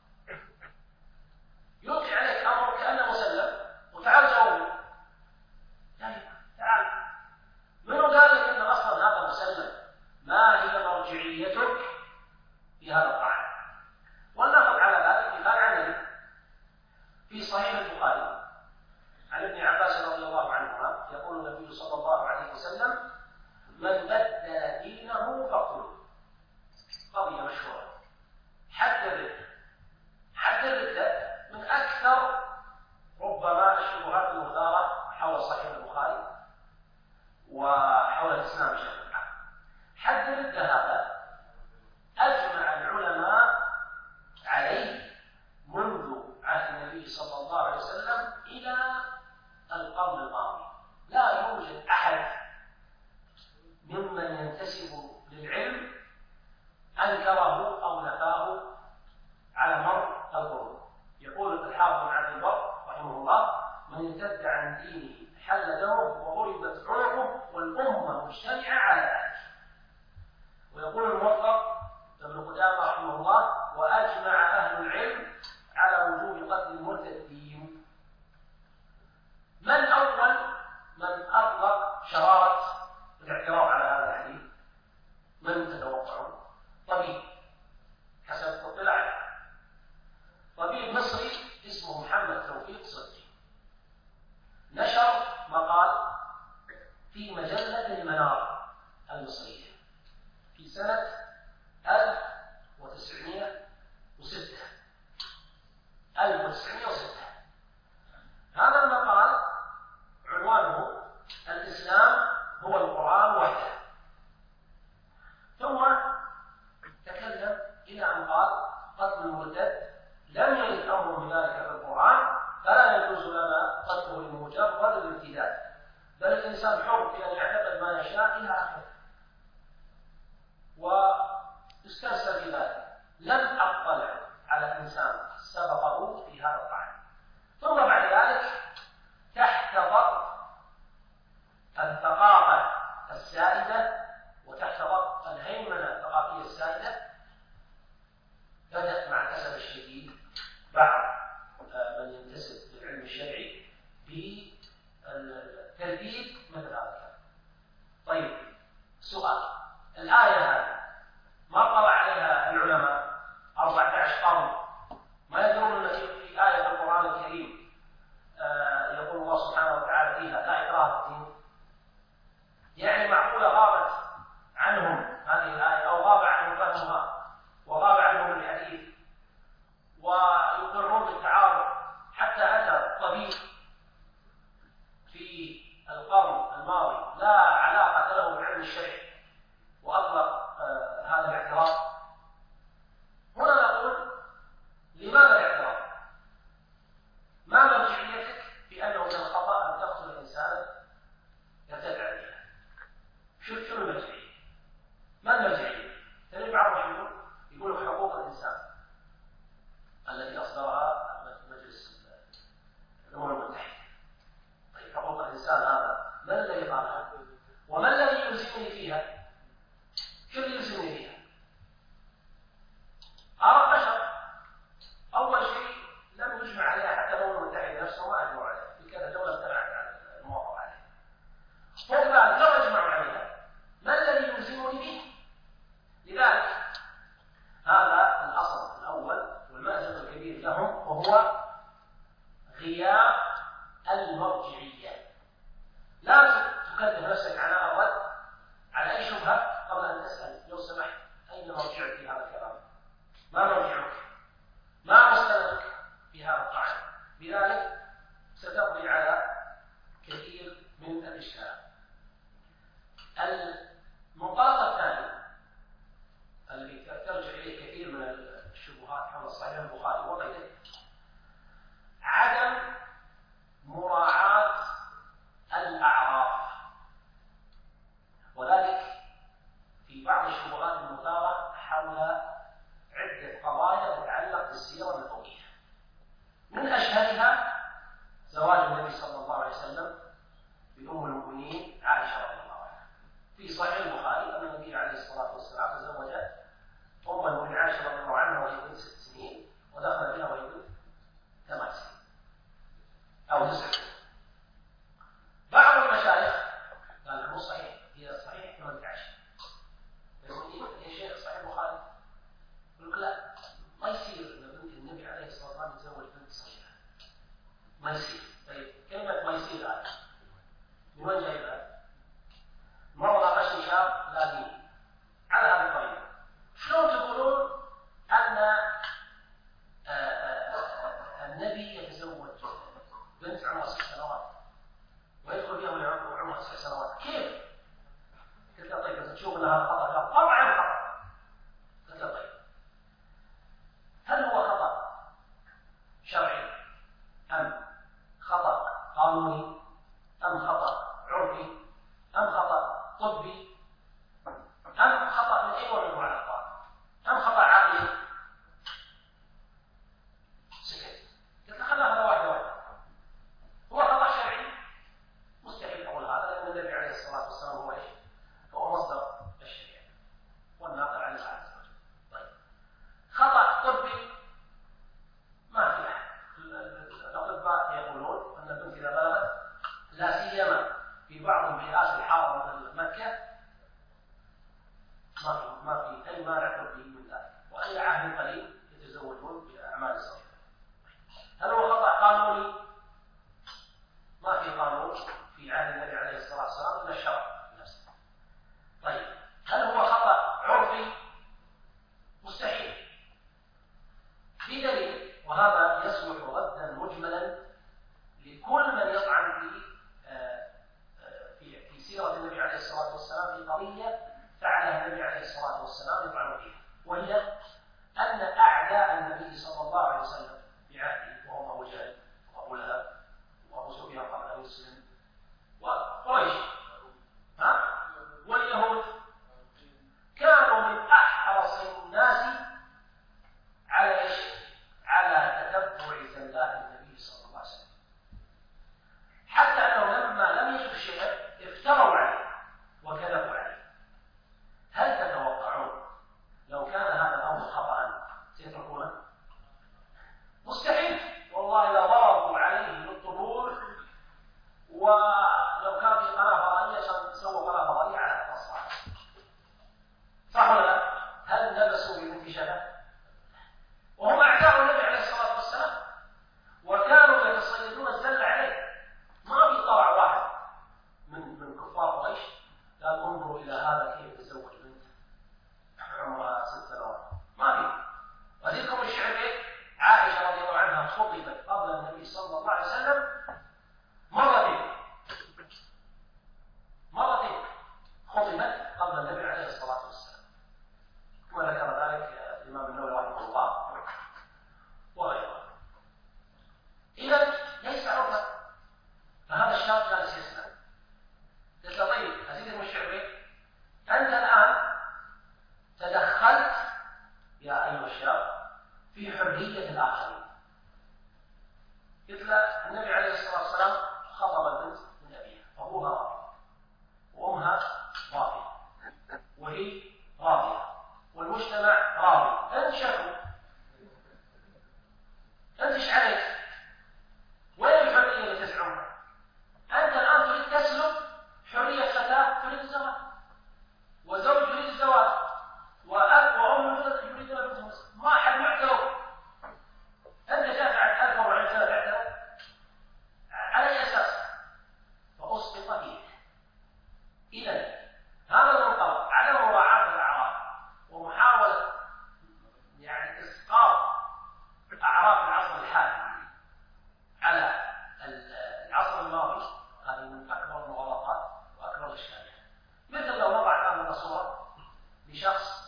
يلقي عليك أمر كأنه مسلم وتعال جاوبني. تعال، منو قال لك إن أصلا هذا مسلم؟ ما هي مرجعيتك في هذا الطعن؟ ولنأخذ على ذلك مثال عملي في صحيح البخاري عن ابن عباس رضي الله عنهما، يقول النبي صلى الله عليه وسلم: من بدل دينه فاقتلوه. قضية مشهورة. حد الردة من أكثر ربما الشبهات المثارة حول صحيح البخاري وحول الإسلام بشكل عام. حد الردة هذا أجمع العلماء عليه منذ عهد النبي صلى الله عليه وسلم إلى القرن الماضي. لا يوجد أحد ممن ينتسب للعلم أنكره أو نفاه على مر القرون. يقول الحافظ بن عبد البر رحمه الله: من ارتد عن دينه حل دمه وضربت عنقه والأمة مجتمعة على ذلك. المصرية في سنة 1906. هذا المقال عنوانه الإسلام هو القرآن وحده. ثم تكلم إلى أن قال قتل المرتد لم يرد أمر بذلك في القرآن، فلا يجوز لنا قتله لمجرد الارتداد، بل الإنسان حر في أن يعتقد ما يشاء إلى آخره. واسترسل بذلك. لم أطلع على إنسان سبقه في هذا الطعن. ثم بعد ذلك تحت ضغط الثقافة السائدة وتحت ضغط الهيمنة الثقافية السائدة بدأ مع الأسف الشديد بعض من ينتسب للعلم الشرعي بترديد مثل هذا الكلام. طيب سؤال، الآية هذه ما طلع عليها العلماء 14 قرن؟ ما يدرون أن في آية في القرآن الكريم يقول الله سبحانه وتعالى فيها لا إكراه في الدين؟ يعني معقولة غابت عنهم هذه الآية أو غاب عنهم فهمها وغاب عنهم الحديث ويقرون بالتعارض، حتى أتى طبيب في القرن الماضي لا علاقة له بالعلم الشرعي وأطلق هذا الاعتراف. هنا نقول لماذا الاعتراف؟ ما مرجعيتك في أنه من الخطأ أن تقتل إنسانا يرتد عليها؟ شو المرجعية؟ ما المرجعية؟ ترى بعضهم يقولوا حقوق الإنسان التي أصدرها مجلس الأمم المتحدة. طيب حقوق الإنسان هذا من الذي قالها؟ وما الذي يلزمني فيها؟ شو اللي يلزمني فيها؟ أرى بشر أول شيء لم يجمع عليها حتى الأمم المتحدة نفسها ما أجمعوا عليها، في كذا دولة ابتعدت عن الموافقة عليها. فوق ذلك لو أجمعوا عليها ما الذي يلزمني به؟ لذلك هذا الأصل الأول والمأزق الكبير لهم، وهو غياب المرجعية. لا تكلف نفسك على الرد على أي شبهة قبل أن تسأل لو سمحت أين مرجعك في هذا الكلام؟ ما مرجعك؟ ما مستندك في هذا الطعن؟ بذلك ستقضي على كثير من الإشكالات. المنطلق الثاني الذي ترجع إليه كثير من الشبهات حول صحيح البخاري وغيره عدم مراعاة الأعراف، وذلك في بعض الشبهات المثارة حول عدة قضايا تتعلق بالسيرة النبوية. من أشهرها زواج النبي صلى الله عليه وسلم بأم المؤمنين عائشة رضي الله عنها. في صحيح البخاري أن النبي عليه الصلاة والسلام تزوج أم المؤمنين عائشة رضي الله عنها وهي بنت 6 سنين ودخل بها وهي بنت 8 سنين أو 9 سنين. بعض المشايخ قال مو صحيح، هي صحيح 18. يقول يا شيخ صحيح البخاري؟ يقول لا، ما يصير ان بنت النبي عليه الصلاه والسلام تتزوج بنت صغيره، ما يصير. طيب كلمه ما يصير هذه من وين جايبها؟ مره ناقشني شاب لا دين على هذه الطريقه. شلون تقولون ان النبي يتزوج بنت عمرها 6 سنوات ويدخل بها وهي عمرها 9 سنوات؟ كيف؟ قلت له طيب تشوف ان هذا خطا؟ قال طبعا خطا. قلت له طيب هل هو خطا شرعي ام خطا قانوني ام خطا عرفي ام خطا طبي ام خطا من اي نوع من انواع الاخطاء ام خطا عقلي؟ سكت. قلت له خلنا هذا واحد واحد. هو خطا شرعي مستحيل اقول هذا لان النبي عليه الصلاه والسلام هو ايش؟ هو مصدر الشريعه والناقل عن الله عز وجل. طيب خطا طبي ما في احد. الاطباء يقولون ان البنت اذا بلغت لا سيما في بعض البيئات الحاره مثل مكه ما في قضية فعلها النبي عليه الصلاة والسلام يفعل فيها، وهي أن أعداء النبي صلى الله عليه وسلم بعهده وهم أبو جهل وأبو لهب وأبو سفيان قبل أن يسلم وقريش واليهود كانوا من أحرص الناس على ايش؟ على تتبع زلات النبي صلى الله عليه وسلم، حتى انهم لما لم يجدوا شيئا افتروا عليه وكذبوا عليه. هل تتوقعون لو كان هذا الامر خطأ سيتركونه؟ مستحيل، والله لو ضربوا عليه بالطبول، ولو كان في قناه فضائيه سووا قناه فضائيه على التصريح، صح ولا لا؟ هل لبسوا بنت شبه؟ وهم أعداء النبي عليه الصلاة والسلام، وكانوا يتصيدون الزل عليه. ما في طلع واحد من كفار قريش قال انظروا إلى هذا كيف تزوج بنت عمرها 6 سنوات، ما في. وذكر الشعر عائشة رضي الله عنها خطبت قبل النبي صلى الله عليه وسلم مرتين خطبت قبل النبي عليه الصلاة والسلام، كما ذكر ذلك الإمام النووي رحمه الله وغيره. إذا ليس عرفا، فهذا الشاب جالس يسمع. قلت له طيب أزيدك من الشعر، أنت الآن تدخلت يا أيها الشاب في حرية الآخرين. قلت له النبي عليه الصلاة والسلام خطب البنت من أبيها، أبوها راضي وأمها راضية وهي راضية والمجتمع راضي، أنت شكو، أنت إيش عليك؟ وين الحرية اللي تزعمها؟ أنت الآن تريد تسلب حرية فتاة تريد الزواج، وزوج يريد الزواج، وأب وأم يريدون بنتهم، ما حد يعترف. أنت دافع 1400 سنة تعترف على أي أساس؟ فأسقط فيه. إذا هذا المنطلق عدم مراعاة الأعراف ومحاولة يعني إسقاط أعراف العصر الحالي على العصر الماضي، هذه من أكبر المغالطات وأكبر الإشكاليات. مثل لو نضع هذه الصورة لشخص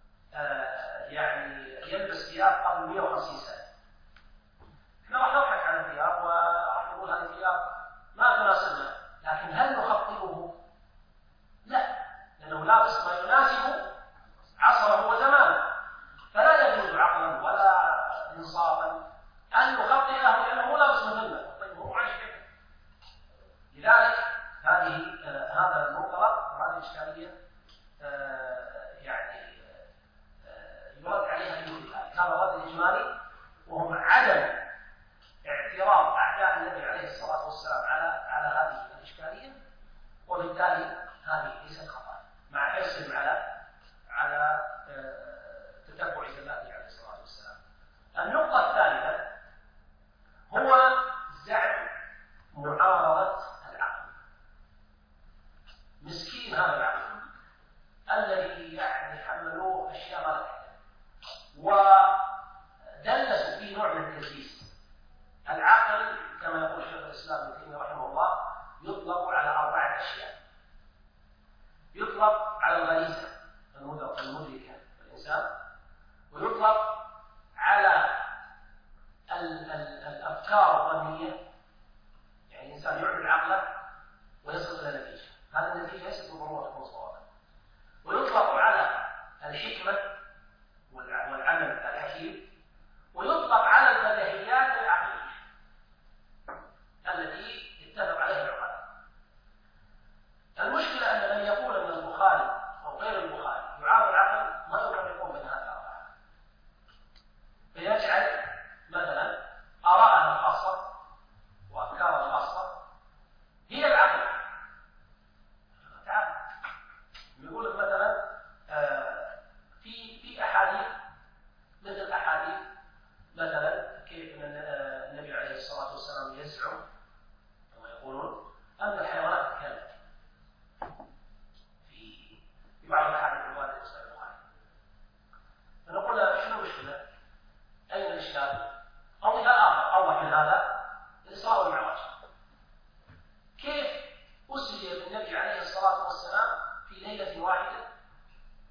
يعني يلبس ثياب قبل 150 سنة، احنا راح نضحك على الثياب وراح نقول هذه الثياب ما تناسبنا، لكن هل نخطئه؟ لا، لأنه لابس ما يناسب عصره وزمانه، فلا يجوز عقلا ولا انصافا ان نخطئه لانه مو لابس مثلنا، طيب هو عايش كيف؟ لذلك هذا المنطلق وهذه الاشكاليه يعني يرد عليها بمثل هذا الرد الاجمالي، وهو عدم اعتراض اعداء النبي عليه الصلاه والسلام على هذه الاشكاليه، وبالتالي هذه ليست خطا مع حرصهم على تتبع زلاته عليه الصلاة والسلام. النقطة الثالثة هو زعم معارضة العقل. مسكين هذا العقل الذي يعني حملوه أشياء ما تحتاج، ودلسوا فيه نوع من التدليس. العقل كما يقول شيخ الإسلام ابن تيمية رحمه الله يطلق على 4 أشياء. يطلق على الغريزة المدركة الإنسان، ويطلق على الأفكار الظنية، يعني الإنسان يعمل عقله ويصل إلى نتيجة، هذه النتيجة ليست بالضرورة تكون صوابا. ويطلق على الحكمة والعمل الحكيم، ويطلق على البديهيات العقلية التي اتفق عليها العقلاء. المشكلة أن من يقول أن البخاري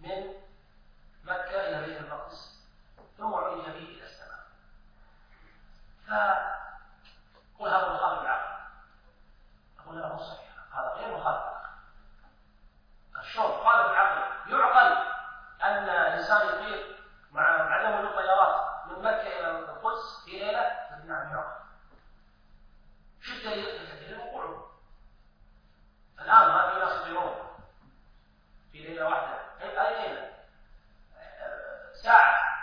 من مكة إلى بيت المقدس ثم عرج به إلى السماء. فقل هذا مخالف العقل. أقول لا، مو صحيح، هذا غير مخالف العقل. الشرط مخالف العقل. يعقل أن الإنسان يطير مع معلم الطيارات من مكة إلى القدس في ليلة؟ نعم يعقل. شو الدليل؟ الدليل وقوعه. الآن ما في ناس يطيرون في ليلة واحدة، أي ليلة؟ ساعة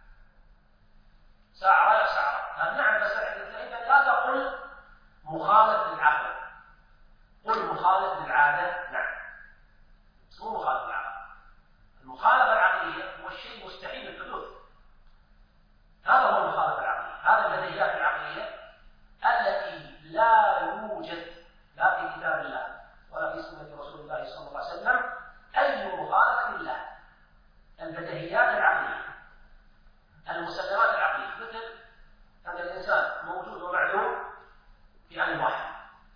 رايح ساعة. نعم، بس لا تقل مخالف للعقل، قل مخالف للعادة. نعم، بس مو مخالف للعقل. المخالفة العقلية هو الشيء مستحيل الحدوث، هذا هو المخالفة العقلية. هذه البديهيات العقلية التي لا يوجد لا في كتاب الله ولا في سنة رسول الله صلى الله عليه وسلم أي مخالفة لله. البديهيات العقلية، المسلمات العقلية، مثل أن الإنسان موجود ومعلوم في عين واحد،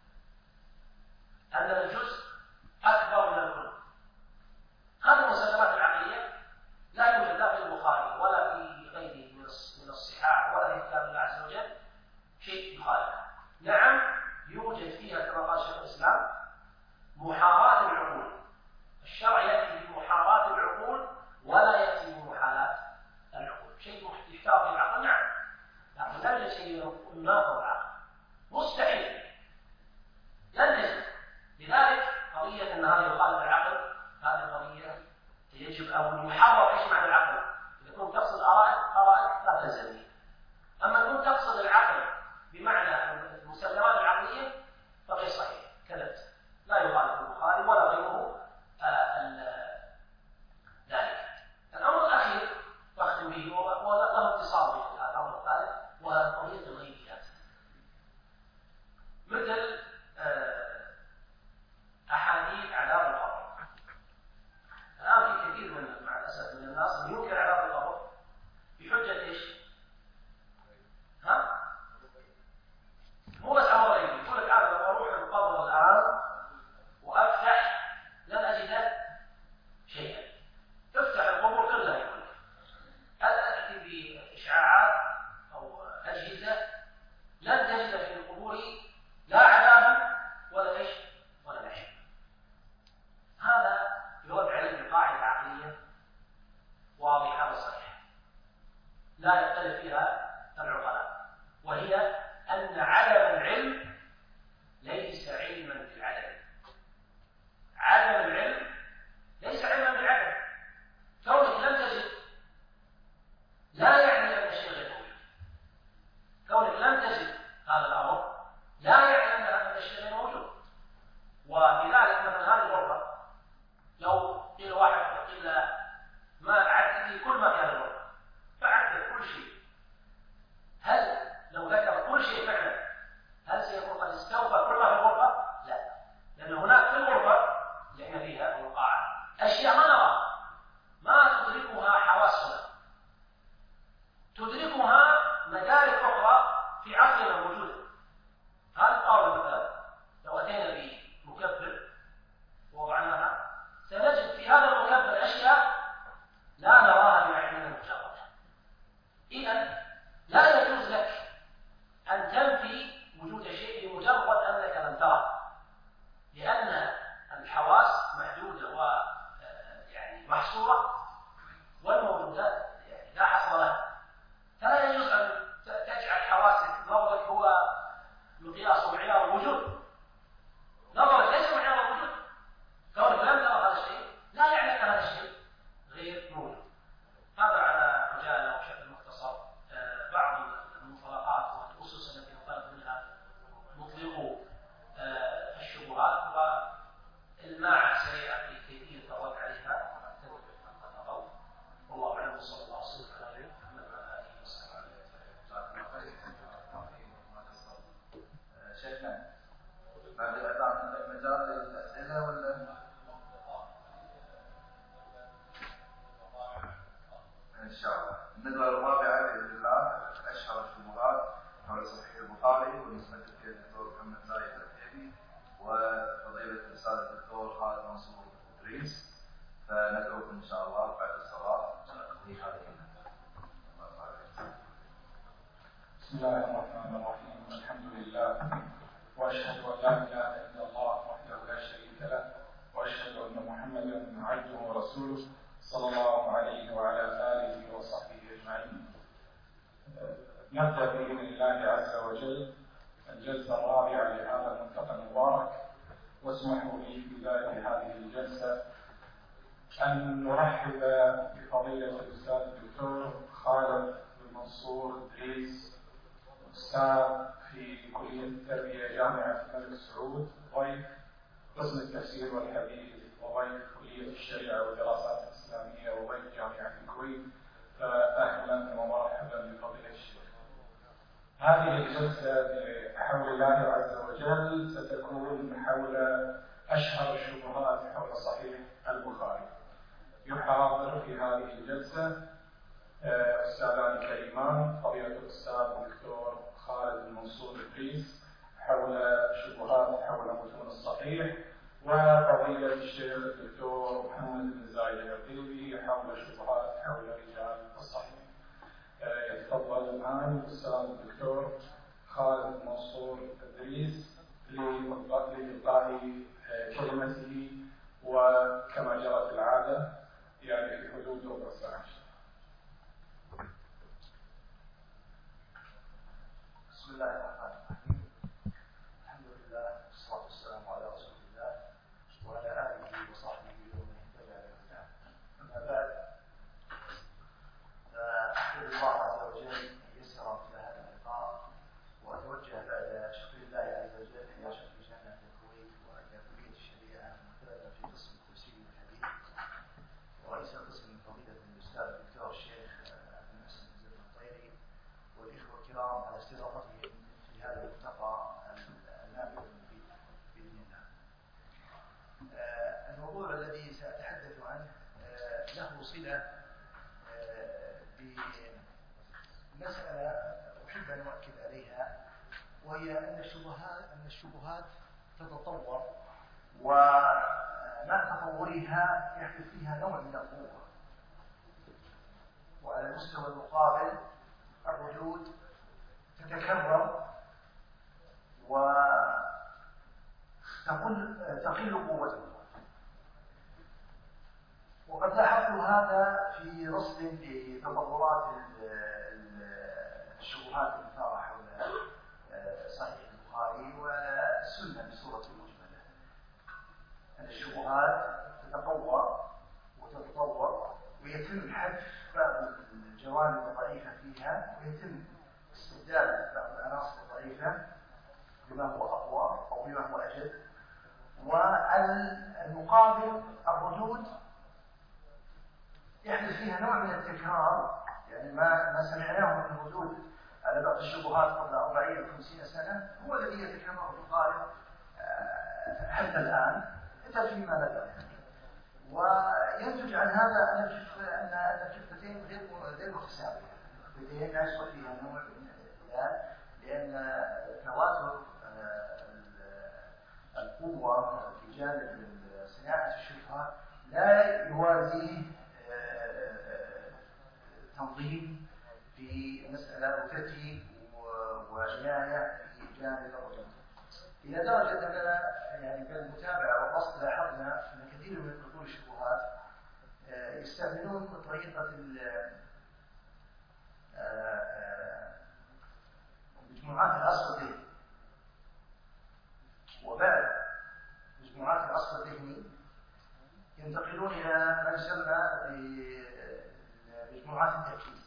أن الجزء أكبر من الكل. هذه المسلمات العقلية لا يوجد لا في البخاري ولا في غيره من الصحاح ولا في كتاب الله عز وجل شيء يخالف. نعم، يوجد فيها كما قال شيخ الإسلام محاراة العقول. الشرع يأتي بمحاراة العقول ولا يأتي بمحالات العقول. شيء يحتاط العقل، نعم، لكن لا يوجد شيء يناقض العقل، مستحيل، لن يجد. لذلك قضية أن هذا يخالف العقل هذه قضية يجب أن يحرر. إيش معنى العقل؟ إذا كنت تقصد آراء لا تلزمني. أما كنت تقصد العقل بمعنى المسلمات العقلية فغير صحيح، كذبت. لا يخالف البخاري ولا غيره ذلك. الأمر الأخير واختم به وله اتصال بالأمر الثالث، وهو قضية الغيبيات. مثل أحاديث عذاب القبر. الآن في كثير مع الأسف من الناس ينكر عذاب القبر بحجة إيش؟ مو بس أمر غيبي، يقول لك أنا لما أروح القبر الآن وأفتح لن أجد شيئا. تفتح القبور كلها، يقول لك هل تأتي بإشعاعات أو أجهزة لن تجد في القبور لا عذابا ولا إيش ولا نعيم. هذا يرد عليه بقاعدة عقلية واضحة وصريحة لا يختلف فيها العقلاء، وهي أن عدم العلم ليس علما بالعدم. عدم العلم ليس علما بالعدم. كونك لم تجد لا يعني أن الشيء غير موجود. كونك لم تجد هذا الأمر لا يعني أن الشيء غير موجود. ولذلك مثلا هذه الغرفة لو قيل واحد قيل ما عدت لي كل ما في هذه الغرفة، فعدت كل شيء، هل لو ذكر كل شيء فعلا هل سيكون قد استوفى كل ما في الغرفة؟ لا، لأن هناك في الغرفة اللي احنا فيها القاعة أشياء ما نراها، ما تدركها حواسنا، تدركها مدارك أخرى في عقلنا موجودة. هذا الطاولة مثلا لو أتينا بمكبر ووضعناها سنجد في هذا المكبر أشياء لا نراها بعيننا المجردة. إذن لا يجوز لك أن تنفي وجود شيء بمجرد أنك لم تره، لأن الحواس محدودة ويعني محصورة، والموجودات يعني لا حصر لها. فلا يجوز أن تجعل حواسك نظرك هو مقياس ومعيار الوجود. نظرك ليس معيار الوجود. كونك لم ترى هذا الشيء لا يعني أن هذا الشيء غير موجود. هذا على مجال وبشكل مختصر بعض المنطلقات والأسس التي نطلق منها مطلقو الشبهات، والماعة سريعة في كيفية الرد عليها تنتظر. والله أعلم، صلى الله عليه وسلم على محمد وعلى آله وصحبه. شيخنا بعد الأذان مجال للأسئلة ولا؟ إن شاء الله. الندوة الرابعة بإذن الله أشهر الشبهات حول صحيح البخاري والمستشفى الدكتور محمد زايد العتيبي وفضيلة الأستاذ الدكتور خالد منصور إدريس، فندعوكم إن شاء الله بسم الله الرحمن الرحيم. الحمد لله وأشهد أن لا إله إلا الله وحده لا شريك له وأشهد أن محمدا عبده ورسوله صلى الله عليه وعلى آله وصحبه أجمعين. نبدأ بإذن الله عز وجل الجلسة الرابعة لهذا الملتقى المبارك، واسمحوا لي في بداية هذه الجلسة أن نرحب بفضيلة الأستاذ الدكتور خالد بن منصور إدريس، أستاذ في كلية التربية جامعة الملك سعود، ضيف قسم التفسير والحديث، وضيف كلية الشريعة والدراسات الإسلامية، وضيف جامعة الكويت. فأهلا ومرحبا بفضيلة الشيخ. هذه الجلسة بحول الله عز وجل ستكون حول أشهر الشبهات حول صحيح البخاري. يحاضر في هذه الجلسة أستاذان كريمان، فضيلة الأستاذ الدكتور خالد بن منصور إدريس حول شبهات حول متون الصحيح، وفضيلة الشيخ الدكتور محمد بن زايد العقيلي حول شبهات حول رجال الصحيح. يتفضل الآن الأستاذ الدكتور خالد بن منصور إدريس لإلقاء كلمته، وكما جرت العادة يعني في حدود ربع ساعة. بسم الله الرحمن الرحيم. الحمد لله والصلاة والسلام على رسول الله وعلى آله وصحبه ومن اهتدى بهداه. أما بعد، فأحمد الله عز وجل أن يسر مثل هذا اللقاء، وأتوجه بعد شكر الله عز وجل إلى شكر جامعة الكويت وإلى كلية الشريعة المعتمدة في قسم التفسير والحديث، ورئيس القسم فضيلة الأستاذ الدكتور الشيخ عبد المحسن بن زيد الطيري، والإخوة الكرام على استضافتهم في هذا الملتقى النافع المفيد بإذن الله. الموضوع الذي سأتحدث عنه له صلة بمسألة أحب أن أؤكد عليها، وهي أن الشبهات تتطور، ومع تطورها يحدث فيها نوع من القوة، وعلى المستوى المقابل الردود تتكرر وتقل قوتها. وقد لاحظت هذا في رصد لتطورات الشبهات المثارة حول صحيح البخاري والسنة بصورة مجملة، أن الشبهات تتقوى وتتطور، ويتم حذف بعض الجوانب الضعيفة فيها، ويتم استبدال بعض العناصر الضعيفة بما هو أقوى أو بما هو أجد. وعلى المقابل الردود يحدث فيها نوع من التكرار، يعني ما سمعناه من الردود على بعض الشبهات قبل 40 أو 50 سنة هو الذي يتكرر في الغالب حتى الآن حتى فيما لا. وينتج عن هذا أن الفكرتين غير متساوية، الفكرتين لا يصلح فيها نوع من الاعتدال، لأن تواتر القوة في جانب صناعة الشبهة لا يوازيه تنظيم في مسألة وترتيب وعناية في جانب الردود، إلى درجة أننا يعني بالمتابعة والرصد لاحظنا أن كثير من أصول الشبهات يستعملون طريقة مجموعات العصر الذهني، وبعد مجموعات العصر الذهني ينتقلون إلى ما يسمى بمجموعات التركيز.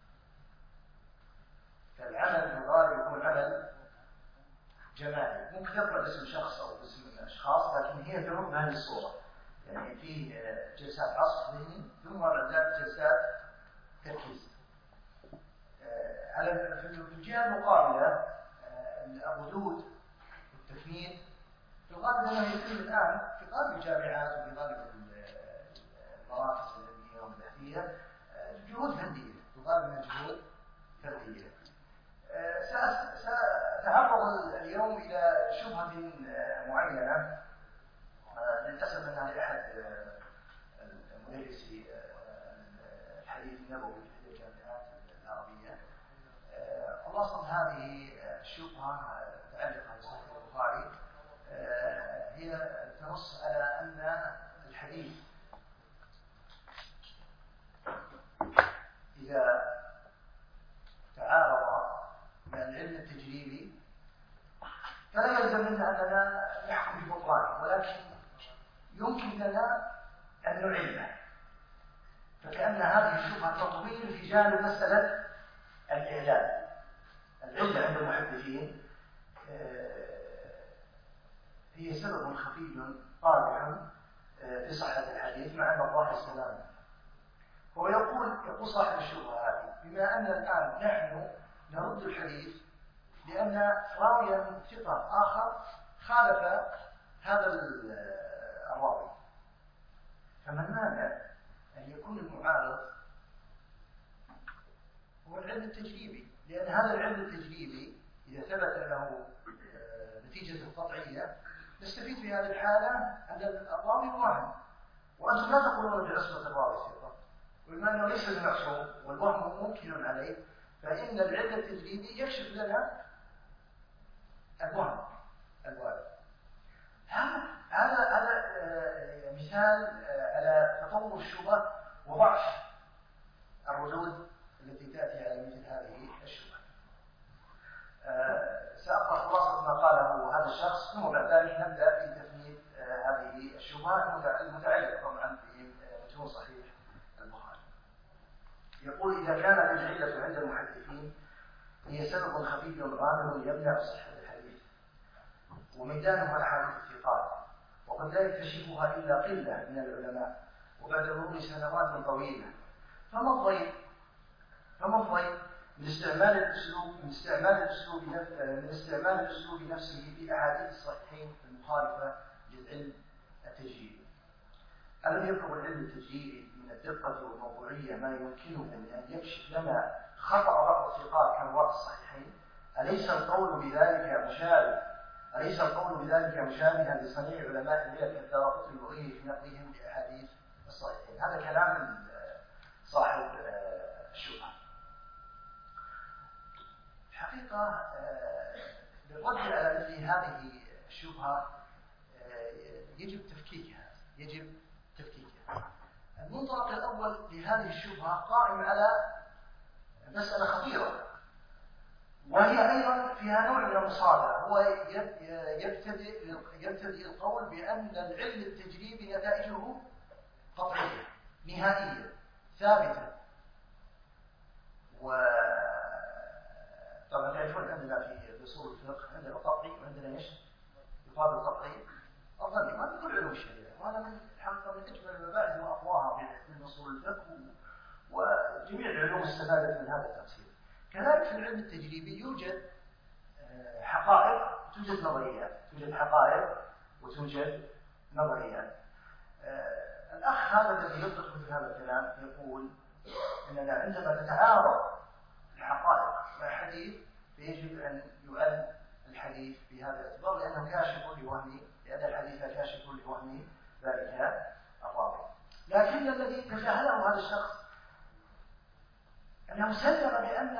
فالعمل في الغالب يكون عمل جماعي، ممكن يطلع اسم شخص أو اسم أشخاص، لكن هي تمر بهذه الصورة، يعني في جلسات عصر ذهني ثم بعد ذلك جلسات تركيز. على في الجهة المقابلة الردود والتفنيد في الغالب أنه يتم الآن في غالب الجامعات وفي غالب المراكز العلمية والبحثية جهود فردية، في الغالب أنها جهود فردية. سأتعرض اليوم إلى شبهة معينة للأسف أنها لأحد مدرسي الحديث النبوي في الجامعات العربية. خلاصة هذه الشبهة المتعلقة بصحيح البخاري هي تنص على أن الحديث إذا تعارض مع العلم التجريبي فلا يلزم منا أننا نحكم ببطلانه، ولكن يمكن لنا أن نعله، فكأن هذه الشبهة تطويل في جانب مسألة الإعلان. العلة عند المحدثين هي سبب خفي قادح في صحة الحديث مع أن الله سلام. هو يقول صاحب الشبهة هذه بما أن الآن نحن نرد الحديث لأن راويا ثقة آخر خالف هذا الراوي، فما المانع أن يكون المعارض هو العلم التجريبي؟ لأن هذا العلم التجريبي إذا ثبت له نتيجة قطعية نستفيد في هذه الحالة أن الراوي وهم، وأنتم لا تقولون بعصمة الراوي ثقة، وبما أنه ليس بمعصوم والوهم ممكن عليه، فإن العلم التجريبي يكشف لنا الوهم الوارد. هذا مثال على تطور الشبهة وضعف الردود التي تأتي على مثل هذه الشبهة. سأقرأ خلاصة ما قاله هذا الشخص، ثم بعد ذلك نبدأ في تفنيد هذه الشبهة المتعلقة طبعا بمتون صحيح البخاري. يقول: إذا كانت العلة عند المحدثين هي سبب خفي غامض يمنع صحة الحديث وميدانها أحاديث الثقات، وقد لا يكتشفها إلا قلة من العلماء وبعد مرور سنوات طويلة، فما الضير من استعمال الأسلوب نفسه في أحاديث الصحيحين المخالفة للعلم التجريبي؟ ألم يطلب العلم التجريبي من الدقة والموضوعية ما يمكنه من أن يكشف لنا خطأ بعض الثقات كرواة الصحيحين؟ أليس القول بذلك مشابها لصنيع علماء الليل كالدارقطني وغيره في نقلهم لأحاديث الصحيحين؟ هذا كلام صاحب الشبهة. الحقيقة للرد على مثل هذه الشبهة يجب تفكيكها. المنطلق الأول لهذه الشبهة قائم على مسألة خطيرة، وهي أيضا فيها نوع من المصادرة. هو يبتدئ القول بأن العلم التجريبي نتائجه قطعية نهائية ثابتة. طبعا تعرفون عندنا في أصول الفقه عندنا قطعي وعندنا ايش؟ يقابل قطعي الظني، ما من كل علوم الشريعة، وهذا من الحقيقة من أجمل المباحث وأقواها من أصول الفقه وجميع العلوم استفادت من هذا التفسير. كذلك في العلم التجريبي يوجد حقائق توجد نظريات، توجد حقائق وتوجد نظريات. الأخ هذا الذي يطلق مثل هذا الكلام يقول أننا عندما تتعارض الحقائق مع حديث فيجب أن يعل الحديث بهذا الاعتبار لأنه كاشف لوهم، لأن الحديث كاشف لوهم ذلك الراوي. لكن الذي تجاهله هذا الشخص أنه سلم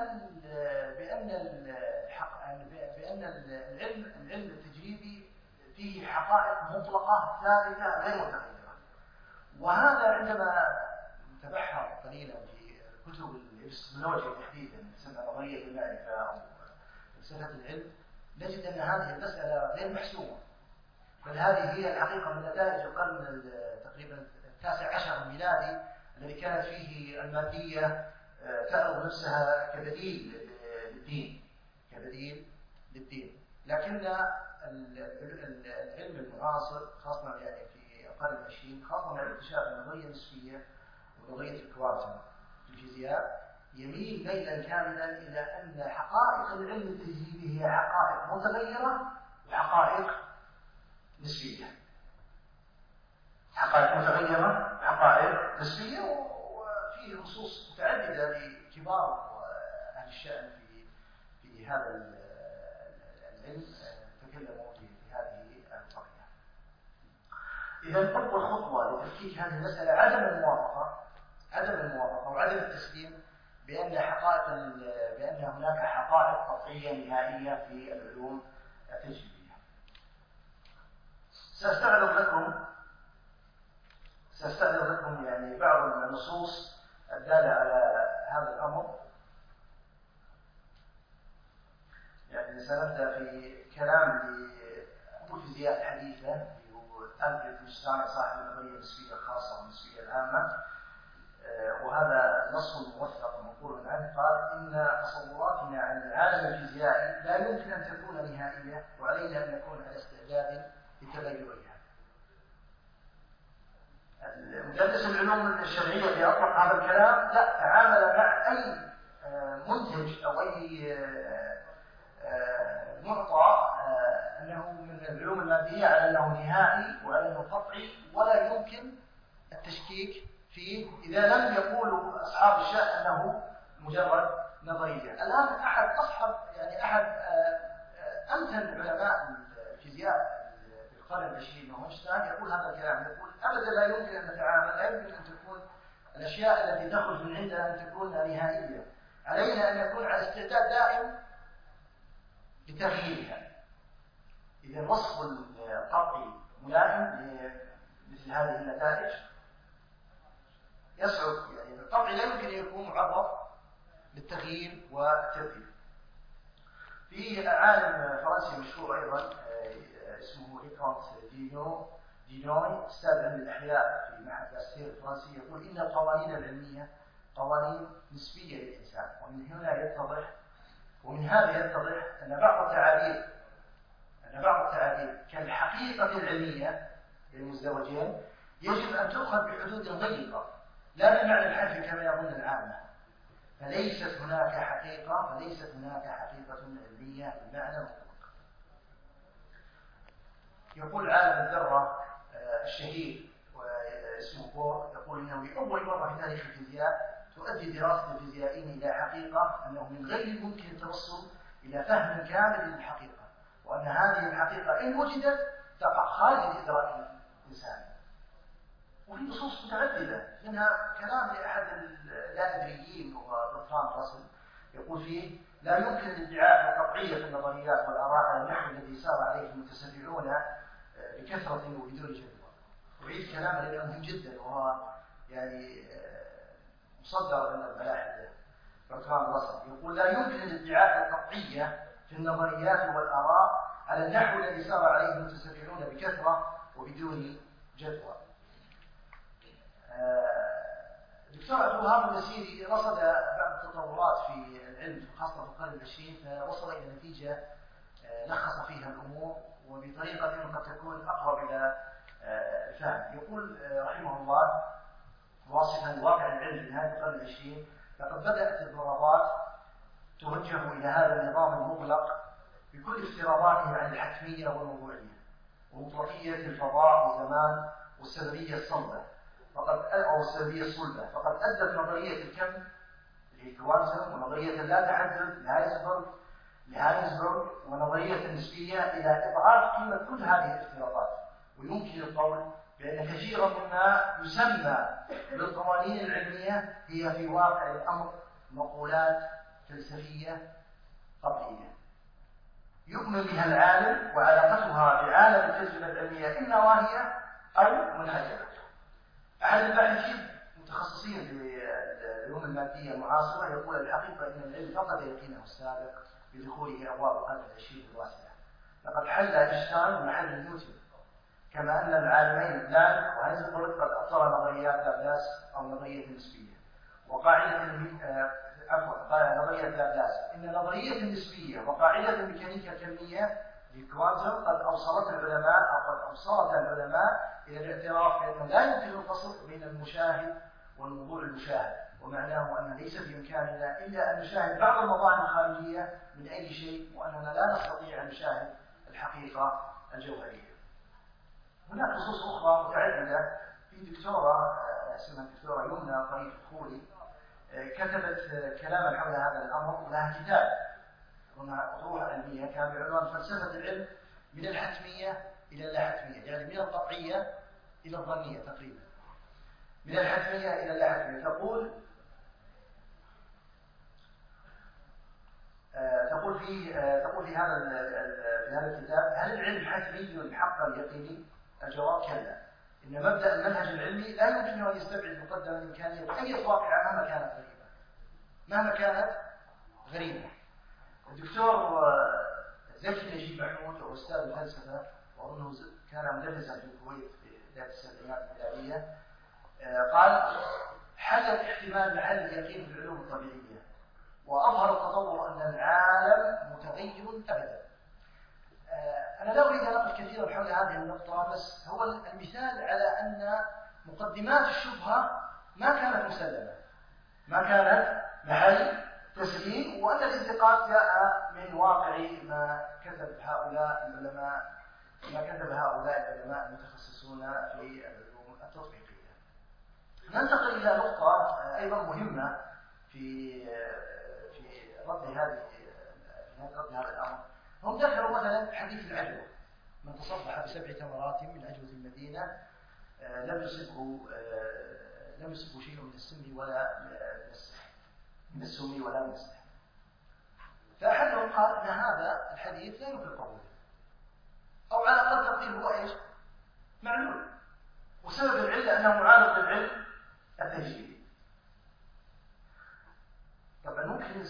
بأن العلم التجريبي فيه حقائق مطلقة ثابتة غير متغيرة، وهذا عندما نتبحر قليلا في كتب الإبستمولوجيا تحديدا تسمى نظرية المعرفة أو فلسفة العلم نجد أن هذه المسألة غير محسومة، بل هذه هي الحقيقة من نتائج القرن تقريبا 19 الميلادي الذي كانت فيه المادية تعرض نفسها كبديل للدين. لكن العلم المعاصر خاصة يعني في القرن العشرين خاصة مع اكتشاف النظرية النسبية ونظرية الكوانتم في الفيزياء يميل ميلا كاملا إلى أن حقائق العلم التجريبي هي حقائق متغيرة وحقائق نسبية. حقائق متغيرة وحقائق نسبية، وفيه نصوص متعددة لكبار أهل الشأن في هذا العلم تكلموا في هذه القضية. إذا أول خطوة لتفكيك هذه المسألة عدم الموافقة وعدم التسليم بأن هناك حقائق قطعية نهائية في العلوم التجريبية. سأستعرض لكم يعني بعض النصوص الدالة على هذا الأمر. يعني سنبدأ في كلام لأبو الفيزياء الحديثة اللي هو ألبرت أينشتاين صاحب النظرية النسبية الخاصة والنسبية العامة، وهذا نص موثق منقول عنه. قال: إن تصوراتنا عن العالم الفيزيائي لا يمكن أن تكون نهائية، وعلينا أن نكون على استعداد لتغيرها. مدرس العلوم الشرعية اللي أطلق هذا الكلام لا تعامل مع أي منتج أو أي معطى أنه من العلوم المادية على أنه نهائي وعلى أنه قطعي ولا يمكن التشكيك فيه إذا لم يقولوا أصحاب الشأن أنه مجرد نظرية. الآن أحد أمثل علماء الفيزياء في القرن العشرين وهو أينشتاين يقول هذا الكلام، يقول أبدا لا يمكن أن نتعامل، لا يمكن أن تكون الأشياء التي تخرج من عندها أن تكون نهائية، علينا أن نكون على استعداد دائم لتغييرها. إذا الوصف القطعي ملائم لمثل هذه النتائج يصعب، يعني القطعي لا يمكن أن يكون معرض للتغيير والتبديل. في عالم فرنسي مشهور أيضا اسمه إيكونت دينوي، أستاذ علم الأحياء في معهد باستير الفرنسي، يقول إن القوانين العلمية قوانين نسبية للإنسان، ومن هذا يتضح أن بعض التعابير كالحقيقة العلمية للمزدوجين يجب أن تؤخذ بحدود ضيقة لا بالمعنى الحرفي كما يظن العامة، فليست هناك حقيقة علمية بالمعنى المطلق. يقول عالم الذرة الشهير واسمه بور، يقول إنه لأول مرة في تاريخ الفيزياء تؤدي دراسة الفيزيائيين إلى حقيقة أنه من غير الممكن التوصل إلى فهم كامل للحقيقة، وأن هذه الحقيقة إن وجدت تقع خارج الإدراك الإنساني. وفي نصوص متعددة، منها كلام لأحد اللاذريين وهو برتراند راسل، يقول فيه: لا يمكن الادعاء بالقطعية في النظريات والآراء على النحو الذي سار عليه المتسرعون بكثرة وبدون جدوى. وعيد كلامه لأنه مهم جدا، وهو يعني مصدر من الملاحدة. برتراند راسل يقول: لا يمكن الادعاء بالقطعية في النظريات والآراء على النحو الذي سار عليه المتسرعون بكثرة وبدون جدوى. الدكتور عبد الوهاب النسيري رصد بعض التطورات في العلم خاصة في القرن العشرين، فوصل إلى نتيجة لخص فيها الأمور وبطريقة قد تكون أقرب إلى الفهم. يقول رحمه الله واصفا واقع العلم في نهاية القرن العشرين: لقد بدأت الضربات توجه إلى هذا النظام المغلق بكل افتراضاته عن الحتمية والموضوعية ومطلقية الفضاء والزمان والسببية الصلبة، فقد أدت نظرية الكم الكوانتم ونظرية اللا تحدث لهاينزبرغ ونظرية النسبية إلى إضعاف قيمة كل هذه الافتراضات. ويمكن القول بأن كثيرا مما يسمى بالقوانين العلمية هي في واقع الأمر مقولات فلسفية قطعية يؤمن بها العالم وعلاقتها بعالم التجربة العلمية إما واهية أو منحدرة. أحد الباحثين المتخصصين في العلوم المادية المعاصرة يقول: الحقيقة أن العلم فقد يقينه السابق بدخوله أبواب القرن العشرين الواسعة. لقد حل أينشتاين محل نيوتن، كما أن العالمين بلانك وهاينزبرغ قد أبطل نظريات لابلاس أو نظرية النسبية نظرية لابلاس. إن نظرية النسبية وقاعدة الميكانيكا الكمية للكوانتم قد أوصلت العلماء إلى الاعتراف بأنه لا يمكن الفصل بين المشاهد والموضوع المشاهد، ومعناه أن ليس بإمكاننا إلا أن نشاهد بعض المظاهر الخارجية من أي شيء، وأننا لا نستطيع أن نشاهد الحقيقة الجوهرية. هناك نصوص أخرى متعددة. في دكتورة اسمها الدكتورة يمنى طريق الخولي كتبت كلاما حول هذا الأمر، ولها كتاب أطروحة علمية كان بعنوان فلسفة العلم من الحتمية إلى اللا حتمية، يعني من القطعية إلى الظنية تقريبا، من الحتمية إلى اللا حتمية. تقول: تقول في هذا الكتاب: هل العلم حتمي حقا يقيني؟ الجواب: كلا. إن مبدأ المنهج العلمي لا يمكن أن يستبعد مقدما إمكانية أي واقعة مهما كانت غريبة. الدكتور زكي نجيب محمود هو أستاذ الفلسفة، وأظنه كان مدرسا في الكويت في بداية السبعينات الميلادية، قال: حدث احتمال محل اليقين في العلوم الطبيعية، وأظهر التطور أن العالم متغير أبدا. أنا لا أريد أن أقف كثيرا حول هذه النقطة، بس هو المثال على أن مقدمات الشبهة ما كانت مسلمة، ما كانت محل تسليم، وأن الانتقاد جاء من واقع ما كتب هؤلاء العلماء المتخصصون في العلوم التطبيقية. ننتقل إلى نقطة أيضا مهمة في رد هذا الأمر. هم ذكروا مثلا حديث العجوة: من تصبح ب7 تمرات من عجوة المدينة لم يصبه شيء من السم ولا من السم ولا من السحر. فأحدهم قال أن هذا الحديث لا يمكن قبوله، أو على الأقل تقديره هو إيش؟ معلول، وسبب العلة أنه معارض للعلم التجريبي. طبعا ممكن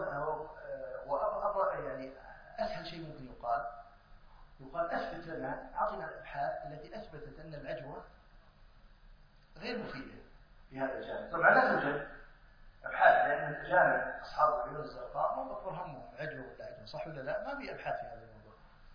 يعني أسهل شيء ممكن يقال أثبت لنا، أعطنا الأبحاث التي أثبتت أن العجوة غير مفيدة في هذا الجانب. طبعا لا توجد أبحاث، لأن الأجانب أصحاب العيون الزرقاء ما بطل همهم عجوة ولا عجوة، صح ولا لا؟ ما في أبحاث في هذا الموضوع.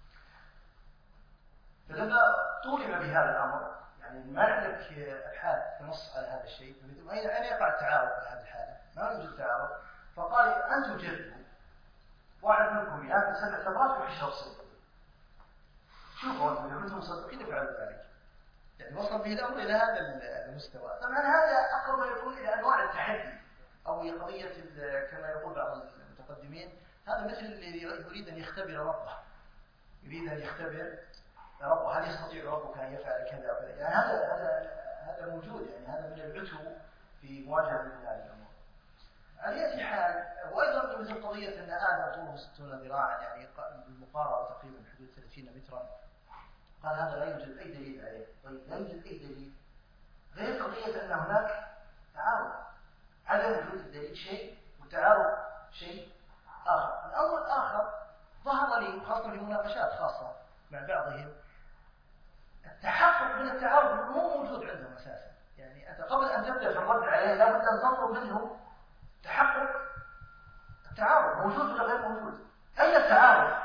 فلما طولب بهذا الأمر، يعني ما عندك أبحاث تنص على هذا الشيء، أين يقع التعارض في هذه الحالة؟ ما يوجد تعارض. فقال: أنتم جربوا، واحد منكم يأكل 7 تمرات ويشرب صدق. شوفوا أنتم إذا كنتم مصدقين افعلوا ذلك. يعني وصل به الأمر إلى هذا المستوى. طبعا هذا أقرب ما يكون إلى أنواع التحدي، أو قضية كما يقول بعض المتقدمين: هذا مثل الذي يريد أن يختبر ربه، هل يستطيع ربك أن يفعل كذا وكذا. يعني هذا موجود، يعني هذا من العتو في مواجهة هذه الأمور. على أي حال، وأيضا مثل قضية أن آدم طوله 60 ذراعا، يعني المقاربة تقريبا حدود 30 مترا، قال هذا لا يوجد أي دليل عليه. طيب لا يوجد أي دليل غير قضية أن هناك تعارض، عدم وجود الدليل شيء والتعارض شيء آخر. الأمر الآخر ظهر لي خاصة في مناقشات خاصة مع بعضهم، التحقق من التعارض مو موجود عندهم أساسا. يعني أنت قبل أن تبدأ في الرد عليه لابد أن تطلب منه تحقق التعارض موجود ولا غير موجود. أين التعارض؟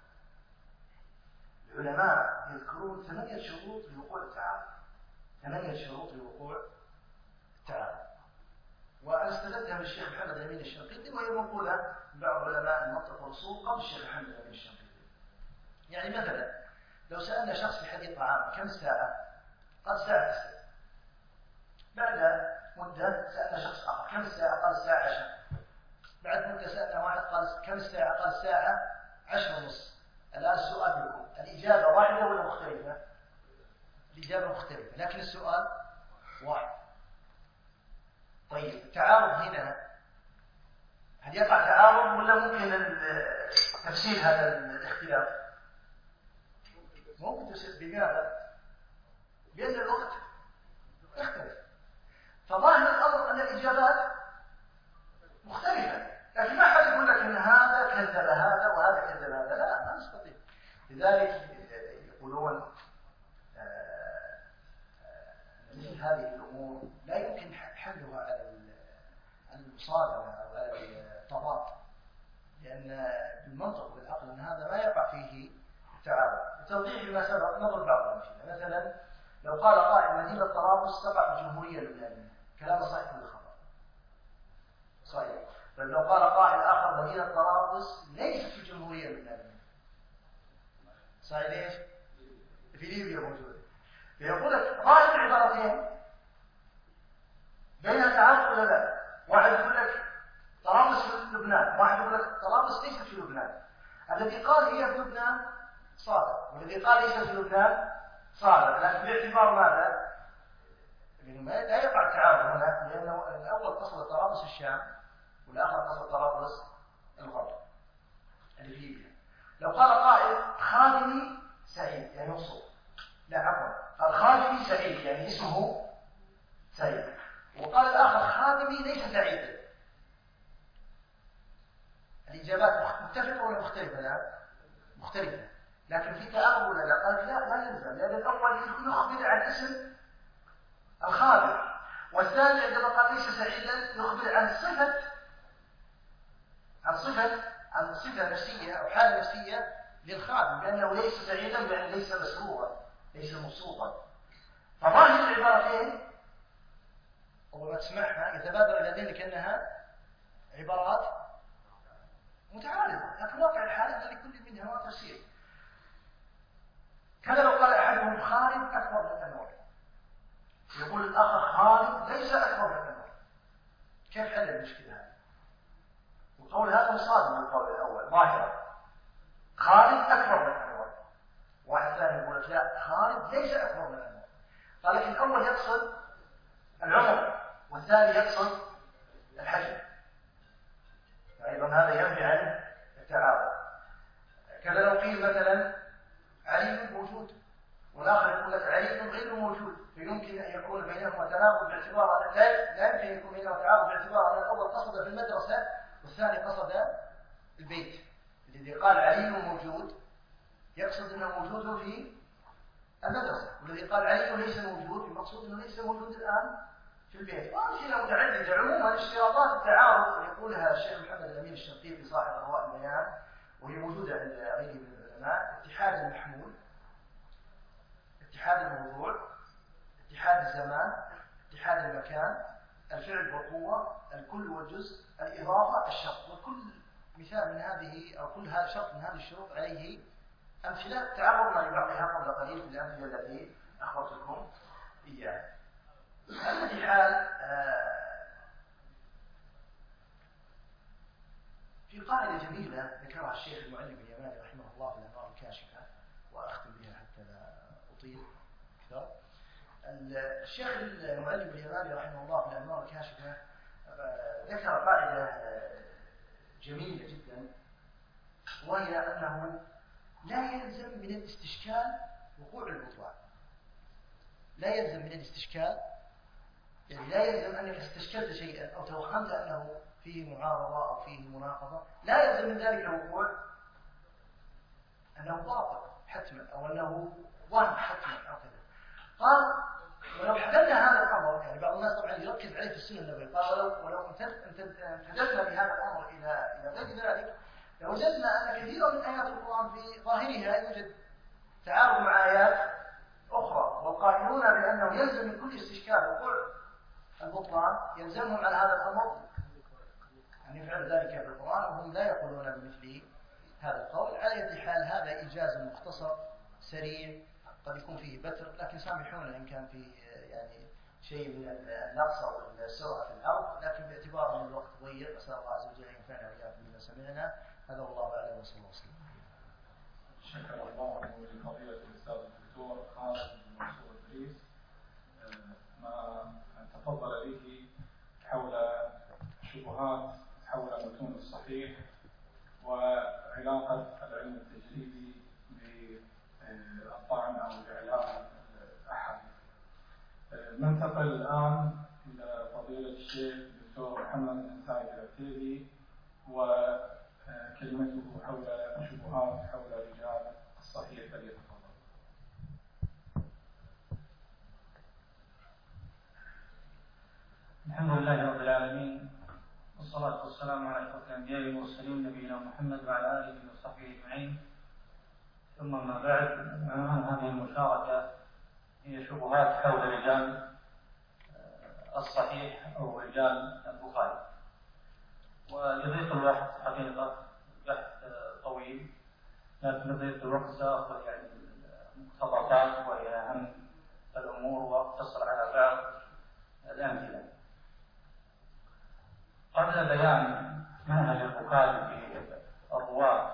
العلماء يذكرون 8 شروط لوقوع التعارض، 8 شروط لوقوع التعارض، وأنا استندتها من الشيخ محمد الأمين الشنقيطي، وهي منقولة من بعض علماء المنطق والأصول قبل الشيخ محمد الأمين الشنقيطي. يعني مثلا لو سألنا شخص في حديقة عامة كم ساعة؟ قال ساعة 9. بعد مدة سألنا شخص آخر كم ساعة؟ قال الساعة 10. بعد مدة سألنا واحد قال كم الساعة؟ قال الساعة 10:30. الآن السؤال يكون الإجابة واحدة ولا مختلفة؟ الإجابة مختلفة، لكن السؤال واحد. طيب التعارض هنا هل يقع تعارض ولا ممكن تفسير هذا الاختلاف؟ ممكن تفسير. بماذا؟ بأن الوقت يختلف. فظاهر الأمر أن الإجابات مختلفة، لكن ما حد يقول لك أن هذا كذب هذا وهذا كذب هذا، لا، ما نستطيع. لذلك يقولون مثل هذه الأمور لا يمكن حلها على المصادمة أو على التضاد، لأن بالمنطق والعقل أن هذا ما يقع فيه تعارض. لتوضيح ما سبق نضرب بعض الأمثلة. مثلا لو قال قائل مدينة طرابلس تقع في الجمهورية اللبنانية، كلام صحيح ولا خطأ؟ صحيح. لو قال قائل آخر مدينة طرابلس ليست في الجمهورية اللبنانية، صحيح ليش؟ في ليبيا موجودة. فيقول لك ظاهر العبارتين بينها تعارض ولا لا؟ واحد يقول لك طرابلس في لبنان، واحد يقول لك طرابلس ليست في لبنان. الذي قال هي في لبنان صادق، والذي قال ليست في لبنان صادق، لكن باعتبار ماذا؟ لأنه لا يقع التعارض هنا، لأنه الأول قصد طرابلس الشام والآخر قصد طرابلس الغرب. اللي في ليبيا. لو قال قائل خادمي سعيد يعني مبسوط، لا عفوا، قال خادمي سعيد يعني اسمه سعيد، وقال الآخر خادمي ليس سعيدا. الإجابات متفقة ولا مختلفة؟ لا مختلفة، لكن في تعارض ولا لا؟ قال لا يلزم، لأن الأول يخبر عن اسم الخادم، والثاني عندما قال ليس سعيدا يخبر عن صفة نفسية أو حالة نفسية للخادم، لأنه ليس سعيدا بأن ليس مسرورا ليس مبسوطا. فظاهر العبارتين أول ما تسمعها يتبادر إلى ذهنك أنها عبارات متعارضة، لكن واقع الحال أن لكل منها تفسير. كذا لو قال أحدهم خالد أكبر من الأنوار، يقول الآخر خالد ليس أكبر من الأنوار، كيف حل المشكلة هذه؟ القول هذا مصادم من القول الأول ظاهرا، خالد أكبر من الأنوار، واحد ثاني يقول لا خالد ليس أكبر من الأنوار. قال لك الأول يقصد العمر والثاني يقصد الحجم، أيضا هذا ينفي عن التعارض. كذا لو قيل مثلا علي موجود والآخر يقول لك علي غير موجود، فيمكن أن يكون بينهما تناقض باعتبار أن لا يمكن أن يكون بينهما تعارض باعتبار أن الأول قصد في المدرسة والثاني قصد البيت. الذي قال علي موجود يقصد أنه موجود في المدرسة، والذي قال علي ليس موجود المقصود أنه ليس موجود الآن في البيت. وأمثلة متعددة. عموما اشتراطات التعارض يقولها الشيخ محمد الأمين الشنقيطي صاحب أضواء البيان، وهي موجودة عند غيره من العلماء: اتحاد المحمول، اتحاد الموضوع، اتحاد الزمان، اتحاد المكان، الفعل والقوة، الكل والجزء، الإضافة، الشرط. وكل مثال من هذه أو كل هذا شرط من هذه الشروط عليه أمثلة تعرضنا لبعضها قبل قليل في الأمثلة التي أخبرتكم إياها. على أي حال في قاعدة جميلة ذكرها الشيخ المعلم اليماني رحمه الله في الأنوار الكاشفة، وأختم بها حتى لا أطيل أكثر. الشيخ المعلم اليماني رحمه الله في الأنوار الكاشفة ذكر قاعدة جميلة جدا، وهي أنه لا يلزم من الاستشكال وقوع البطلان. لا يلزم من الاستشكال، يعني لا يلزم أنك استشكلت شيئا أو توهمت أنه فيه معارضة أو فيه مناقضة، لا يلزم من ذلك وقوع أنه باطل حتما أو أنه وهم حتما أو كذا. قال ولو حددنا هذا الأمر، يعني بعض الناس طبعا يركز عليه في السنة النبوية، قال ولو امتددنا بهذا الأمر إلى غير ذلك لوجدنا أن كثيرا من آيات القرآن في ظاهرها يوجد تعارض مع آيات أخرى، والقائلون بأنه يلزم من كل استشكال وقوع البطلان يلزمهم على هذا الأمر أن يفعل ذلك بالقرآن، وهم لا يقولون بمثل هذا القول. على أي حال هذا إيجاز مختصر سريع قد يكون فيه بتر، لكن سامحونا إن كان فيه يعني شيء من النقص أو السرعة في الأرض، لكن باعتبار أن الوقت ضيق أسأل الله عز وجل أن ينفعنا وإياكم بما سمعنا. هذا والله أعلم وصلى الله وسلم. شكر الله لفضيلة الأستاذ الدكتور خالد بن منصور إدريس ما تفضل به حول شبهات حول متون الصحيح وعلاقة العلم التجريبي بالطعن أو بإعلام الأحاديث. ننتقل الآن إلى فضيلة الشيخ الدكتور محمد بن سعيد العتيبي وكلمته حول شبهات حول رجال الصحيح. فليتفضل. الحمد لله رب العالمين، والصلاة والسلام على أشرف الأنبياء والمرسلين نبينا محمد وعلى آله وصحبه أجمعين. ثم ما بعد، عنوان هذه المشاركة هي شبهات حول رجال الصحيح أو رجال البخاري. ويضيق الوقت حقيقة بحث طويل، لكن يضيق الوقت سأخذ يعني مقتطفات وهي أهم الأمور وأقتصر على بعض الأمثلة. قبل بيان منهج البخاري في الرواة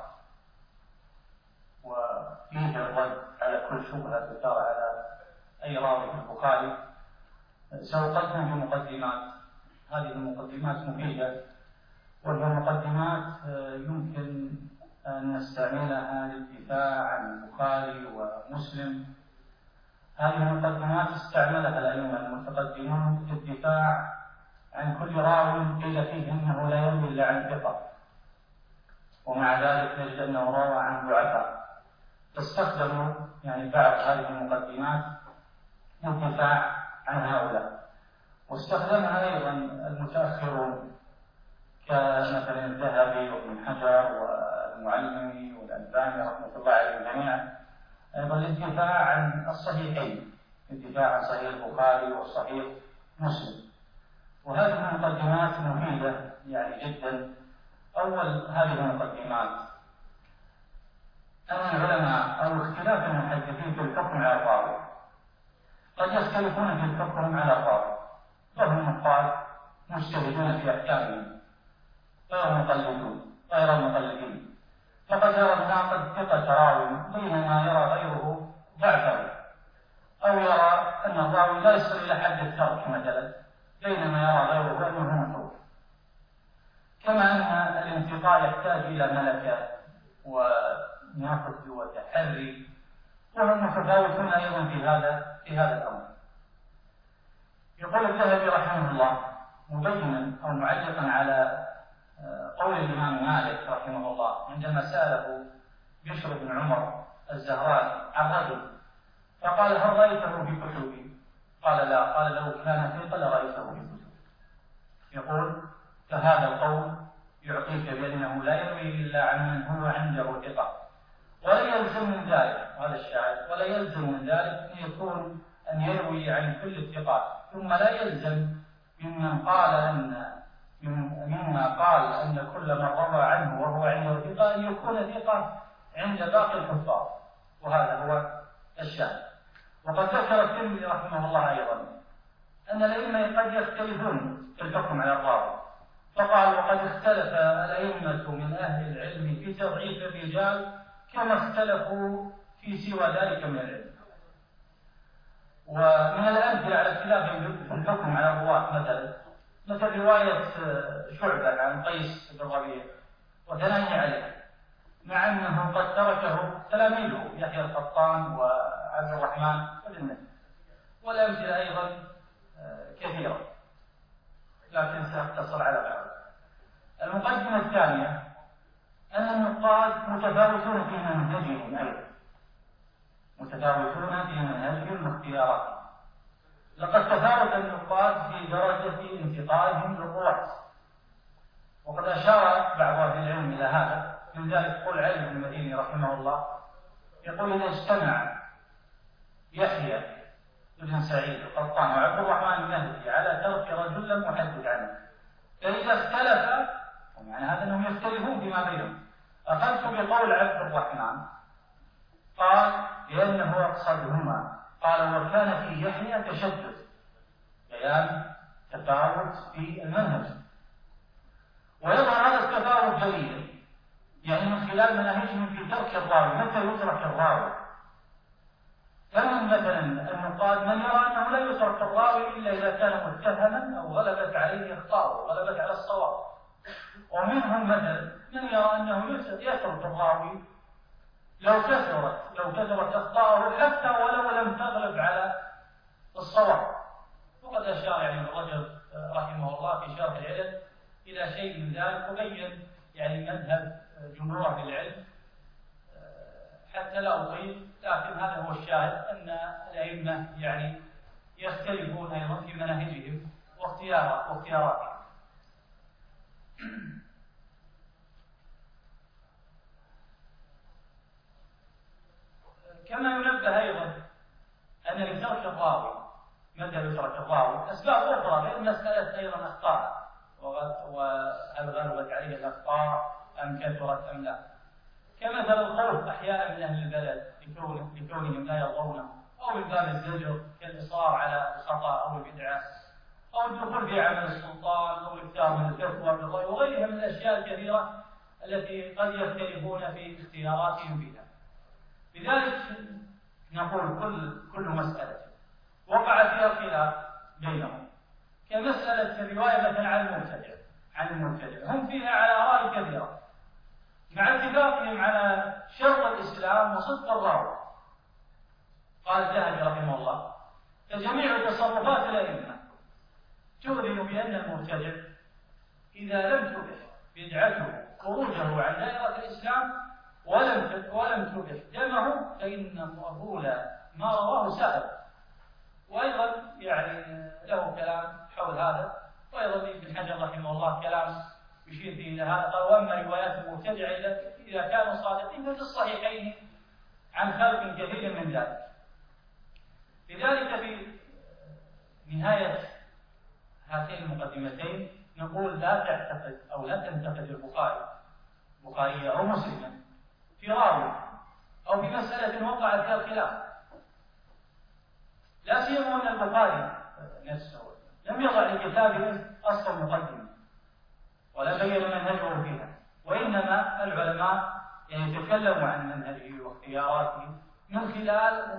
وفيه الرد على كل شبهة تثار على أي راوي في البخاري، سأقدم بمقدمات. هذه المقدمات مفيدة، وهي مقدمات يمكن أن نستعملها للدفاع عن البخاري ومسلم. هذه المقدمات استعملها الأئمة المتقدمون للدفاع عن كل راو قيل فيه إنه لا يروي إلا عن ثقة، ومع ذلك نجد أنه روى عن ضعفاء، فاستخدموا يعني بعض هذه المقدمات للدفاع عن هؤلاء. واستخدمها أيضا المتأخرون كمثلا الذهبي وابن حجر والمعلمي والألباني رحمة الله عليهم جميعا، أيضا للدفاع عن الصحيحين، للدفاع عن صحيح البخاري وصحيح مسلم. وهذه المقدمات مفيدة يعني جدا. أول هذه المقدمات أن العلماء أو اختلاف المحدثين في الحكم على الراوي قد يختلفون في الحكم على الراوي، فهم نقاد مجتهدون في أحكامهم غير المقلدين، فقد يرى الناقد ثقة راوي بينما يرى غيره ضعفه، أو يرى أن الراوي لا يصل إلى حد الترك مثلا بينما يرى غيره أنه متروك. كما أن الانتقاء يحتاج إلى ملكة ونقد وتحري، وهم متفاوتون أيضا في هذا الأمر. يقول الذهبي رحمه الله مبينا أو معلقا على قول الإمام مالك رحمه الله عندما سأله بشر بن عمر الزهراني عن رجل فقال هل رأيته في كتبي؟ قال لا. قال لو كان ثقة لرأيته في كتبي. يقول فهذا القول يعطيك بأنه لا يروي إلا عن من هو عنده ثقة، ولا يلزم من ذلك، هذا الشاهد، ولا يلزم من ذلك أن يكون أن يروي عن كل الثقات، ثم لا يلزم مما قال أن كل من روى عنه وهو عنده ثقة أن يكون ثقة عند باقي الحفاظ، وهذا هو الشاهد. وقد ذكر الترمذي رحمه الله أيضا أن الأئمة قد يختلفون في الحكم على الراوي، فقال وقد اختلف الأئمة من أهل العلم في تضعيف الرجال كما اختلفوا في سوى ذلك من العلم. ومن الأمثلة على اختلاف الحكم على الرواة مثل رواية شعبة عن قيس بن ربيع وثنائه عليه، مع أنه قد تركه تلاميذه يحيى القطان وعبد الرحمن بن مهدي، والأمثلة أيضا كثيرة لكن سأختصر على بعض. المقدمة الثانية أن النقاد متفاوتون في منهجهم أيضا، متفاوتون في منهجهم واختياراتهم. لقد تفاوت النقاد في درجة انتقائهم للرواة، وقد أشار بعض أهل العلم إلى هذا. من ذلك قول علي بن المديني رحمه الله يقول إذا اجتمع يحيى بن سعيد القطان وعبد الرحمن المهدي على ترك رجل لم أحدث عنه، فإذا اختلف ومعنى هذا أنهم يختلفون فيما بينهم. أخذت بقول عبد الرحمن قال لأنه أقصدهما، قال وكان في يحيى تشدد، بيان تفاوت في المنهج. ويظهر هذا التفاوت جليا يعني من خلال مناهجهم في ترك الراوي، متى يترك الراوي. فمن مثلا النقاد من يرى أنه لا يترك الراوي إلا إذا كان متهما أو غلبت عليه أخطاؤه وغلبت على الصواب، ومنهم مثلا من يرى أنه يترك الراوي لو كثرت أخطاؤه حتى ولو لم تغلب على الصواب. وقد أشار يعني ابن رجب رحمه الله في شرح العلل إلى شيء من ذلك، وبين يعني مذهب جمهور أهل العلم حتى لا أطيل، لكن هذا هو الشاهد أن الأئمة يعني يختلفون أيضا في مناهجهم واختياراتهم. كما ينبه أيضا أن لترك الراوي متى يترك الراوي أسباب أخرى غير مسألة أيضا أخطاء وهل غلبت عليه الأخطاء أم كثرت أم لا، كمثل الخوف أحيانا من أهل البلد لكونهم لا يرضونه، أو من باب الزجر كالإصرار على الخطأ أو البدعة، أو الدخول في عمل السلطان، أو الإكثار من الفتوى بالرأي، وغيرها من الأشياء الكثيرة التي قد يختلفون في اختياراتهم فيها. لذلك نقول كل مسألة وقع فيها خلاف بينهم، كمسألة الرواية مثلا عن المبتدع هم فيها على آراء كثيرة، مع اتفاقهم على شرط الإسلام وصدق الراوي. قال الذهبي رحمه الله: فجميع تصرفات الأئمة تؤذن بأن المبتدع إذا لم تبح بدعته خروجه عن دائرة الإسلام ولم تبح دمه فإن مقبول ما رواه سائر. وأيضا يعني له كلام حول هذا، وأيضا ابن حجر رحمه الله كلام يشير فيه إلى هذا. قال: وأما روايات المبتدع إذا كانوا صادقين ففي الصحيحين عن خلق كثير من ذلك. لذلك في نهاية هاتين المقدمتين نقول: لا تعتقد أو لا تنتقد البخاري أو مسلما في راوي أو في مسألة وقع فيها الخلاف، لا سيما أن البخاري نفسه لم يضع لكتابه أصلا مقدمة ولا بين منهجه فيها، وإنما العلماء يتكلموا عن منهجه واختياراته من خلال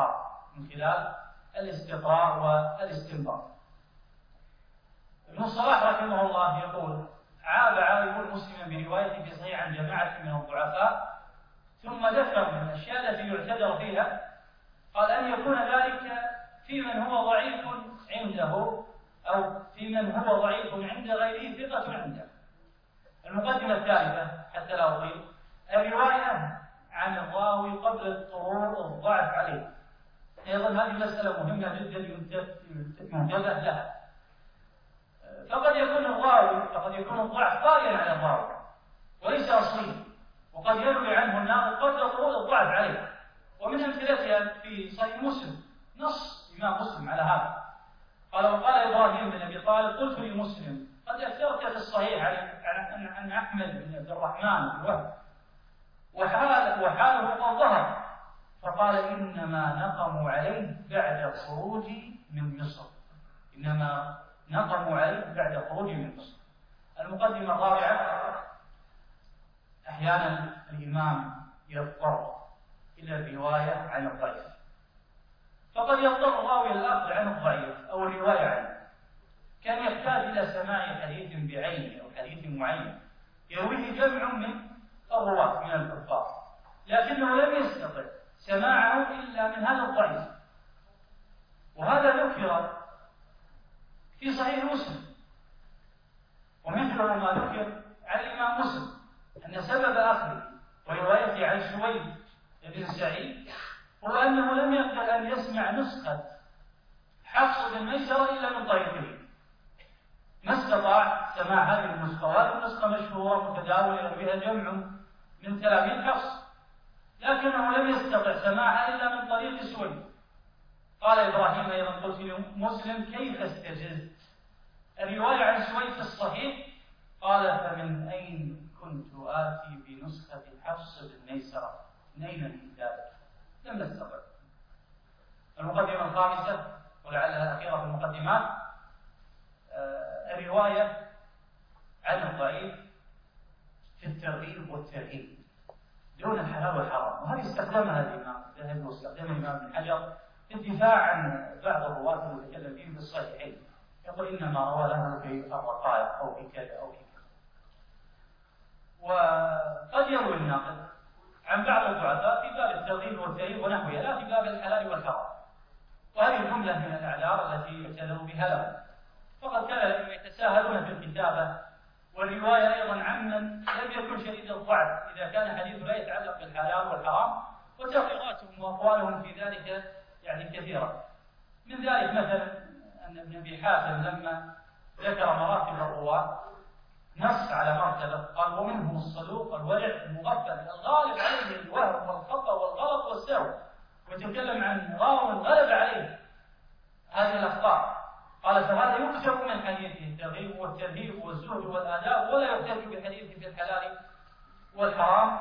الاستقراء والاستنباط. ابن الصلاح رحمه الله يقول: عاب عالم مسلما بروايته في صحيح عن جماعة من الضعفاء، ثم ذكر من الأشياء التي يعتذر فيها، قال: أن يكون ذلك في من هو ضعيف عنده أو في من هو ضعيف عند غيره ثقة عنده. المقدمة الثالثة حتى لا أطيل: الرواية عن الراوي قبل اضطرار الضعف عليه. أيضا هذه مسألة مهمة جدا ينتبه لها. فقد يكون الضعف طارئا على الراوي وليس أصليا، وقد يروي عنه الناقد قبل اضطرار الضعف عليه. ومن أمثلتها في صحيح مسلم نص إمام مسلم على هذا. قال: وقال إبراهيم بن أبي طالب: قلت لمسلم: قد أكثرت في الصحيح عن أحمد بن عبد الرحمن بن وهب وحاله قد ظهر، فقال: إنما نقموا عليه بعد خروجي من مصر. المقدمة الرابعة: أحيانا الإمام يضطر إلى الرواية عن الضعيف، فقد يضطر الراوي إلى الأخذ عن الضعيف أو الرواية عنه. كان يحتاج إلى سماع حديث بعينه أو حديث معين يرويه جمع من الرواة من الكفار، لكنه لم يستطع سماعه إلا من هذا الضعيف. وهذا ذكر في صحيح مسلم، ومثله ما ذكر عن الإمام مسلم أن سبب أخذه وروايته عن سويد بن سعيد هو أنه لم يقدر أن يسمع نسخة حفص بن ميسرة إلا من طريقه، ما استطاع سماع هذه النسخة، وهذه النسخة مشهورة متداولة يرويها جمع من تلاميذ حفص، لكنه لم يستطع سماعها إلا من طريق سويد. قال إبراهيم أيضا: قلت لمسلم: كيف استجزت الرواية عن سويد في الصحيح؟ قال: فمن أين كنت آتي بنسخة حفص بن ميسرة؟ من أين لي ذلك؟ لم نستطع. المقدمة الخامسة ولعلها الأخيرة في المقدمات: الرواية عن الضعيف في الترغيب والترهيب دون الحلال والحرام. وهذه استخدمها الإمام الذهبي واستخدمها الإمام ابن حجر في الدفاع عن بعض الرواة المتكلم فيهم في الصحيحين. يقول: إنما روى له في الرقائق أو في كذا أو في كذا. وقد يروي الناقد عن بعض الضعفاء في باب الترغيب والترهيب ونحوها، لا في باب الحلال والحرام. وهذه جملة من الأعذار التي يعتذر بها له. فقد كان يتساهلون في الكتابة والرواية أيضا عمن لم يكن شديد الضعف إذا كان حديث لا يتعلق بالحلال والحرام، وتقريراتهم وأقوالهم في ذلك يعني كثيرة. من ذلك مثلا أن ابن أبي حاتم لما ذكر مراتب الرواة نص على مرتبة، قال: ومنهم الصدوق الورع المغفل الغالب عليه الوهم والخطأ والغلط والسهو، وتكلم عن راو غلب عليه هذه الأخطاء. قال: فهذا يكتب من حديثه الترغيب والترهيب والزهد والآداب، ولا يحتج بحديثه في الحلال والحرام.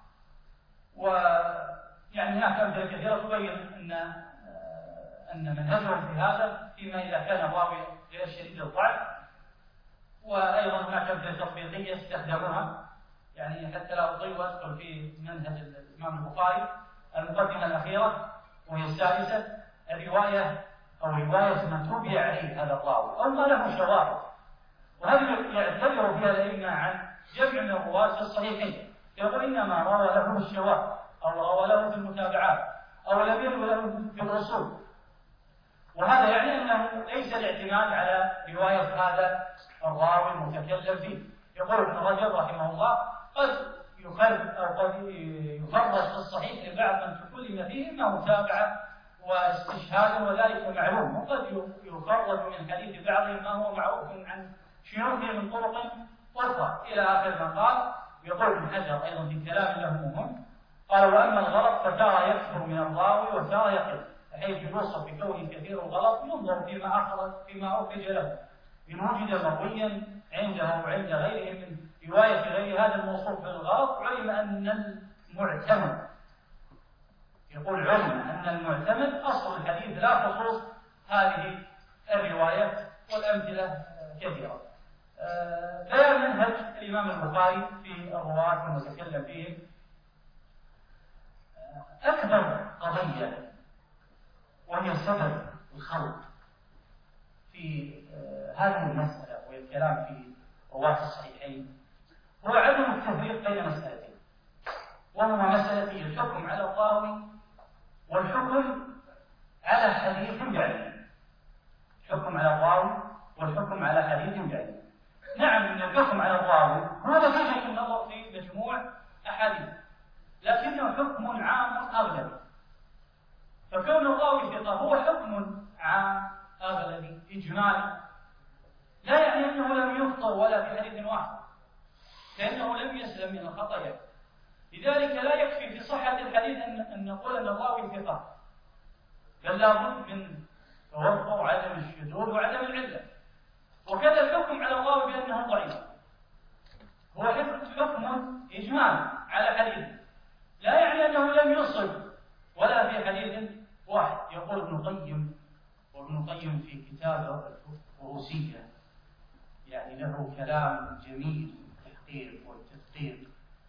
ويعني هناك أمثلة كثيرة تبين أن منهجهم في هذا فيما إذا كان الراوي غير شديد الضعف. وأيضا هناك أمثلة تطبيقية استخدموها، يعني حتى لا أطيل وأدخل في منهج الإمام البخاري. المقدمة الأخيرة وهي السادسة: الرواية أو رواية من تبع عليه هذا الراوي أو ما له شواهد، وهذه يعتبر فيها الأئمة عن جمع من الرواة في الصحيحين، يقول إنما روى له الشواذ أو روى له في المتابعات أو لم يروي له في الأصول، وهذا يعني أنه ليس الاعتماد على رواية هذا الراوي المتكلم فيه. يقول ابن رجب رحمه الله قد يفرد أو قد يفرد في الصحيح لبعض من تكلم فيه ما متابعة واستشهاد وذلك معلوم، وقد يفرد من حديث بعضهم ما هو معروف عن شيوخه من طرق أخرى إلى آخر ما قال. يقول ابن حجر أيضا في كلام له مهم قال: وأما الغلط فترى يكثر من الراوي وترى يقل، بحيث يوصف بكونه كثير الغلط ينظر فيما أخرج له إن وجد مرويا عنده وعند غيره من رواية غير هذا الموصوف بالغلط علم أن المعتمد، يقول علم أن المعتمد أصل الحديث لا خصوص هذه الروايات، والأمثلة كثيرة. فيا منهج الإمام البخاري في الرواة المتكلم فيهم. أكبر قضية وهي سبب الخلط في هذه المسألة والكلام في رواة الصحيحين هو عدم التفريق بين مسألتين، وهما مسألة الحكم على الراوي والحكم على حديث بعينه. الحكم على الراوي والحكم على حديث بعينه. نعم، ان الحكم على الراوي هو نتيجة النظر في مجموع أحاديث، لكنه حكم عام أغلبي. فكون الراوي ثقة هو حكم عام أغلبي إجمالي، لا يعني أنه لم يخطئ ولا في حديث واحد، لأنه لم يسلم من الخطأ. لذلك لا يكفي في صحة الحديث أن نقول أن الراوي ثقة، بل لابد من توفر عدم الشذوذ وعدم العلة. وكذا الحكم على الراوي بأنه ضعيف هو حكم إجمالي على حديث، لا يعني أنه لم يصب ولا في حديث واحد. يقول ابن القيم في كتابه الفروسية، يعني له كلام جميل في التحقيق والتدقيق،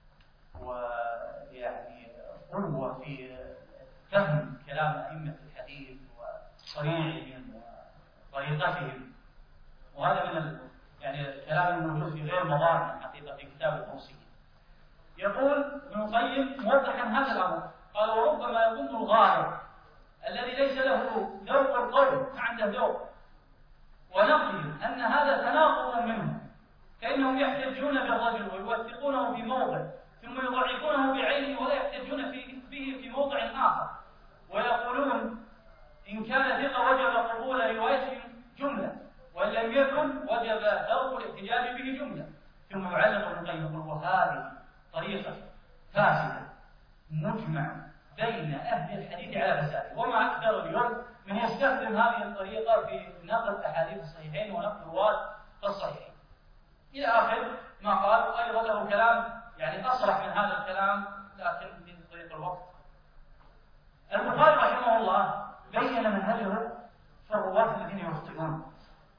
ويعني قوة في فهم كلام أئمة الحديث وصريعهم وطريقتهم، وهذا من يعني الكلام الموجود في غير مضامن حقيقة في كتاب الفروسية. يقول ابن القيم موضحا هذا الأمر قال: وربما يظن الغالب الذي ليس له ذوق القول ما عنده ذوق ونقلهم أن هذا تناقض منهم، فإنهم يحتجون بالرجل ويوثقونه في موضع ثم يضعفونه بعينه ولا يحتجون به في موضع آخر، ويقولون إن كان ثقة وجب قبول روايته جملة، وإن لم يكن وجب ترك الاحتجاج به جملة. ثم يعلق ابن القيم يقول: وهذه طريقة فاسدة مجمع بين أهل الحديث على فساده، وما أكثر اليوم من يستخدم هذه الطريقة في نقل أحاديث الصحيحين ونقل رواة الصحيحين. إلى آخر ما قال. أيضا له كلام يعني أصرح من هذا الكلام لكن من طريق الوقت. البخاري رحمه الله بين منهجه في الرواة الذين يخطئون.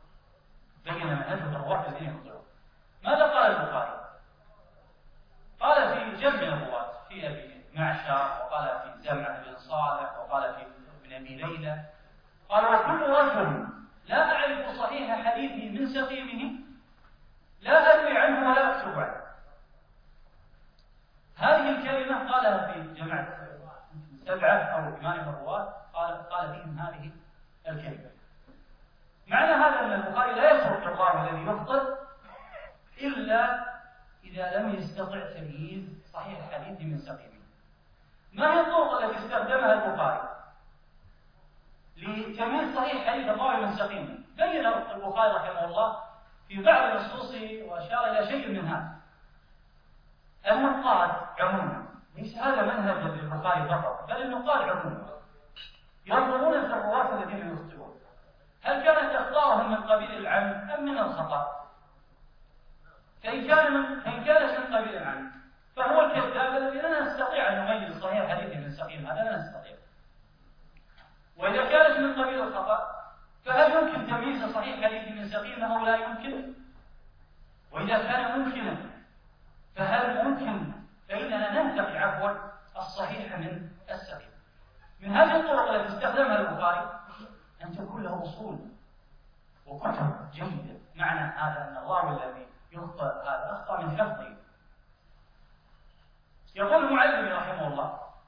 ماذا قال البخاري؟ قال في جمع الرواة، في أبي معشر، وقال في زمعة بن صالح، وقال في ابن أبي ليلى، قال: وكل رجل لا أعرف صحيح حديثه من سقيمه لا أروي عنه ولا أكتب عنه. هذه الكلمة قالها في جماعة 7 أو 8 الرواة، قال فيهم هذه الكلمة. معنى هذا أن البخاري لا يترك الراوي الذي يخطئ إلا إذا لم يستطع تمييز صحيح الحديث من سقيمه. ما هي الطرق التي استخدمها البخاري لتمييز صحيح حديث الراوي من سقيمه؟ بين البخاري رحمه الله في بعض نصوصه وأشار إلى شيء من هذا. النقاد عموما، ليس هذا منهج للبخاري فقط، بل النقاد عموما ينظرون في الرواة الذين يخطئون هل كانت أخطاؤهم من قبيل العمد أم من الخطأ؟ فإن كانت من قبيل العمد فهو الكذاب الذي لا نستطيع أن نميز صحيح حديثه من سقيم، هذا لا نستطيع. وإذا كانت من قبيل الخطأ فهل يمكن تمييز صحيح حديثه من سقيم أو لا يمكن؟ وإذا كان ممكنا فهل ممكن فإننا ننتقي الصحيح من السقيم؟ من هذه الطرق التي استخدمها البخاري أن تكون له أصول وكتب جيدة. معنى هذا أن الراوي الذي يخطئ هذا أخطأ من حفظه،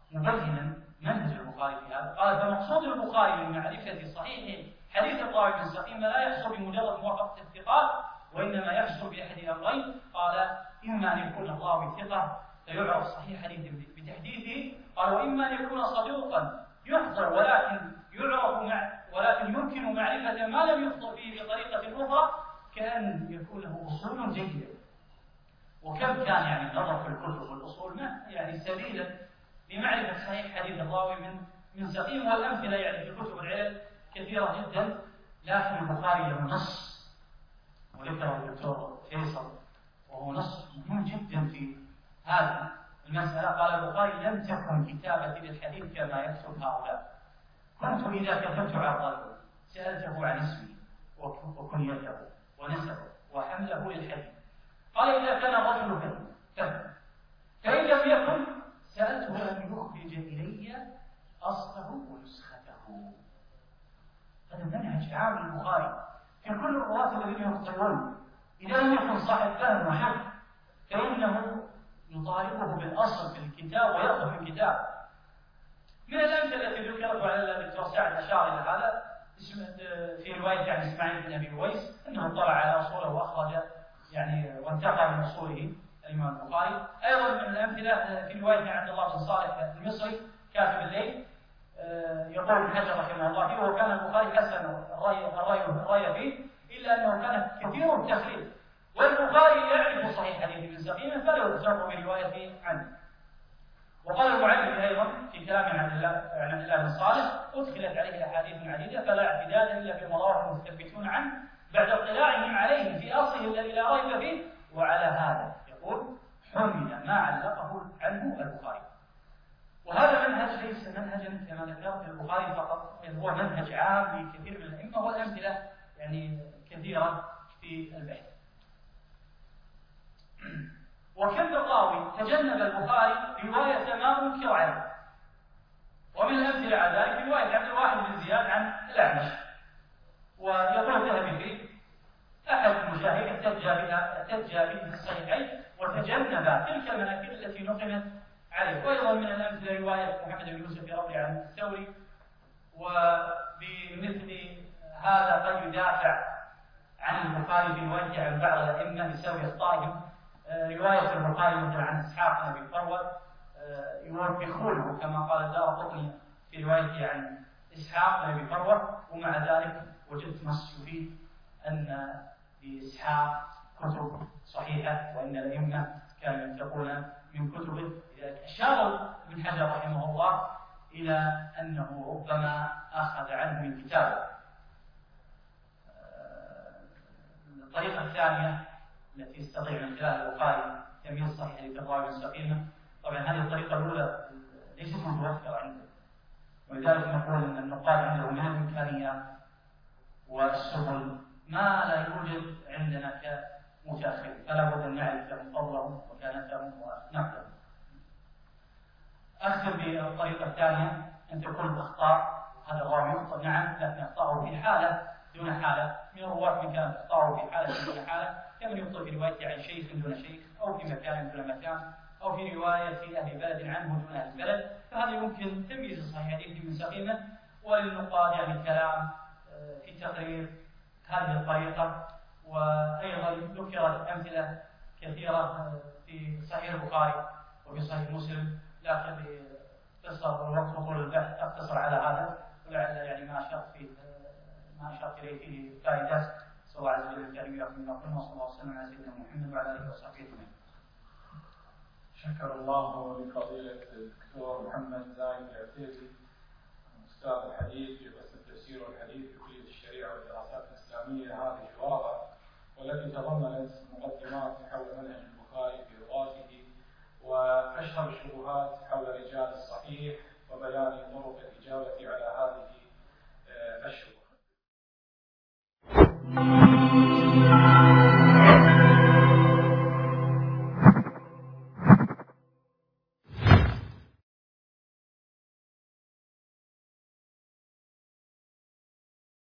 مبينا منهج البخاري في هذا. قال فمقصود البخاري من معرفة صحيح حديث الراوي بن سقيم لا يحصل بمجرد موافقة الثقات، وإنما يحصل بأحد أمرين. قال إما أن يكون الراوي ثقة فيعرف صحيح حديث بتحديثه، قال وإما أن يكون صدوقا يحضر ولكن يمكن معرفة ما لم يخطئ فيه بطريقة أخرى، كأن يكون له أصول جيدة. وكم كان يعني النظر في الكتب والأصول ما يعني سبيلا لمعرفة صحيح حديث الراوي من سقيم، والأمثلة يعني في كتب العلم كثيرة جدا. لكن البخاري له نص وذكره الدكتور فيصل، وهو نص مهم جدا في هذه المسألة. قال البخاري لم تكن كتابتي للحديث كما يكتب هؤلاء، كنت إذا كتبت عن رجل سألته عن اسمه وكنيته ونسبه وحمله للحديث. قال إذا كان الرجل فهم، فإن لم يكن سألته أن يخرج إلي أصله ونسخته. هذا منهج عام للبخاري في كل الرواة الذين يخطئون. إذا لم يكن صاحب فهم وحفظ فإنه يطالبه بالأصل في الكتاب ويأخذ من الكتاب. من الأمثلة التي ذكرت وعلى الدكتور سعد أشار إلى هذا في رواية عن إسماعيل بن أبي أويس أنه اطلع على أصوله وأخرج يعني وانتقى من أصوله الإمام البخاري. أيضا من الأمثلة في رواية عن الله بن صالح المصري كاتب الليل، يقول ابن حجر رحمه الله فيه وكان البخاري حسن الرأي فيه إلا أنه كان كثير التخريج، والبخاري يعرف صحيح حديث ابن سقيم فلا يغتر بروايته عنه. وقال المعلم أيضا في كلام عن الله بن صالح أدخلت عليه أحاديث عديدة فلا اعتداد إلا بما رواه المثبتون عنه بعد اطلاعهم عليه في أصله الذي لا ريب فيه. وعلى هذا يقول حمل ما علقه عنه البخاري. وهذا منهج ليس منهجا كما ذكرت البخاري فقط، بل هو منهج عام لكثير من الأئمة، والأمثلة يعني كثيرة في البحث. وكم راوي تجنب البخاري رواية ما أنكر عنه. ومن الأمثلة على ذلك رواية عبد الواحد بن زياد عن الأعمش، ويقول الذهبي فيه أحد المشاهير احتج به في الصحيحين وتجنب تلك المناكير التي نقلت عليه. وأيضا من الأمثلة رواية محمد بن يوسف يروي عن الثوري، وبمثل هذا قد يدافع عن البخاري في روايته عن بعض الأئمة بسبب إخطائهم. رواية البخاري مثل عن إسحاق بن أبي فروة يوبخونه كما قال الدارقطني في روايته عن إسحاق بن أبي فروة، ومع ذلك وجدت نص يفيد أن لإسحاق كتب صحيحة وأن الأئمة كانوا ينتقون من كتبه. أشار ابن حجر رحمه الله إلى أنه ربما أخذ عنه من كتابه. الطريقة الثانية التي يستطيع من خلال البخاري تمييز صحيح حديث الراوي من سقيمه، طبعا هذه الطريقة الأولى ليست متوفرة عنده، ولذلك نقول أن النقاد عندهم من الإمكانيات والسبل ما لا يوجد عندنا كمتأخر، فلا بد أن نعرف فضلهم وكانتهم ونقلهم. أختم بالطريقة الثانية أن تكون الأخطاء، هذا الراوي يخطئ نعم، لكن أخطاءه في حالة دون حالة. من الرواة من كانت أخطاءه في حالة دون حالة، كمن يخطئ في روايته عن شيخ دون شيخ، أو في مكان دون مكان، أو في رواية أهل بلد عنه دون أهل بلد. فهذا يمكن تمييز صحيح حديث من سقيمه. وللنقاد يعني الكلام في تقرير هذه الطريقة. وأيضا ذكرت أمثلة كثيرة في صحيح البخاري وفي صحيح مسلم، لكن لقصر الوقت وطول البحث أقتصر على هذا، ولعل يعني ما أشرت إليه فيه فائدة. صلى الله عليه وسلم الكريم يقول وصلى الله وسلم على سيدنا محمد وعلى آله وصحبه أجمعين. شكر الله لفضيلة الدكتور محمد زايد العتيبي أستاذ الحديث في قسم التفسير والحديث في كلية الشريعة والدراسات الإسلامية هذه الورقة، والتي تضمنت مقدمات حول منهج البخاري في رواته وأشهر الشبهات حول رجال الصحيح وبيان طرق الإجابة على هذه الشبهات.